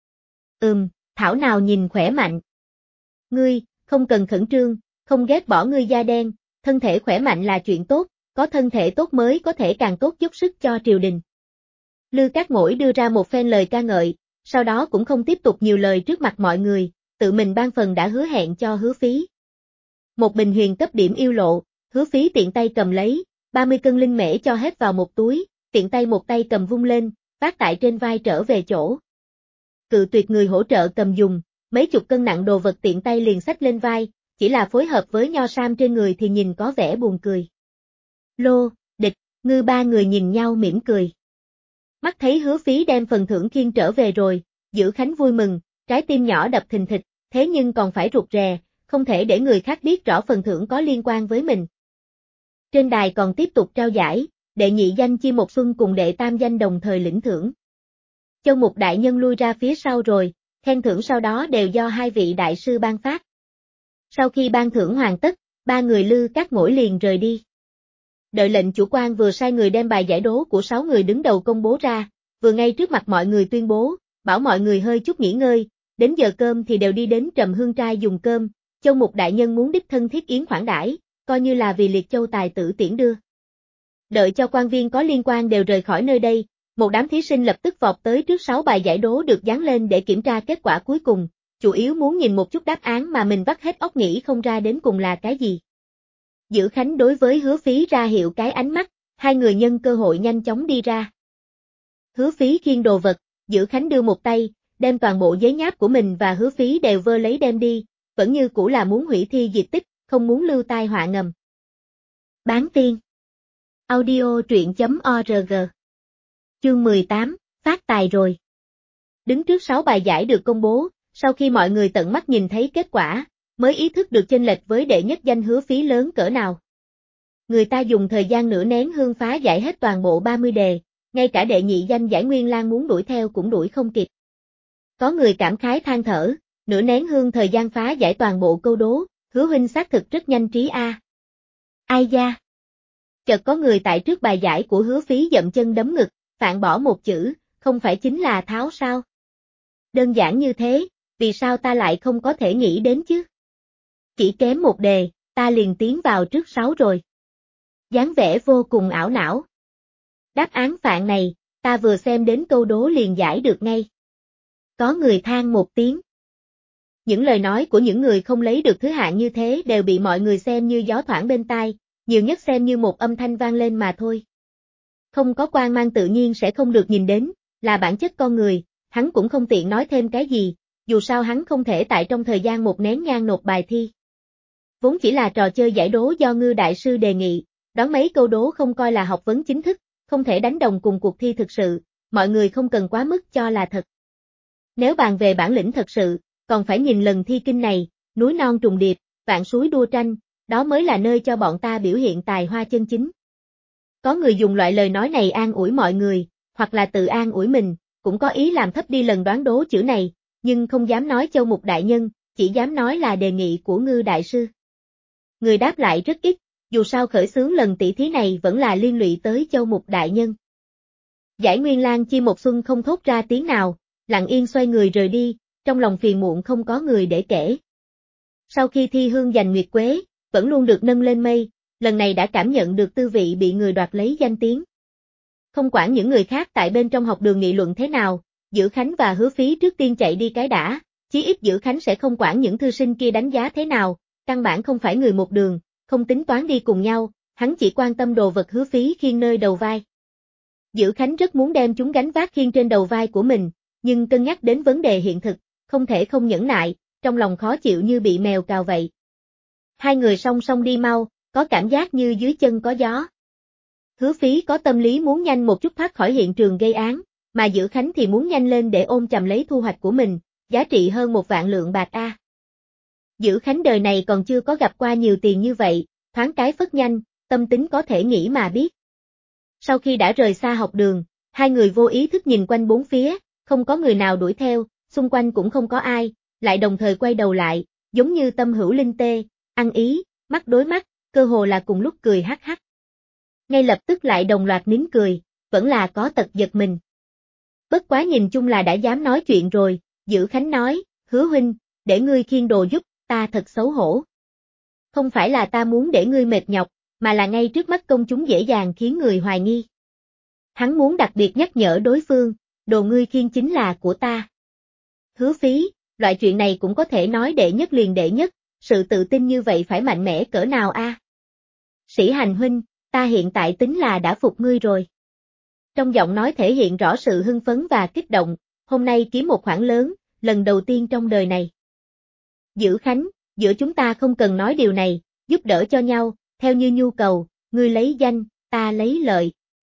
Thảo nào nhìn khỏe mạnh. Ngươi, không cần khẩn trương, không ghét bỏ ngươi da đen, thân thể khỏe mạnh là chuyện tốt, có thân thể tốt mới có thể càng tốt dốc sức cho triều đình. Lư Cát Mỗi đưa ra một phen lời ca ngợi, sau đó cũng không tiếp tục nhiều lời trước mặt mọi người, tự mình ban phần đã hứa hẹn cho hứa phí. Một bình huyền cấp điểm yêu lộ, hứa phí tiện tay cầm lấy, 30 cân linh mễ cho hết vào một túi, tiện tay một tay cầm vung lên, vác tại trên vai trở về chỗ. Cự tuyệt người hỗ trợ cầm dùng, mấy chục cân nặng đồ vật tiện tay liền xách lên vai, chỉ là phối hợp với nho sam trên người thì nhìn có vẻ buồn cười. Lô, Địch, Ngư ba người nhìn nhau mỉm cười. Mắt thấy hứa phí đem phần thưởng khiêng trở về rồi, Giữ Khánh vui mừng, trái tim nhỏ đập thình thịch, thế nhưng còn phải rụt rè, không thể để người khác biết rõ phần thưởng có liên quan với mình. Trên đài còn tiếp tục trao giải, đệ nhị danh Chi Một Xuân cùng đệ tam danh đồng thời lĩnh thưởng. Châu Mục đại nhân lui ra phía sau rồi, khen thưởng sau đó đều do hai vị đại sư ban phát. Sau khi ban thưởng hoàn tất, ba người Lư Cát Mỗi liền rời đi. Đợi lệnh chủ quan vừa sai người đem bài giải đố của 6 người đứng đầu công bố ra, vừa ngay trước mặt mọi người tuyên bố, bảo mọi người hơi chút nghỉ ngơi, đến giờ cơm thì đều đi đến Trầm Hương Trai dùng cơm, Châu Mục đại nhân muốn đích thân thiết yến khoản đãi, coi như là vì Liệt Châu tài tử tiễn đưa. Đợi cho quan viên có liên quan đều rời khỏi nơi đây, một đám thí sinh lập tức vọt tới trước 6 bài giải đố được dán lên để kiểm tra kết quả cuối cùng, chủ yếu muốn nhìn một chút đáp án mà mình vắt hết óc nghĩ không ra đến cùng là cái gì. Giữ Khánh đối với hứa phí ra hiệu cái ánh mắt, hai người nhân cơ hội nhanh chóng đi ra. Hứa phí khiêng đồ vật, Giữ Khánh đưa một tay, đem toàn bộ giấy nháp của mình và hứa phí đều vơ lấy đem đi, vẫn như cũ là muốn hủy thi diệt tích, không muốn lưu tai họa ngầm. Bán tiên. Audio truyện.org. Chương 18, phát tài rồi. Đứng trước 6 bài giải được công bố, sau khi mọi người tận mắt nhìn thấy kết quả, mới ý thức được chênh lệch với đệ nhất danh hứa phí lớn cỡ nào. Người ta dùng thời gian nửa nén hương phá giải hết toàn bộ 30 đề, ngay cả đệ nhị danh Giải Nguyên Lang muốn đuổi theo cũng đuổi không kịp. Có người cảm khái than thở, nửa nén hương thời gian phá giải toàn bộ câu đố, hứa huynh xác thực rất nhanh trí a. Ai da? Chợt có người tại trước bài giải của hứa phí dậm chân đấm ngực, phạn bỏ một chữ, không phải chính là tháo sao? Đơn giản như thế, vì sao ta lại không có thể nghĩ đến chứ? Chỉ kém một đề, ta liền tiến vào trước 6 rồi. Dáng vẻ vô cùng ảo não. Đáp án phạn này, ta vừa xem đến câu đố liền giải được ngay. Có người than một tiếng. Những lời nói của những người không lấy được thứ hạng như thế đều bị mọi người xem như gió thoảng bên tai, nhiều nhất xem như một âm thanh vang lên mà thôi. Không có quang mang tự nhiên sẽ không được nhìn đến, là bản chất con người, hắn cũng không tiện nói thêm cái gì, dù sao hắn không thể tại trong thời gian một nén nhang nộp bài thi. Vốn chỉ là trò chơi giải đố do Ngư đại sư đề nghị, đoán mấy câu đố không coi là học vấn chính thức, không thể đánh đồng cùng cuộc thi thực sự, mọi người không cần quá mức cho là thật. Nếu bàn về bản lĩnh thật sự, còn phải nhìn lần thi kinh này, núi non trùng điệp, vạn suối đua tranh, đó mới là nơi cho bọn ta biểu hiện tài hoa chân chính. Có người dùng loại lời nói này an ủi mọi người, hoặc là tự an ủi mình, cũng có ý làm thấp đi lần đoán đố chữ này, nhưng không dám nói Châu Mục đại nhân, chỉ dám nói là đề nghị của Ngư đại sư. Người đáp lại rất ít, dù sao khởi xướng lần tỷ thí này vẫn là liên lụy tới Châu Mục đại nhân. Giải Nguyên Lang Chi một xuân không thốt ra tiếng nào, lặng yên xoay người rời đi, trong lòng phiền muộn không có người để kể. Sau khi thi hương giành nguyệt quế, vẫn luôn được nâng lên mây, lần này đã cảm nhận được tư vị bị người đoạt lấy danh tiếng. Không quản những người khác tại bên trong học đường nghị luận thế nào, Dữ Khánh và Hứa Phí trước tiên chạy đi cái đã, chí ít Dữ Khánh sẽ không quản những thư sinh kia đánh giá thế nào, căn bản không phải người một đường, không tính toán đi cùng nhau, hắn chỉ quan tâm đồ vật Hứa Phí khiêng nơi đầu vai. Dữ Khánh rất muốn đem chúng gánh vác khiêng trên đầu vai của mình, nhưng cân nhắc đến vấn đề hiện thực, không thể không nhẫn nại, trong lòng khó chịu như bị mèo cào vậy. Hai người song song đi mau, có cảm giác như dưới chân có gió. Hứa Phí có tâm lý muốn nhanh một chút thoát khỏi hiện trường gây án, mà Dữ Khánh thì muốn nhanh lên để ôm chầm lấy thu hoạch của mình, giá trị hơn 1.000 lượng bạc a. Dữ Khánh đời này còn chưa có gặp qua nhiều tiền như vậy, thoáng cái phất nhanh, tâm tính có thể nghĩ mà biết. Sau khi đã rời xa học đường, hai người vô ý thức nhìn quanh bốn phía, không có người nào đuổi theo, xung quanh cũng không có ai, lại đồng thời quay đầu lại, giống như tâm hữu linh tê, ăn ý, mắt đối mắt, cơ hồ là cùng lúc cười hắc hắc. Ngay lập tức lại đồng loạt nín cười, vẫn là có tật giật mình. Bất quá nhìn chung là đã dám nói chuyện rồi, Dữ Khánh nói, Hứa huynh, để ngươi khiêng đồ giúp, ta thật xấu hổ. Không phải là ta muốn để ngươi mệt nhọc, mà là ngay trước mắt công chúng dễ dàng khiến người hoài nghi. Hắn muốn đặc biệt nhắc nhở đối phương, đồ ngươi khiêng chính là của ta. Hứa Phí, loại chuyện này cũng có thể nói đệ nhất liền đệ nhất, sự tự tin như vậy phải mạnh mẽ cỡ nào a? Sĩ Hành huynh, ta hiện tại tính là đã phục ngươi rồi. Trong giọng nói thể hiện rõ sự hưng phấn và kích động, hôm nay kiếm một khoản lớn, lần đầu tiên trong đời này. Dữ Khánh, giữa chúng ta không cần nói điều này, giúp đỡ cho nhau, theo như nhu cầu, ngươi lấy danh, ta lấy lợi.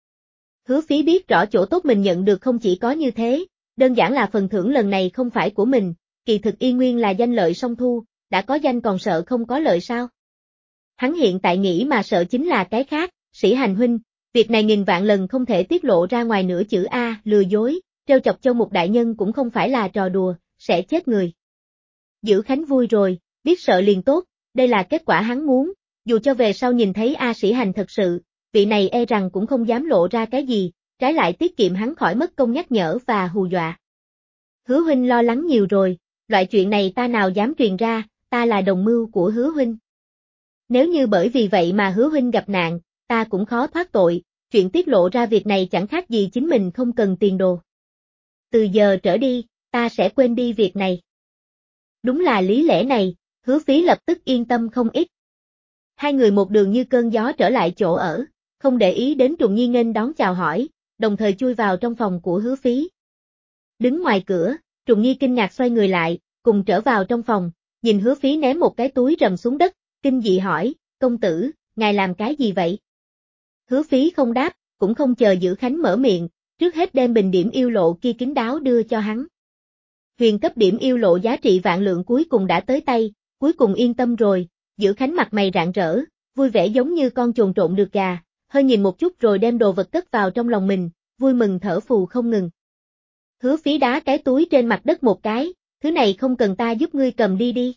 Hứa Phí biết rõ chỗ tốt mình nhận được không chỉ có như thế, đơn giản là phần thưởng lần này không phải của mình, kỳ thực y nguyên là danh lợi song thu, đã có danh còn sợ không có lợi sao? Hắn hiện tại nghĩ mà sợ chính là cái khác, Sĩ Hành huynh, việc này nghìn vạn lần không thể tiết lộ ra ngoài nửa chữ A, lừa dối, trêu chọc Châu Mục đại nhân cũng không phải là trò đùa, sẽ chết người. Dữ Khánh vui rồi, biết sợ liền tốt, đây là kết quả hắn muốn, dù cho về sau nhìn thấy A Sĩ Hành thật sự, vị này e rằng cũng không dám lộ ra cái gì, trái lại tiết kiệm hắn khỏi mất công nhắc nhở và hù dọa. Hứa huynh lo lắng nhiều rồi, loại chuyện này ta nào dám truyền ra, ta là đồng mưu của Hứa huynh. Nếu như bởi vì vậy mà Hứa huynh gặp nạn, ta cũng khó thoát tội, chuyện tiết lộ ra việc này chẳng khác gì chính mình không cần tiền đồ. Từ giờ trở đi, ta sẽ quên đi việc này. Đúng là lý lẽ này, Hứa Phí lập tức yên tâm không ít. Hai người một đường như cơn gió trở lại chỗ ở, không để ý đến Trùng Nhi nghênh đón chào hỏi, đồng thời chui vào trong phòng của Hứa Phí. Đứng ngoài cửa, Trùng Nhi kinh ngạc xoay người lại, cùng trở vào trong phòng, nhìn Hứa Phí ném một cái túi rầm xuống đất, kinh dị hỏi, công tử, ngài làm cái gì vậy? Hứa Phí không đáp, cũng không chờ Dữ Khánh mở miệng, trước hết đem bình điểm yêu lộ kia kín đáo đưa cho hắn. Huyền cấp điểm yêu lộ giá trị vạn lượng cuối cùng đã tới tay, cuối cùng yên tâm rồi, Dữ Khánh mặt mày rạng rỡ, vui vẻ giống như con chuồn trộn được gà, hơi nhìn một chút rồi đem đồ vật cất vào trong lòng mình, vui mừng thở phù không ngừng. Hứa Phí đá cái túi trên mặt đất một cái, thứ này không cần ta giúp ngươi cầm đi đi.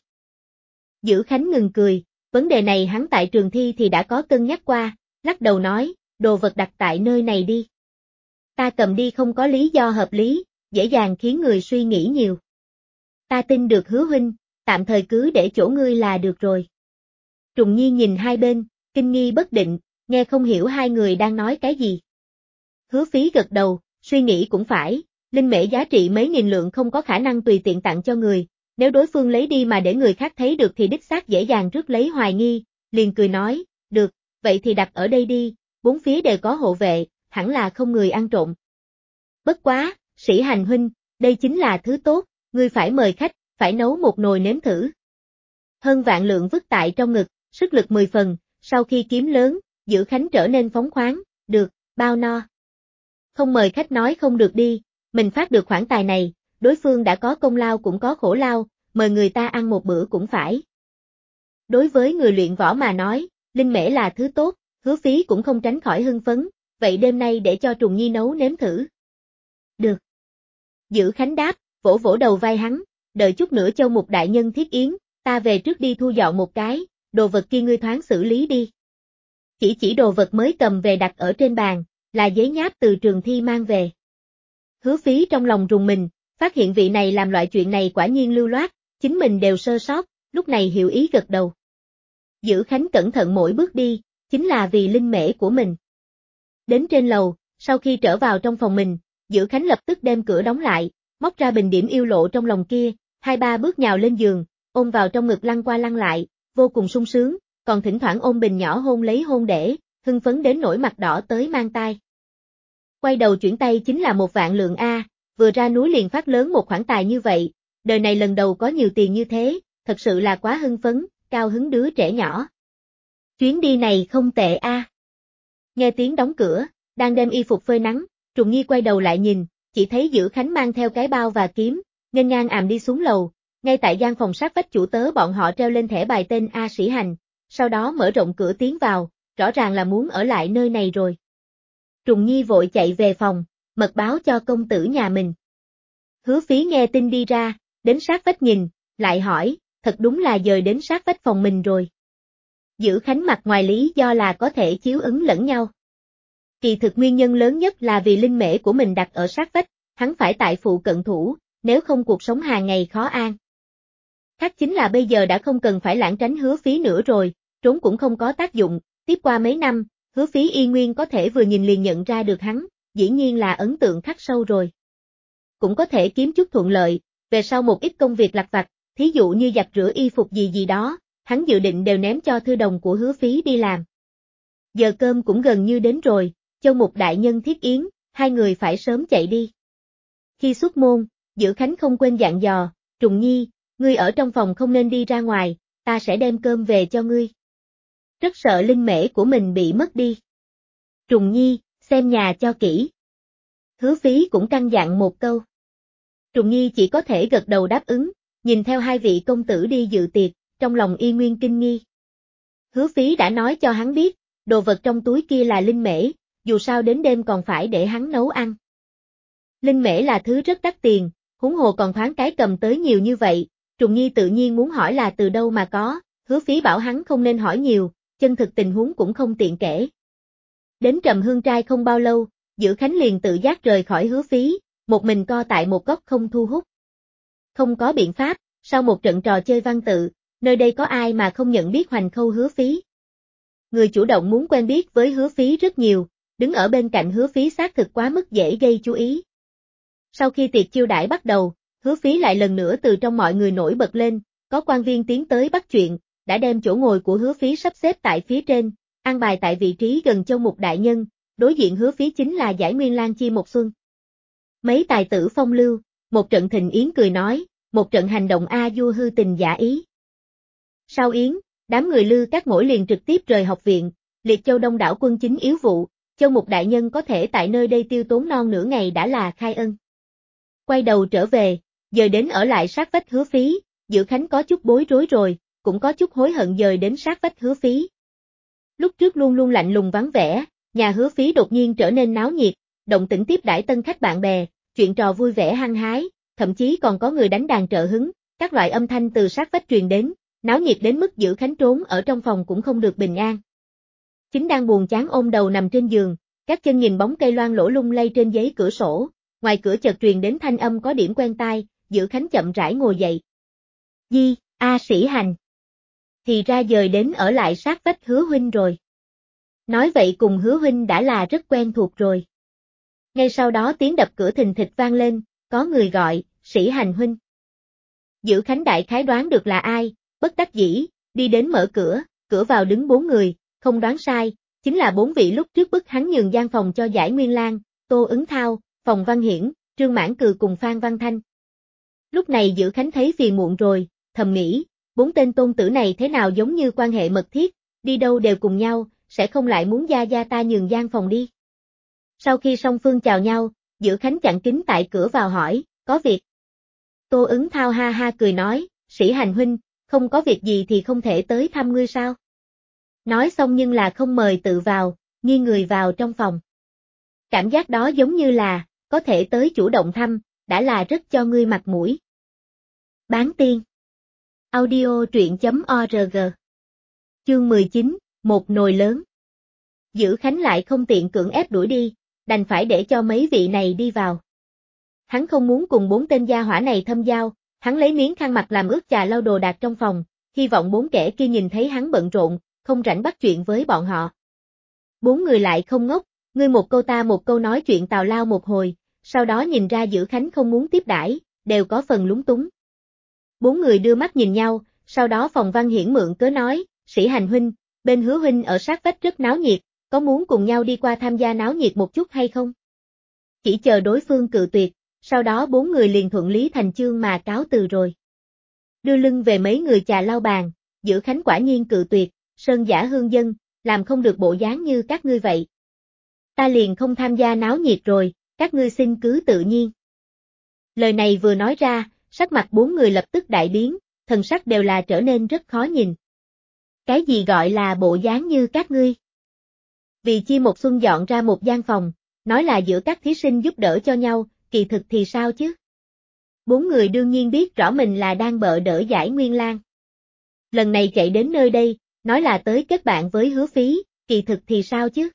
Dữ Khánh ngừng cười, vấn đề này hắn tại trường thi thì đã có cân nhắc qua, lắc đầu nói, đồ vật đặt tại nơi này đi. Ta cầm đi không có lý do hợp lý, dễ dàng khiến người suy nghĩ nhiều. Ta tin được Hứa huynh, tạm thời cứ để chỗ ngươi là được rồi. Trùng Nhi nhìn hai bên, kinh nghi bất định, nghe không hiểu hai người đang nói cái gì. Hứa Phí gật đầu, suy nghĩ cũng phải, linh mễ giá trị mấy nghìn lượng không có khả năng tùy tiện tặng cho người, nếu đối phương lấy đi mà để người khác thấy được thì đích xác dễ dàng rước lấy hoài nghi, liền cười nói, được, vậy thì đặt ở đây đi, bốn phía đều có hộ vệ, hẳn là không người ăn trộm. Bất quá, Sĩ Hành huynh, đây chính là thứ tốt, ngươi phải mời khách, phải nấu một nồi nếm thử. Hơn vạn lượng vứt tại trong ngực, sức lực 10 phần, sau khi kiếm lớn, Dữ Khánh trở nên phóng khoáng, được, bao no. Không mời khách nói không được đi, mình phát được khoản tài này, đối phương đã có công lao cũng có khổ lao, mời người ta ăn một bữa cũng phải. Đối với người luyện võ mà nói, linh mễ là thứ tốt, Hứa Phí cũng không tránh khỏi hưng phấn, vậy đêm nay để cho Trùng Nhi nấu nếm thử, được. Dữ Khánh đáp, vỗ vỗ đầu vai hắn, đợi chút nữa Châu Mục đại nhân thiết yến, ta về trước đi thu dọn một cái, đồ vật kia ngươi thoáng xử lý đi. Chỉ đồ vật mới cầm về đặt ở trên bàn, là giấy nháp từ trường thi mang về. Hứa Phí trong lòng rùng mình, phát hiện vị này làm loại chuyện này quả nhiên lưu loát, chính mình đều sơ sót, lúc này hiểu ý gật đầu. Dữ Khánh cẩn thận mỗi bước đi, chính là vì linh mễ của mình. Đến trên lầu, sau khi trở vào trong phòng mình, Dữ Khánh lập tức đem cửa đóng lại, móc ra bình điểm yêu lộ trong lòng kia, 2-3 bước nhào lên giường, ôm vào trong ngực lăn qua lăn lại, vô cùng sung sướng, còn thỉnh thoảng ôm bình nhỏ hôn lấy hôn để, hưng phấn đến nỗi mặt đỏ tới mang tai. Quay đầu chuyển tay chính là 1.000.000 A, vừa ra núi liền phát lớn một khoản tài như vậy, đời này lần đầu có nhiều tiền như thế, thật sự là quá hưng phấn, cao hứng đứa trẻ nhỏ. Chuyến đi này không tệ a. Nghe tiếng đóng cửa, đang đem y phục phơi nắng, Trùng Nhi quay đầu lại nhìn, chỉ thấy Dữ Khánh mang theo cái bao và kiếm, nghênh ngang àm đi xuống lầu, ngay tại gian phòng sát vách chủ tớ bọn họ treo lên thẻ bài tên A Sĩ Hành, sau đó mở rộng cửa tiến vào, rõ ràng là muốn ở lại nơi này rồi. Trùng Nhi vội chạy về phòng, mật báo cho công tử nhà mình. Hứa Phí nghe tin đi ra, đến sát vách nhìn, lại hỏi, thật đúng là dời đến sát vách phòng mình rồi. Dữ Khánh mặt ngoài lý do là có thể chiếu ứng lẫn nhau. Kỳ thực nguyên nhân lớn nhất là vì linh mễ của mình đặt ở sát vách, hắn phải tại phụ cận thủ, nếu không cuộc sống hàng ngày khó an. Khác chính là bây giờ đã không cần phải lãng tránh Hứa Phí nữa rồi, trốn cũng không có tác dụng, tiếp qua mấy năm, Hứa Phí y nguyên có thể vừa nhìn liền nhận ra được hắn, dĩ nhiên là ấn tượng khắc sâu rồi. Cũng có thể kiếm chút thuận lợi, về sau một ít công việc lặt vặt, thí dụ như giặt rửa y phục gì đó, hắn dự định đều ném cho thư đồng của Hứa Phí đi làm. Giờ cơm cũng gần như đến rồi, Châu Mục đại nhân thiết yến, hai người phải sớm chạy đi. Khi xuất môn, Dữ Khánh không quên dặn dò, Trùng Nhi, ngươi ở trong phòng không nên đi ra ngoài, ta sẽ đem cơm về cho ngươi. Rất sợ linh mễ của mình bị mất đi. Trùng Nhi, xem nhà cho kỹ. Hứa Phí cũng căn dặn một câu. Trùng Nhi chỉ có thể gật đầu đáp ứng, nhìn theo hai vị công tử đi dự tiệc, trong lòng y nguyên kinh nghi. Hứa Phí đã nói cho hắn biết, đồ vật trong túi kia là linh mễ, dù sao đến đêm còn phải để hắn nấu ăn. Linh mễ là thứ rất đắt tiền, huống hồ còn thoáng cái cầm tới nhiều như vậy, Trùng Nhi tự nhiên muốn hỏi là từ đâu mà có, Hứa Phí bảo hắn không nên hỏi nhiều, chân thực tình huống cũng không tiện kể. Đến Trầm Hương trai không bao lâu, Dữ Khánh liền tự giác rời khỏi Hứa Phí, một mình co tại một góc không thu hút. Không có biện pháp, sau một trận trò chơi văn tự, nơi đây có ai mà không nhận biết Hoành Khâu Hứa Phí. Người chủ động muốn quen biết với Hứa Phí rất nhiều, đứng ở bên cạnh Hứa Phí xác thực quá mức dễ gây chú ý. Sau khi tiệc chiêu đãi bắt đầu, Hứa Phí lại lần nữa từ trong mọi người nổi bật lên, có quan viên tiến tới bắt chuyện, đã đem chỗ ngồi của Hứa Phí sắp xếp tại phía trên, an bài tại vị trí gần Châu Mục đại nhân, đối diện Hứa Phí chính là Giải Nguyên Lang Chi Một Xuân. Mấy tài tử phong lưu, một trận thịnh yến cười nói, một trận hành động a vua hư tình giả ý. Sau yến, đám người Lư Cát Mỗi liền trực tiếp rời học viện, Liệt Châu đông đảo quân chính yếu vụ, Châu Mục đại nhân có thể tại nơi đây tiêu tốn non nửa ngày đã là khai ân. Quay đầu trở về, giờ đến ở lại sát vách Hứa Phí, Dữ Khánh có chút bối rối rồi, cũng có chút hối hận dời đến sát vách Hứa Phí. Lúc trước luôn luôn lạnh lùng vắng vẻ, nhà Hứa Phí đột nhiên trở nên náo nhiệt, động tĩnh tiếp đãi tân khách bạn bè, chuyện trò vui vẻ hăng hái, thậm chí còn có người đánh đàn trợ hứng, các loại âm thanh từ sát vách truyền đến, náo nhiệt đến mức Dữ Khánh trốn ở trong phòng cũng không được bình an. Chính đang buồn chán ôm đầu nằm trên giường, các chân nhìn bóng cây loang lổ lung lay trên giấy cửa sổ, ngoài cửa chợt truyền đến thanh âm có điểm quen tai, Dữ Khánh chậm rãi ngồi dậy. Di, A Sĩ Hành. Thì ra dời đến ở lại sát vách Hứa huynh rồi. Nói vậy cùng Hứa huynh đã là rất quen thuộc rồi. Ngay sau đó tiếng đập cửa thình thịch vang lên, có người gọi, Sĩ Hành huynh. Dữ Khánh đại khái đoán được là ai, bất đắc dĩ, đi đến mở cửa, cửa vào đứng 4 người, không đoán sai, chính là 4 vị lúc trước bức hắn nhường gian phòng cho Giải Nguyên Lang, Tô Ứng Thao, Phòng Văn Hiển, Trương Mãn Cừ cùng Phan Văn Thanh. Lúc này Dữ Khánh thấy phiền muộn rồi, thầm nghĩ, 4 tên tôn tử này thế nào giống như quan hệ mật thiết, đi đâu đều cùng nhau, sẽ không lại muốn gia ta nhường gian phòng đi. Sau khi song phương chào nhau, Dữ Khánh chặn kính tại cửa vào hỏi, có việc. Tô Ứng Thao ha ha cười nói, Sĩ Hành huynh, không có việc gì thì không thể tới thăm ngươi sao? Nói xong nhưng là không mời tự vào, nghiêng người vào trong phòng. Cảm giác đó giống như là, có thể tới chủ động thăm, đã là rất cho ngươi mặt mũi. Bán tiên. Audio truyện.org. Chương 19, một nồi lớn. Dữ Khánh lại không tiện cưỡng ép đuổi đi, đành phải để cho mấy vị này đi vào. Hắn không muốn cùng 4 tên gia hỏa này thâm giao, hắn lấy miếng khăn mặt làm ướt chà lau đồ đạc trong phòng, hy vọng 4 kẻ kia nhìn thấy hắn bận rộn, không rảnh bắt chuyện với bọn họ. 4 người lại không ngốc, ngươi một câu ta một câu nói chuyện tào lao một hồi, sau đó nhìn ra Dữ Khánh không muốn tiếp đãi, đều có phần lúng túng. 4 người đưa mắt nhìn nhau, sau đó Phòng Văn Hiển mượn cớ nói, Sĩ Hành huynh, bên Hứa huynh ở sát vách rất náo nhiệt, có muốn cùng nhau đi qua tham gia náo nhiệt một chút hay không? Chỉ chờ đối phương cự tuyệt, sau đó 4 người liền thuận lý thành chương mà cáo từ rồi. Đưa lưng về mấy người chà lau bàn, Dữ Khánh quả nhiên cự tuyệt, sơn giả hương dân, làm không được bộ dáng như các ngươi vậy. Ta liền không tham gia náo nhiệt rồi, các ngươi xin cứ tự nhiên. Lời này vừa nói ra, sắc mặt 4 người lập tức đại biến, thần sắc đều là trở nên rất khó nhìn. Cái gì gọi là bộ dáng như các ngươi? Vì chi một xuân dọn ra một gian phòng, nói là giữa các thí sinh giúp đỡ cho nhau, kỳ thực thì sao chứ? 4 người đương nhiên biết rõ mình là đang bợ đỡ Giải Nguyên Lan. Lần này chạy đến nơi đây, nói là tới kết bạn với Hứa Phí, kỳ thực thì sao chứ?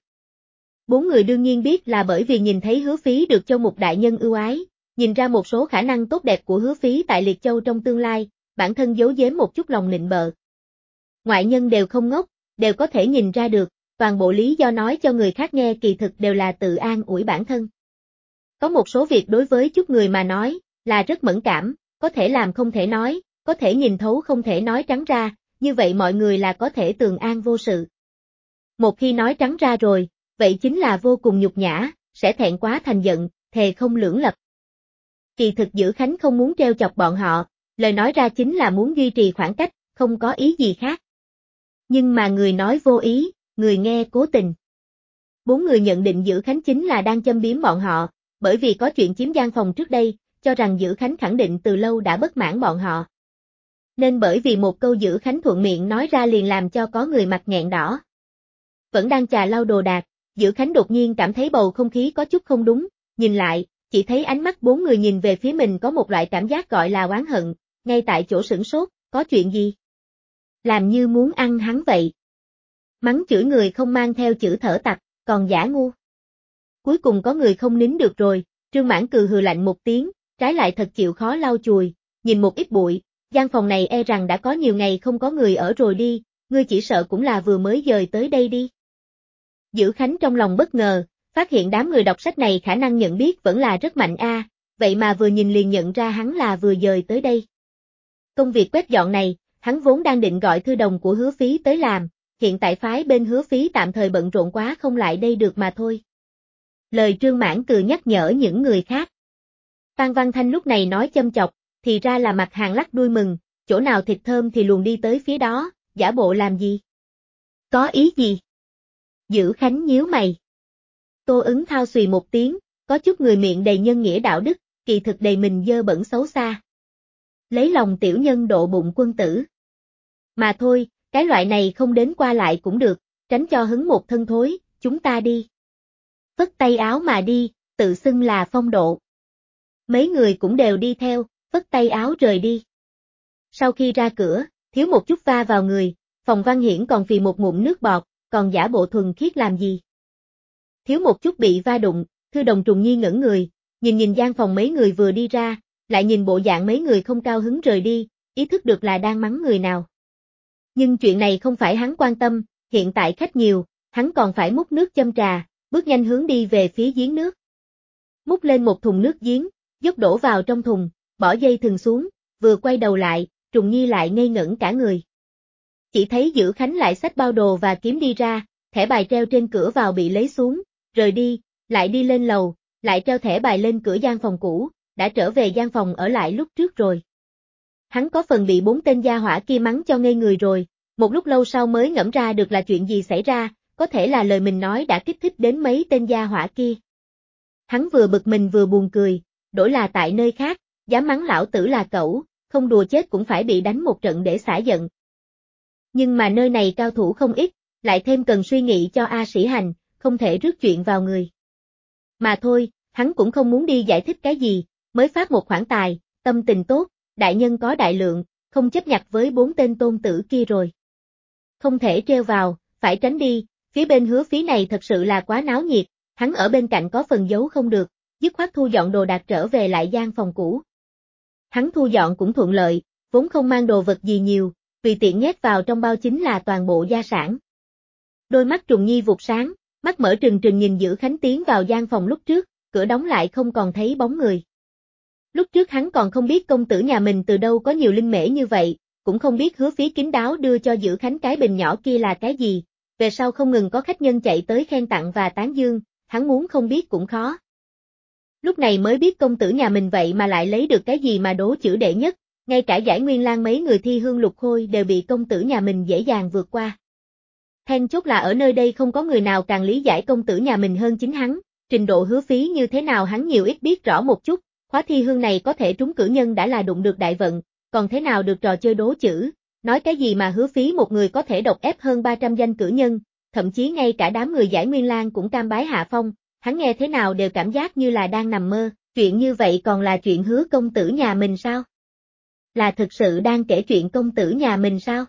4 người đương nhiên biết là bởi vì nhìn thấy Hứa Phí được Châu Mục đại nhân ưu ái, nhìn ra một số khả năng tốt đẹp của Hứa Phí tại Liệt Châu trong tương lai, bản thân giấu giếm một chút lòng nịnh bợ. Ngoại nhân đều không ngốc, đều có thể nhìn ra được, toàn bộ lý do nói cho người khác nghe kỳ thực đều là tự an ủi bản thân. Có một số việc đối với chút người mà nói, là rất mẫn cảm, có thể làm không thể nói, có thể nhìn thấu không thể nói trắng ra, như vậy mọi người là có thể tường an vô sự. Một khi nói trắng ra rồi, vậy chính là vô cùng nhục nhã, sẽ thẹn quá thành giận, thề không lưỡng lập. Kỳ thực Dữ Khánh không muốn treo chọc bọn họ, lời nói ra chính là muốn duy trì khoảng cách, không có ý gì khác. Nhưng mà người nói vô ý, người nghe cố tình. 4 người nhận định Dữ Khánh chính là đang châm biếm bọn họ, bởi vì có chuyện chiếm gian phòng trước đây, cho rằng Dữ Khánh khẳng định từ lâu đã bất mãn bọn họ. Nên bởi vì một câu Dữ Khánh thuận miệng nói ra liền làm cho có người mặt nghẹn đỏ. Vẫn đang chà lau đồ đạc, Dữ Khánh đột nhiên cảm thấy bầu không khí có chút không đúng, nhìn lại, chỉ thấy ánh mắt 4 người nhìn về phía mình có một loại cảm giác gọi là oán hận, ngay tại chỗ sửng sốt, có chuyện gì? Làm như muốn ăn hắn vậy. Mắng chửi người không mang theo chữ thở tặc, còn giả ngu. Cuối cùng có người không nín được rồi, Trương Mãn Cừ hừ lạnh một tiếng, trái lại thật chịu khó lau chùi, nhìn một ít bụi, gian phòng này e rằng đã có nhiều ngày không có người ở rồi đi, ngươi chỉ sợ cũng là vừa mới dời tới đây đi. Dữ Khánh trong lòng bất ngờ, phát hiện đám người đọc sách này khả năng nhận biết vẫn là rất mạnh vậy mà vừa nhìn liền nhận ra hắn là vừa dời tới đây. Công việc quét dọn này, hắn vốn đang định gọi thư đồng của Hứa Phí tới làm, hiện tại phái bên Hứa Phí tạm thời bận rộn quá không lại đây được mà thôi. Lời Trương Mãn Cừ nhắc nhở những người khác. Phan Văn Thanh lúc này nói châm chọc, thì ra là mặt hàng lắc đuôi mừng, chỗ nào thịt thơm thì luồn đi tới phía đó, giả bộ làm gì? Có ý gì? Dữ Khánh nhíu mày. Tô Ứng thao xùy một tiếng, có chút người miệng đầy nhân nghĩa đạo đức, kỳ thực đầy mình dơ bẩn xấu xa. Lấy lòng tiểu nhân độ bụng quân tử. Mà thôi, cái loại này không đến qua lại cũng được, tránh cho hứng một thân thối, chúng ta đi. Phất tay áo mà đi, tự xưng là phong độ. Mấy người cũng đều đi theo, phất tay áo rời đi. Sau khi ra cửa, thiếu một chút va vào người, Phòng Văn Hiển còn phì một ngụm nước bọt, còn giả bộ thuần khiết làm gì. Thiếu một chút bị va đụng, Thư Đồng Trùng Nhi ngẩn người, nhìn gian phòng mấy người vừa đi ra, lại nhìn bộ dạng mấy người không cao hứng rời đi, ý thức được là đang mắng người nào. Nhưng chuyện này không phải hắn quan tâm, hiện tại khách nhiều, hắn còn phải múc nước châm trà, bước nhanh hướng đi về phía giếng nước. Múc lên một thùng nước giếng, dốc đổ vào trong thùng, bỏ dây thừng xuống, vừa quay đầu lại, Trùng Nhi lại ngây ngẩn cả người. Chỉ thấy Dữ Khánh lại xách bao đồ và kiếm đi ra, thẻ bài treo trên cửa vào bị lấy xuống, rời đi, lại đi lên lầu, lại treo thẻ bài lên cửa gian phòng cũ, đã trở về gian phòng ở lại lúc trước rồi. Hắn có phần bị 4 tên gia hỏa kia mắng cho ngây người rồi, một lúc lâu sau mới ngẫm ra được là chuyện gì xảy ra, có thể là lời mình nói đã kích thích đến mấy tên gia hỏa kia. Hắn vừa bực mình vừa buồn cười, đổi là tại nơi khác, dám mắng lão tử là cẩu, không đùa chết cũng phải bị đánh một trận để xả giận. Nhưng mà nơi này cao thủ không ít, lại thêm cần suy nghĩ cho A Sĩ Hành, không thể rước chuyện vào người. Mà thôi, Hắn cũng không muốn đi giải thích cái gì, mới phát một khoản tài, tâm tình tốt, đại nhân có đại lượng, không chấp nhặt với 4 tên tôn tử kia rồi. Không thể treo vào, phải tránh đi, phía bên Hứa Phí này thật sự là quá náo nhiệt, hắn ở bên cạnh có phần giấu không được, dứt khoát thu dọn đồ đạc trở về lại gian phòng cũ. Hắn thu dọn cũng thuận lợi, vốn không mang đồ vật gì nhiều, tùy tiện nhét vào trong bao chính là toàn bộ gia sản. Đôi mắt Trùng Nhi vụt sáng, mắt mở trừng trừng nhìn Dữ Khánh tiến vào gian phòng lúc trước, cửa đóng lại không còn thấy bóng người. Lúc trước hắn còn không biết công tử nhà mình từ đâu có nhiều linh mễ như vậy, cũng không biết Hứa Phí kín đáo đưa cho Dữ Khánh cái bình nhỏ kia là cái gì, về sau không ngừng có khách nhân chạy tới khen tặng và tán dương, hắn muốn không biết cũng khó. Lúc này mới biết công tử nhà mình vậy mà lại lấy được cái gì mà đố chữ đệ nhất, ngay cả giải Nguyên Lang mấy người thi hương lục khôi đều bị công tử nhà mình dễ dàng vượt qua. Then chốt là ở nơi đây không có người nào càng lý giải công tử nhà mình hơn chính hắn, trình độ Hứa Phí như thế nào hắn nhiều ít biết rõ một chút, khóa thi hương này có thể trúng cử nhân đã là đụng được đại vận, còn thế nào được trò chơi đố chữ, nói cái gì mà Hứa Phí một người có thể độc ép hơn 300 danh cử nhân, thậm chí ngay cả đám người giải Nguyên Lang cũng cam bái hạ phong, hắn nghe thế nào đều cảm giác như là đang nằm mơ, chuyện như vậy còn là chuyện Hứa công tử nhà mình sao? Là thực sự đang kể chuyện công tử nhà mình sao?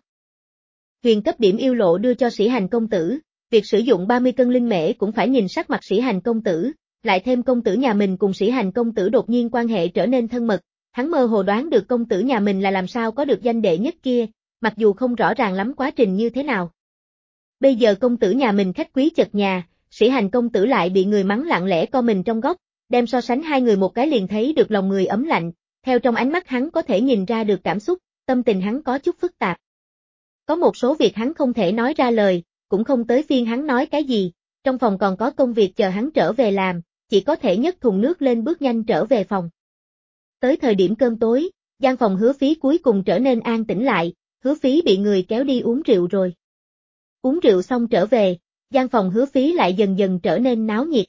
Huyền cấp điểm yêu lộ đưa cho Sĩ Hành công tử, việc sử dụng 30 cân linh mễ cũng phải nhìn sắc mặt Sĩ Hành công tử, lại thêm công tử nhà mình cùng Sĩ Hành công tử đột nhiên quan hệ trở nên thân mật, hắn mơ hồ đoán được công tử nhà mình là làm sao có được danh đệ nhất kia, mặc dù không rõ ràng lắm quá trình như thế nào. Bây giờ công tử nhà mình khách quý chật nhà, Sĩ Hành công tử lại bị người mắng lặng lẽ co mình trong góc, đem so sánh hai người một cái liền thấy được lòng người ấm lạnh, theo trong ánh mắt hắn có thể nhìn ra được cảm xúc, tâm tình hắn có chút phức tạp. Có một số việc hắn không thể nói ra lời, cũng không tới phiên hắn nói cái gì, trong phòng còn có công việc chờ hắn trở về làm, chỉ có thể nhấc thùng nước lên bước nhanh trở về phòng. Tới thời điểm cơm tối, gian phòng Hứa Phí cuối cùng trở nên an tĩnh lại, Hứa Phí bị người kéo đi uống rượu rồi. Uống rượu xong trở về, gian phòng Hứa Phí lại dần dần trở nên náo nhiệt.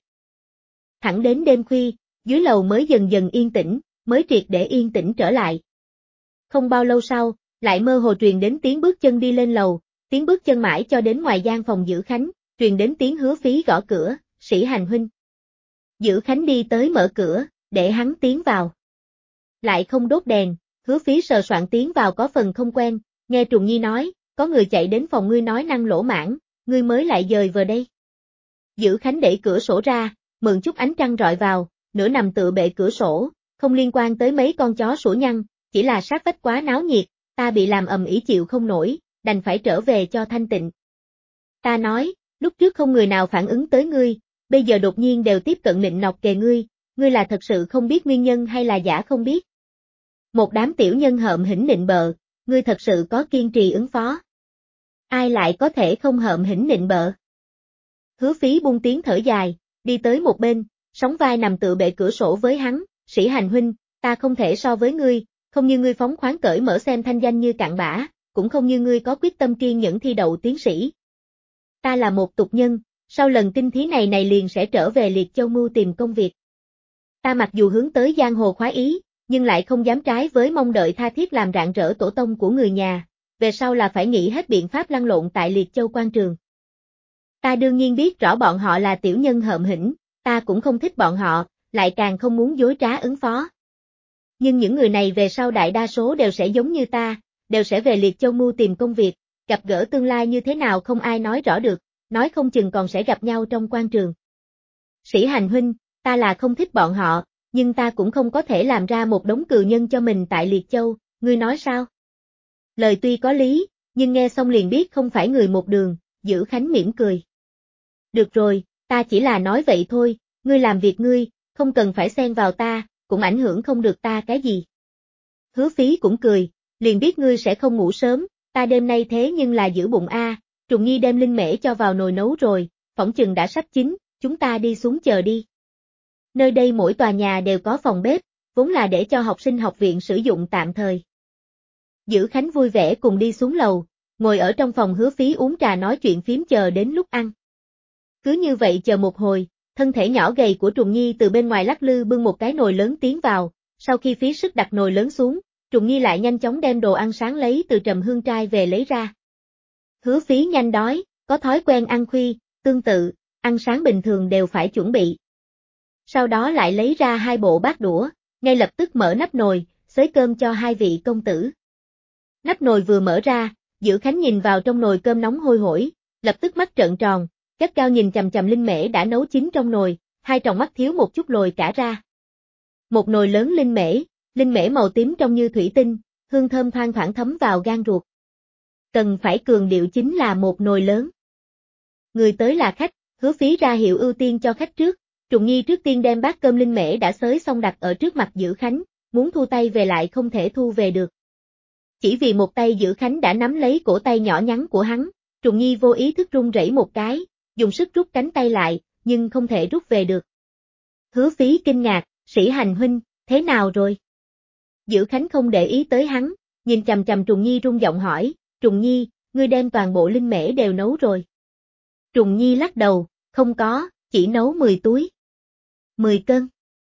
Thẳng đến đêm khuya, dưới lầu mới dần dần yên tĩnh, mới triệt để yên tĩnh trở lại. Không bao lâu sau, lại mơ hồ truyền đến tiếng bước chân đi lên lầu, tiếng bước chân mãi cho đến ngoài gian phòng Dữ Khánh, truyền đến tiếng Hứa Phí gõ cửa, Sĩ Hành huynh. Dữ Khánh đi tới mở cửa, để hắn tiến vào. Lại không đốt đèn, Hứa Phí sờ soạn tiến vào có phần không quen, nghe Trùng Nhi nói, có người chạy đến phòng ngươi nói năng lỗ mãng, ngươi mới lại dời vào đây. Dữ Khánh đẩy cửa sổ ra, mượn chút ánh trăng rọi vào, nửa nằm tựa bệ cửa sổ, không liên quan tới mấy con chó sủa nhăn, chỉ là sát vách quá náo nhiệt, ta bị làm ầm ĩ chịu không nổi, đành phải trở về cho thanh tịnh. Ta nói, lúc trước không người nào phản ứng tới ngươi, bây giờ đột nhiên đều tiếp cận nịnh nọt kề ngươi là thật sự không biết nguyên nhân hay là giả không biết. Một đám tiểu nhân hợm hĩnh nịnh bợ, ngươi thật sự có kiên trì ứng phó. Ai lại có thể không hợm hĩnh nịnh bợ? Hứa Phí buông tiếng thở dài, đi tới một bên, sóng vai nằm tựa bệ cửa sổ với hắn, Sĩ Hành huynh, ta không thể so với ngươi, không như ngươi phóng khoáng cởi mở xem thanh danh như cặn bã, cũng không như ngươi có quyết tâm kiên nhẫn thi đậu tiến sĩ. Ta là một tục nhân, sau lần kinh thí này liền sẽ trở về Liệt Châu mưu tìm công việc. Ta mặc dù hướng tới giang hồ khoái ý, nhưng lại không dám trái với mong đợi tha thiết làm rạng rỡ tổ tông của người nhà, về sau là phải nghĩ hết biện pháp lăn lộn tại Liệt Châu quan trường. Ta đương nhiên biết rõ bọn họ là tiểu nhân hợm hĩnh, ta cũng không thích bọn họ, lại càng không muốn dối trá ứng phó. Nhưng những người này về sau đại đa số đều sẽ giống như ta, đều sẽ về Liệt Châu mưu tìm công việc, gặp gỡ tương lai như thế nào không ai nói rõ được, nói không chừng còn sẽ gặp nhau trong quan trường. Sĩ Hành huynh, ta là không thích bọn họ, nhưng ta cũng không có thể làm ra một đống cừu nhân cho mình tại Liệt Châu, ngươi nói sao? Lời tuy có lý, nhưng nghe xong liền biết không phải người một đường, Dữ Khánh mỉm cười. Được rồi, ta chỉ là nói vậy thôi, ngươi làm việc ngươi, không cần phải xen vào ta, cũng ảnh hưởng không được ta cái gì. Hứa Phí cũng cười, liền biết ngươi sẽ không ngủ sớm, ta đêm nay thế nhưng là giữ bụng a. Trùng Nhi đem linh mễ cho vào nồi nấu rồi, phỏng chừng đã sắp chín, chúng ta đi xuống chờ đi. Nơi đây mỗi tòa nhà đều có phòng bếp, vốn là để cho học sinh học viện sử dụng tạm thời. Dữ Khánh vui vẻ cùng đi xuống lầu, ngồi ở trong phòng Hứa Phí uống trà nói chuyện phím chờ đến lúc ăn. Cứ như vậy chờ một hồi, thân thể nhỏ gầy của Trùng Nhi từ bên ngoài lắc lư bưng một cái nồi lớn tiến vào, sau khi phí sức đặt nồi lớn xuống, Trùng Nhi lại nhanh chóng đem đồ ăn sáng lấy từ Trầm Hương trai về lấy ra. Hứa Phí nhanh đói, có thói quen ăn khuya, tương tự, ăn sáng bình thường đều phải chuẩn bị. Sau đó lại lấy ra 2 bộ bát đũa, ngay lập tức mở nắp nồi, xới cơm cho 2 vị công tử. Nắp nồi vừa mở ra, Dữ Khánh nhìn vào trong nồi cơm nóng hôi hổi, lập tức mắt trợn tròn, gắt gao nhìn chằm chằm linh mễ đã nấu chín trong nồi, hai tròng mắt thiếu một chút lồi cả ra. Một nồi lớn linh mễ màu tím trông như thủy tinh, hương thơm thoang thoảng thấm vào gan ruột. Cần phải cường điệu chính là một nồi lớn. Người tới là khách, Hứa Phí ra hiệu ưu tiên cho khách trước, Trùng Nhi trước tiên đem bát cơm linh mễ đã xới xong đặt ở trước mặt Dữ Khánh, muốn thu tay về lại không thể thu về được. Chỉ vì một tay Dữ Khánh đã nắm lấy cổ tay nhỏ nhắn của hắn, Trùng Nhi vô ý thức run rẩy một cái, dùng sức rút cánh tay lại, nhưng không thể rút về được. Hứa Phí kinh ngạc, Sĩ Hành huynh, thế nào rồi? Dữ Khánh không để ý tới hắn, nhìn chằm chằm Trùng Nhi run giọng hỏi, Trùng Nhi, ngươi đem toàn bộ linh mễ đều nấu rồi. Trùng Nhi lắc đầu, không có, chỉ nấu 10 túi. 10 cân.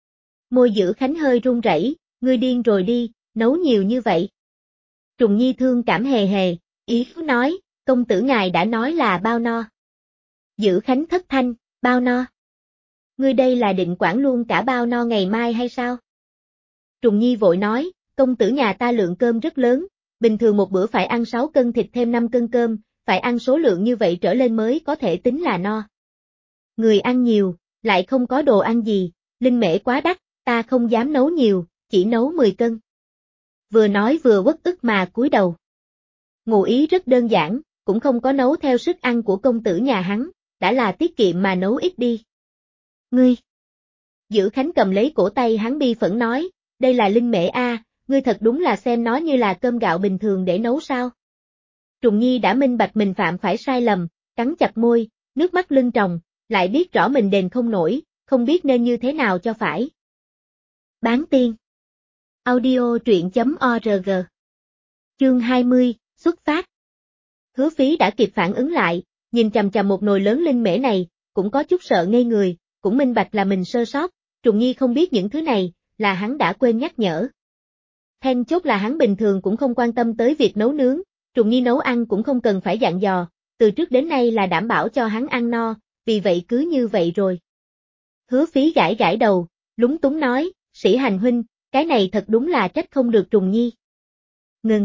Môi Dữ Khánh hơi run rẩy, ngươi điên rồi đi, nấu nhiều như vậy. Trùng Nhi thương cảm hề hề, ý nói, công tử ngài đã nói là bao no. Dữ Khánh thất thanh, bao no. Ngươi đây là định quản luôn cả bao no ngày mai hay sao? Trùng Nhi vội nói, công tử nhà ta lượng cơm rất lớn, bình thường một bữa phải ăn 6 cân thịt thêm 5 cân cơm, phải ăn số lượng như vậy trở lên mới có thể tính là no. Người ăn nhiều, lại không có đồ ăn gì, linh mễ quá đắt, ta không dám nấu nhiều, chỉ nấu 10 cân. Vừa nói vừa uất ức mà cúi đầu. Ngụ ý rất đơn giản, cũng không có nấu theo sức ăn của công tử nhà hắn, đã là tiết kiệm mà nấu ít đi. Ngươi! Dữ Khánh cầm lấy cổ tay hắn bi phẫn nói, đây là linh mễ a, ngươi thật đúng là xem nó như là cơm gạo bình thường để nấu sao. Trùng Nhi đã minh bạch mình phạm phải sai lầm, cắn chặt môi, nước mắt lưng tròng, lại biết rõ mình đền không nổi, không biết nên như thế nào cho phải. Bán tiên. Audio truyện.org. Chương 20, xuất phát. Hứa Phí đã kịp phản ứng lại, nhìn chằm chằm một nồi lớn linh mễ này, cũng có chút sợ ngây người, cũng minh bạch là mình sơ sót, Trùng Nhi không biết những thứ này, là hắn đã quên nhắc nhở. Then chốt là hắn bình thường cũng không quan tâm tới việc nấu nướng, Trùng Nhi nấu ăn cũng không cần phải dặn dò, từ trước đến nay là đảm bảo cho hắn ăn no, vì vậy cứ như vậy rồi. Hứa Phí gãi gãi đầu, lúng túng nói, Sĩ Hành huynh, cái này thật đúng là trách không được Trùng Nhi. Ngừng.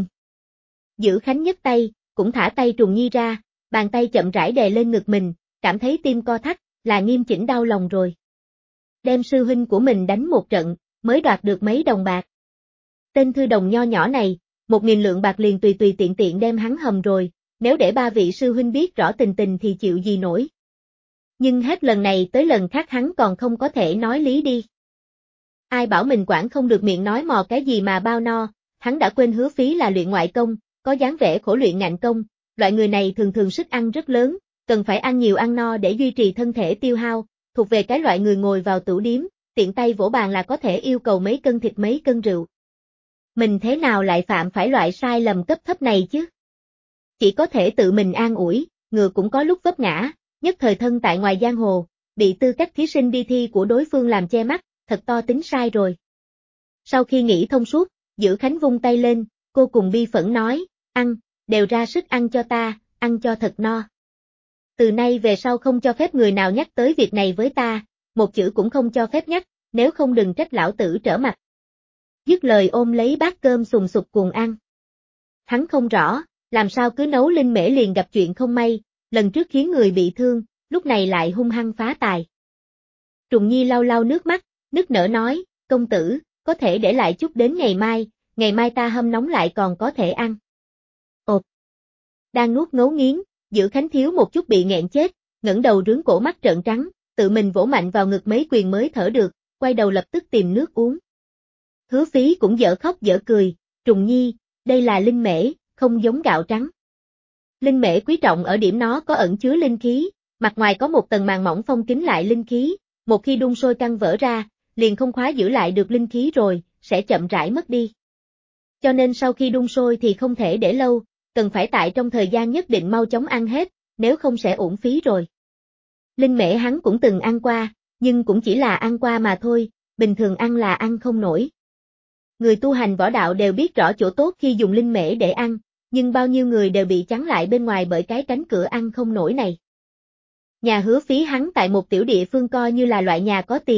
Dữ Khánh nhấc tay, cũng thả tay Trùng Nhi ra, bàn tay chậm rãi đè lên ngực mình, cảm thấy tim co thắt, là nghiêm chỉnh đau lòng rồi. Đem sư huynh của mình đánh một trận, mới đoạt được mấy đồng bạc. Tên thư đồng nho nhỏ này, 1.000 lượng bạc liền tùy tùy tiện tiện đem hắn hầm rồi, nếu để 3 vị sư huynh biết rõ tình tình thì chịu gì nổi. Nhưng hết lần này tới lần khác hắn còn không có thể nói lý đi. Ai bảo mình quản không được miệng nói mò cái gì mà bao no, hắn đã quên Hứa Phí là luyện ngoại công, có dáng vẻ khổ luyện ngạnh công, loại người này thường thường sức ăn rất lớn, cần phải ăn nhiều ăn no để duy trì thân thể tiêu hao, thuộc về cái loại người ngồi vào tửu điếm, tiện tay vỗ bàn là có thể yêu cầu mấy cân thịt mấy cân rượu. Mình thế nào lại phạm phải loại sai lầm cấp thấp này chứ? Chỉ có thể tự mình an ủi, ngựa cũng có lúc vấp ngã, nhất thời thân tại ngoài giang hồ, bị tư cách thí sinh đi thi của đối phương làm che mắt, thật to tính sai rồi. Sau khi nghĩ thông suốt, Dữ Khánh vung tay lên, cô cùng bi phẫn nói, ăn, đều ra sức ăn cho ta, ăn cho thật no. Từ nay về sau không cho phép người nào nhắc tới việc này với ta, một chữ cũng không cho phép nhắc, nếu không đừng trách lão tử trở mặt. Dứt lời ôm lấy bát cơm sùng sục cuồng ăn. Hắn không rõ, làm sao cứ nấu linh mễ liền gặp chuyện không may, lần trước khiến người bị thương, lúc này lại hung hăng phá tài. Trùng Nhi lau lau nước mắt, nức nở nói, công tử, có thể để lại chút đến ngày mai ta hâm nóng lại còn có thể ăn. Ột. Đang nuốt ngấu nghiến, Dữ Khánh thiếu một chút bị nghẹn chết, ngẩng đầu rướn cổ mắt trợn trắng, tự mình vỗ mạnh vào ngực mấy quyền mới thở được, quay đầu lập tức tìm nước uống. Hứa Phí cũng dở khóc dở cười, Trùng Nhi, đây là linh mễ, không giống gạo trắng. Linh mễ quý trọng ở điểm nó có ẩn chứa linh khí, mặt ngoài có một tầng màng mỏng phong kín lại linh khí, một khi đun sôi căng vỡ ra, liền không khóa giữ lại được linh khí rồi, sẽ chậm rãi mất đi. Cho nên sau khi đun sôi thì không thể để lâu, cần phải tại trong thời gian nhất định mau chóng ăn hết, nếu không sẽ uổng phí rồi. Linh mễ hắn cũng từng ăn qua, nhưng cũng chỉ là ăn qua mà thôi, bình thường ăn là ăn không nổi. Người tu hành võ đạo đều biết rõ chỗ tốt khi dùng linh mễ để ăn, nhưng bao nhiêu người đều bị chắn lại bên ngoài bởi cái cánh cửa ăn không nổi này. Nhà Hứa Phí hắn tại một tiểu địa phương coi như là loại nhà có tiền,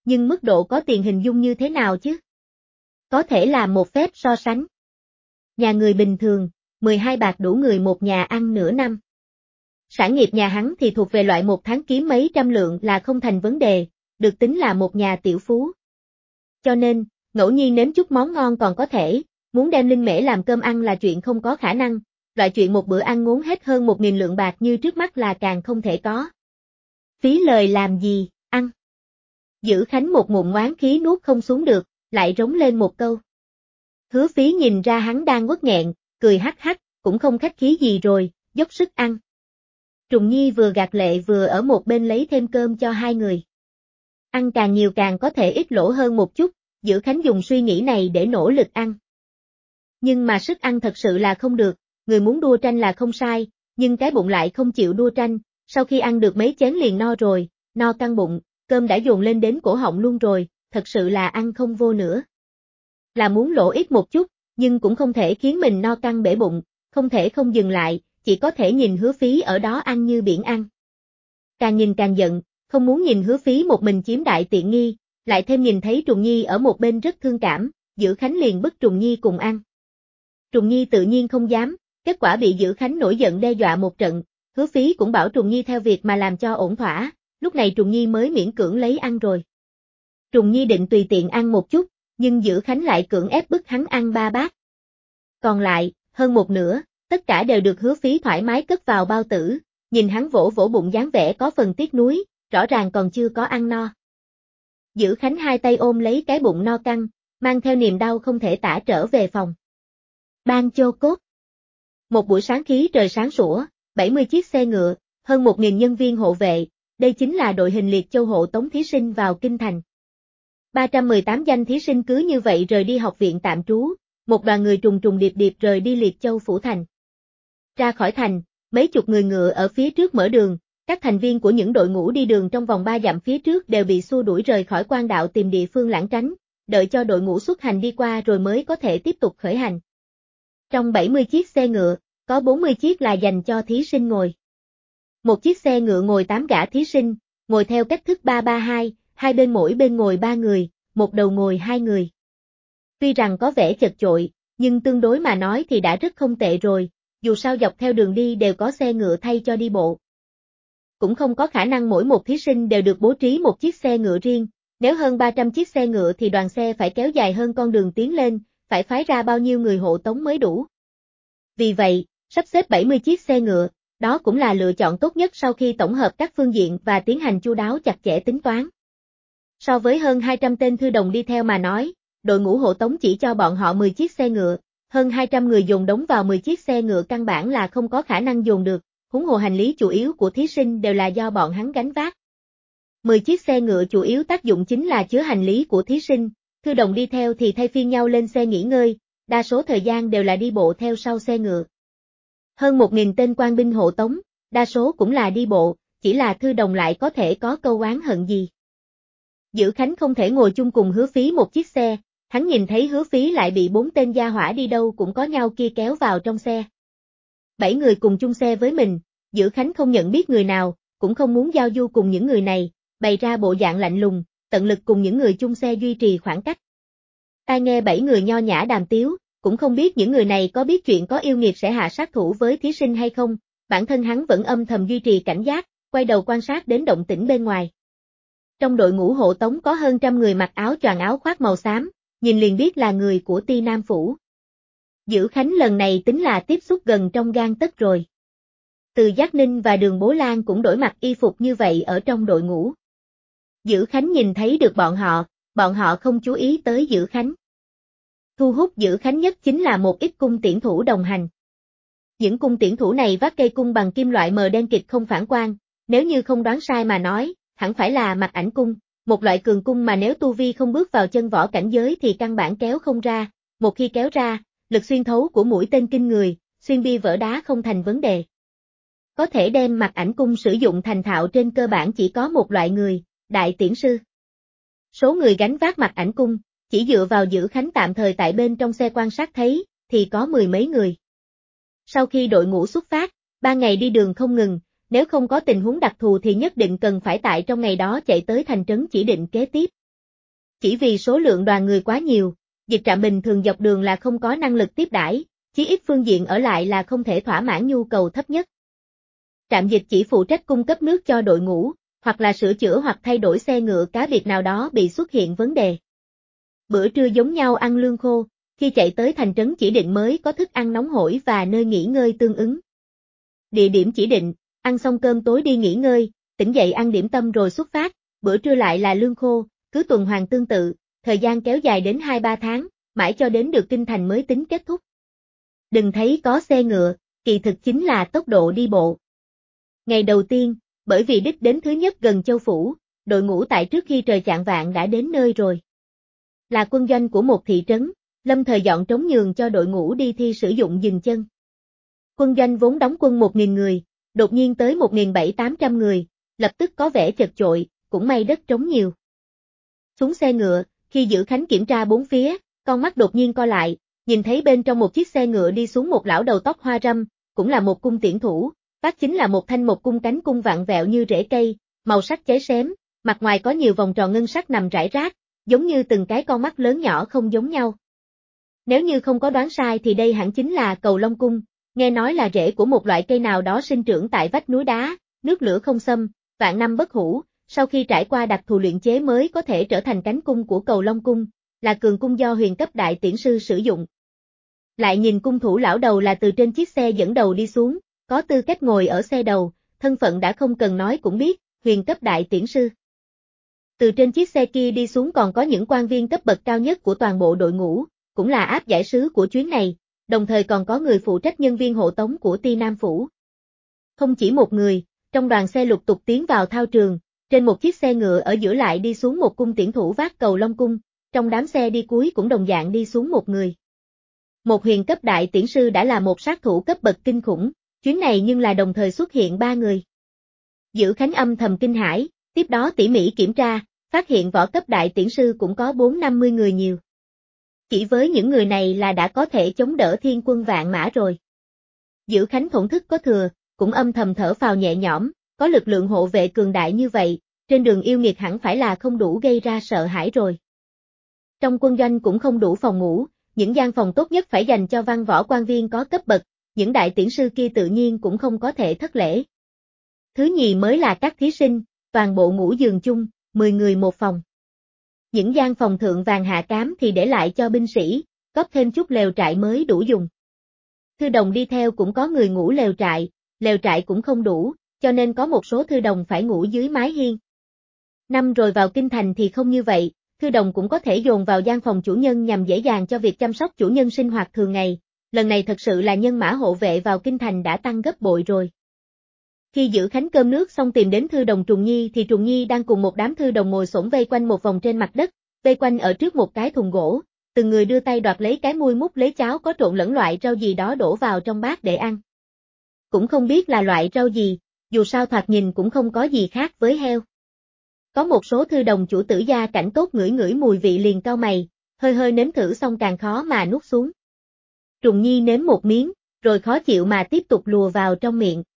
Nhưng mức độ có tiền hình dung như thế nào chứ? Có thể là một phép so sánh. Nhà người bình thường, 12 bạc đủ người một nhà ăn nửa năm. Sản nghiệp nhà hắn thì thuộc về loại một tháng kiếm mấy trăm lượng là không thành vấn đề, được tính là một nhà tiểu phú. Cho nên, ngẫu nhiên nếm chút món ngon còn có thể, muốn đem linh mễ làm cơm ăn là chuyện không có khả năng, loại chuyện một bữa ăn ngốn hết hơn 1.000 lượng bạc như trước mắt là càng không thể có. Phí lời làm gì, ăn. Dữ Khánh một ngụm oán khí nuốt không xuống được, lại rống lên một câu. Hứa Phí nhìn ra hắn đang uất nghẹn, cười hắc hắc, cũng không khách khí gì rồi, dốc sức ăn. Trùng Nhi vừa gạt lệ vừa ở một bên lấy thêm cơm cho hai người. Ăn càng nhiều càng có thể ít lỗ hơn một chút, Dữ Khánh dùng suy nghĩ này để nỗ lực ăn. Nhưng mà sức ăn thật sự là không được, người muốn đua tranh là không sai, nhưng cái bụng lại không chịu đua tranh, sau khi ăn được mấy chén liền no rồi, no căng bụng, cơm đã dồn lên đến cổ họng luôn rồi, thật sự là ăn không vô nữa. Là muốn lỗ ít một chút, nhưng cũng không thể khiến mình no căng bể bụng, không thể không dừng lại, chỉ có thể nhìn Hứa Phí ở đó ăn như biển ăn. Càng nhìn càng giận, không muốn nhìn Hứa Phí một mình chiếm đại tiện nghi, lại thêm nhìn thấy Trùng Nhi ở một bên rất thương cảm, Dữ Khánh liền bức Trùng Nhi cùng ăn. Trùng Nhi tự nhiên không dám, kết quả bị Dữ Khánh nổi giận đe dọa một trận, Hứa Phí cũng bảo Trùng Nhi theo việc mà làm cho ổn thỏa, lúc này Trùng Nhi mới miễn cưỡng lấy ăn rồi. Trùng Nhi định tùy tiện ăn một chút, nhưng Dữ Khánh lại cưỡng ép bức hắn ăn 3 bát. Còn lại, hơn một nửa, tất cả đều được Hứa Phí thoải mái cất vào bao tử, nhìn hắn vỗ vỗ bụng dáng vẻ có phần tiếc nuối, rõ ràng còn chưa có ăn no. Dữ Khánh hai tay ôm lấy cái bụng no căng, mang theo niềm đau không thể tả trở về phòng. Ban Chô Cốt. Một buổi sáng khí trời sáng sủa, 70 chiếc xe ngựa, hơn 1.000 nhân viên hộ vệ, đây chính là đội hình liệt châu hộ tống thí sinh vào kinh thành. 318 danh thí sinh cứ như vậy rời đi học viện tạm trú, một đoàn người trùng trùng điệp điệp rời đi Liệt Châu phủ thành. Ra khỏi thành, mấy chục người ngựa ở phía trước mở đường, các thành viên của những đội ngũ đi đường trong vòng 3 dặm phía trước đều bị xua đuổi rời khỏi quan đạo tìm địa phương lảng tránh, đợi cho đội ngũ xuất hành đi qua rồi mới có thể tiếp tục khởi hành. Trong 70 chiếc xe ngựa, có 40 chiếc là dành cho thí sinh ngồi. Một chiếc xe ngựa ngồi 8 gã thí sinh, ngồi theo cách thức 3-3-2, hai bên mỗi bên ngồi 3 người, một đầu ngồi 2 người. Tuy rằng có vẻ chật chội, nhưng tương đối mà nói thì đã rất không tệ rồi, dù sao dọc theo đường đi đều có xe ngựa thay cho đi bộ. Cũng không có khả năng mỗi một thí sinh đều được bố trí một chiếc xe ngựa riêng, nếu hơn 300 chiếc xe ngựa thì đoàn xe phải kéo dài hơn con đường tiến lên, phải phái ra bao nhiêu người hộ tống mới đủ. Vì vậy, sắp xếp 70 chiếc xe ngựa, đó cũng là lựa chọn tốt nhất sau khi tổng hợp các phương diện và tiến hành chu đáo chặt chẽ tính toán. So với hơn 200 tên thư đồng đi theo mà nói, đội ngũ hộ tống chỉ cho bọn họ 10 chiếc xe ngựa, hơn 200 người dồn đống vào 10 chiếc xe ngựa căn bản là không có khả năng dồn được, huống hồ hành lý chủ yếu của thí sinh đều là do bọn hắn gánh vác. 10 chiếc xe ngựa chủ yếu tác dụng chính là chứa hành lý của thí sinh, thư đồng đi theo thì thay phiên nhau lên xe nghỉ ngơi, đa số thời gian đều là đi bộ theo sau xe ngựa. Hơn 1.000 tên quan binh hộ tống, đa số cũng là đi bộ, chỉ là thư đồng lại có thể có câu oán hận gì. Dữ Khánh không thể ngồi chung cùng Hứa Phí một chiếc xe, hắn nhìn thấy Hứa Phí lại bị 4 tên gia hỏa đi đâu cũng có nhau kia kéo vào trong xe. 7 người cùng chung xe với mình, Dữ Khánh không nhận biết người nào, cũng không muốn giao du cùng những người này, bày ra bộ dạng lạnh lùng, tận lực cùng những người chung xe duy trì khoảng cách. Tai nghe 7 người nho nhã đàm tiếu, cũng không biết những người này có biết chuyện có yêu nghiệt sẽ hạ sát thủ với thí sinh hay không, bản thân hắn vẫn âm thầm duy trì cảnh giác, quay đầu quan sát đến động tĩnh bên ngoài. Trong đội ngũ hộ tống có hơn trăm người mặc áo choàng áo khoác màu xám, nhìn liền biết là người của Ti Nam Phủ. Dữ Khánh lần này tính là tiếp xúc gần trong gang tấc rồi. Từ Giác Ninh và Đường Bố Lan cũng đổi mặc y phục như vậy ở trong đội ngũ. Dữ Khánh nhìn thấy được bọn họ không chú ý tới Dữ Khánh. Thu hút Dữ Khánh nhất chính là một ít cung tiễn thủ đồng hành. Những cung tiễn thủ này vác cây cung bằng kim loại mờ đen kịt không phản quang, nếu như không đoán sai mà nói, hẳn phải là Mạc Ảnh cung, một loại cường cung mà nếu tu vi không bước vào chân võ cảnh giới thì căn bản kéo không ra, một khi kéo ra, lực xuyên thấu của mũi tên kinh người, xuyên bia vỡ đá không thành vấn đề. Có thể đem Mạc Ảnh cung sử dụng thành thạo trên cơ bản chỉ có một loại người, đại tiễn sư. Số người gánh vác Mạc Ảnh cung, chỉ dựa vào Dữ Khánh tạm thời tại bên trong xe quan sát thấy, thì có 10 mấy người. Sau khi đội ngũ xuất phát, 3 ngày đi đường không ngừng, nếu không có tình huống đặc thù thì nhất định cần phải tại trong ngày đó chạy tới thành trấn chỉ định kế tiếp. Chỉ vì số lượng đoàn người quá nhiều, dịch trạm bình thường dọc đường là không có năng lực tiếp đãi, chí ít phương diện ở lại là không thể thỏa mãn nhu cầu thấp nhất. Trạm dịch chỉ phụ trách cung cấp nước cho đội ngũ, hoặc là sửa chữa hoặc thay đổi xe ngựa cá biệt nào đó bị xuất hiện vấn đề. Bữa trưa giống nhau ăn lương khô, khi chạy tới thành trấn chỉ định mới có thức ăn nóng hổi và nơi nghỉ ngơi tương ứng. Địa điểm chỉ định, ăn xong cơm tối đi nghỉ ngơi, tỉnh dậy ăn điểm tâm rồi xuất phát, bữa trưa lại là lương khô, cứ tuần hoàn tương tự, thời gian kéo dài đến 2-3 tháng, mãi cho đến được kinh thành mới tính kết thúc. Đừng thấy có xe ngựa, kỳ thực chính là tốc độ đi bộ. Ngày đầu tiên, bởi vì đích đến thứ nhất gần Châu Phủ, đội ngũ tại trước khi trời chạng vạng đã đến nơi rồi. Là quân doanh của một thị trấn, Lâm Thời dọn trống nhường cho đội ngũ đi thi sử dụng dừng chân. Quân doanh vốn đóng quân 1.000 người, đột nhiên tới 1.700-800 người, lập tức có vẻ chật chội, cũng may đất trống nhiều. Xuống xe ngựa, khi Giữ Khánh kiểm tra bốn phía, con mắt đột nhiên co lại, nhìn thấy bên trong một chiếc xe ngựa đi xuống một lão đầu tóc hoa râm, cũng là một cung tiễn thủ, vác chính là một thanh một cung cánh cung vặn vẹo như rễ cây, màu sắc cháy xém, mặt ngoài có nhiều vòng tròn ngân sắc nằm rải rác, giống như từng cái con mắt lớn nhỏ không giống nhau. Nếu như không có đoán sai thì đây hẳn chính là Cầu Long Cung, nghe nói là rễ của một loại cây nào đó sinh trưởng tại vách núi đá, nước lửa không xâm, vạn năm bất hủ, sau khi trải qua đặc thù luyện chế mới có thể trở thành cánh cung của Cầu Long Cung, là cường cung do huyền cấp đại tiễn sư sử dụng. Lại nhìn cung thủ lão đầu là từ trên chiếc xe dẫn đầu đi xuống, có tư cách ngồi ở xe đầu, thân phận đã không cần nói cũng biết, huyền cấp đại tiễn sư. Từ trên chiếc xe kia đi xuống còn có những quan viên cấp bậc cao nhất của toàn bộ đội ngũ, cũng là áp giải sứ của chuyến này, đồng thời còn có người phụ trách nhân viên hộ tống của Ti Nam Phủ. Không chỉ một người, trong đoàn xe lục tục tiến vào thao trường, trên một chiếc xe ngựa ở giữa lại đi xuống một cung tiễn thủ vác Cầu Long Cung, trong đám xe đi cuối cũng đồng dạng đi xuống một người. Một huyền cấp đại tiễn sư đã là một sát thủ cấp bậc kinh khủng, chuyến này nhưng là đồng thời xuất hiện 3 người. Giữ Khánh âm thầm kinh hãi, tiếp đó tỉ mỉ kiểm tra, phát hiện võ cấp đại tiễn sư cũng có 4-50 người nhiều. Chỉ với những người này là đã có thể chống đỡ thiên quân vạn mã rồi. Giữ Khánh thổn thức có thừa, cũng âm thầm thở phào nhẹ nhõm, có lực lượng hộ vệ cường đại như vậy, trên đường yêu nghiệt hẳn phải là không đủ gây ra sợ hãi rồi. Trong quân doanh cũng không đủ phòng ngủ, những gian phòng tốt nhất phải dành cho văn võ quan viên có cấp bậc, những đại tiễn sư kia tự nhiên cũng không có thể thất lễ. Thứ nhì mới là các thí sinh, toàn bộ ngủ giường chung, 10 người một phòng. Những gian phòng thượng vàng hạ cám thì để lại cho binh sĩ, góp thêm chút lều trại mới đủ dùng. Thư đồng đi theo cũng có người ngủ lều trại cũng không đủ, cho nên có một số thư đồng phải ngủ dưới mái hiên. Năm rồi vào kinh thành thì không như vậy, thư đồng cũng có thể dồn vào gian phòng chủ nhân nhằm dễ dàng cho việc chăm sóc chủ nhân sinh hoạt thường ngày, lần này thật sự là nhân mã hộ vệ vào kinh thành đã tăng gấp bội rồi. Khi Giữ Khánh cơm nước xong tìm đến thư đồng Trùng Nhi thì Trùng Nhi đang cùng một đám thư đồng ngồi xổm vây quanh một vòng trên mặt đất, vây quanh ở trước một cái thùng gỗ, từng người đưa tay đoạt lấy cái muôi múc lấy cháo có trộn lẫn loại rau gì đó đổ vào trong bát để ăn. Cũng không biết là loại rau gì, dù sao thoạt nhìn cũng không có gì khác với heo. Có một số thư đồng chủ tử gia cảnh tốt ngửi ngửi mùi vị liền cau mày, hơi hơi nếm thử xong càng khó mà nuốt xuống. Trùng Nhi nếm một miếng, rồi khó chịu mà tiếp tục lùa vào trong miệng.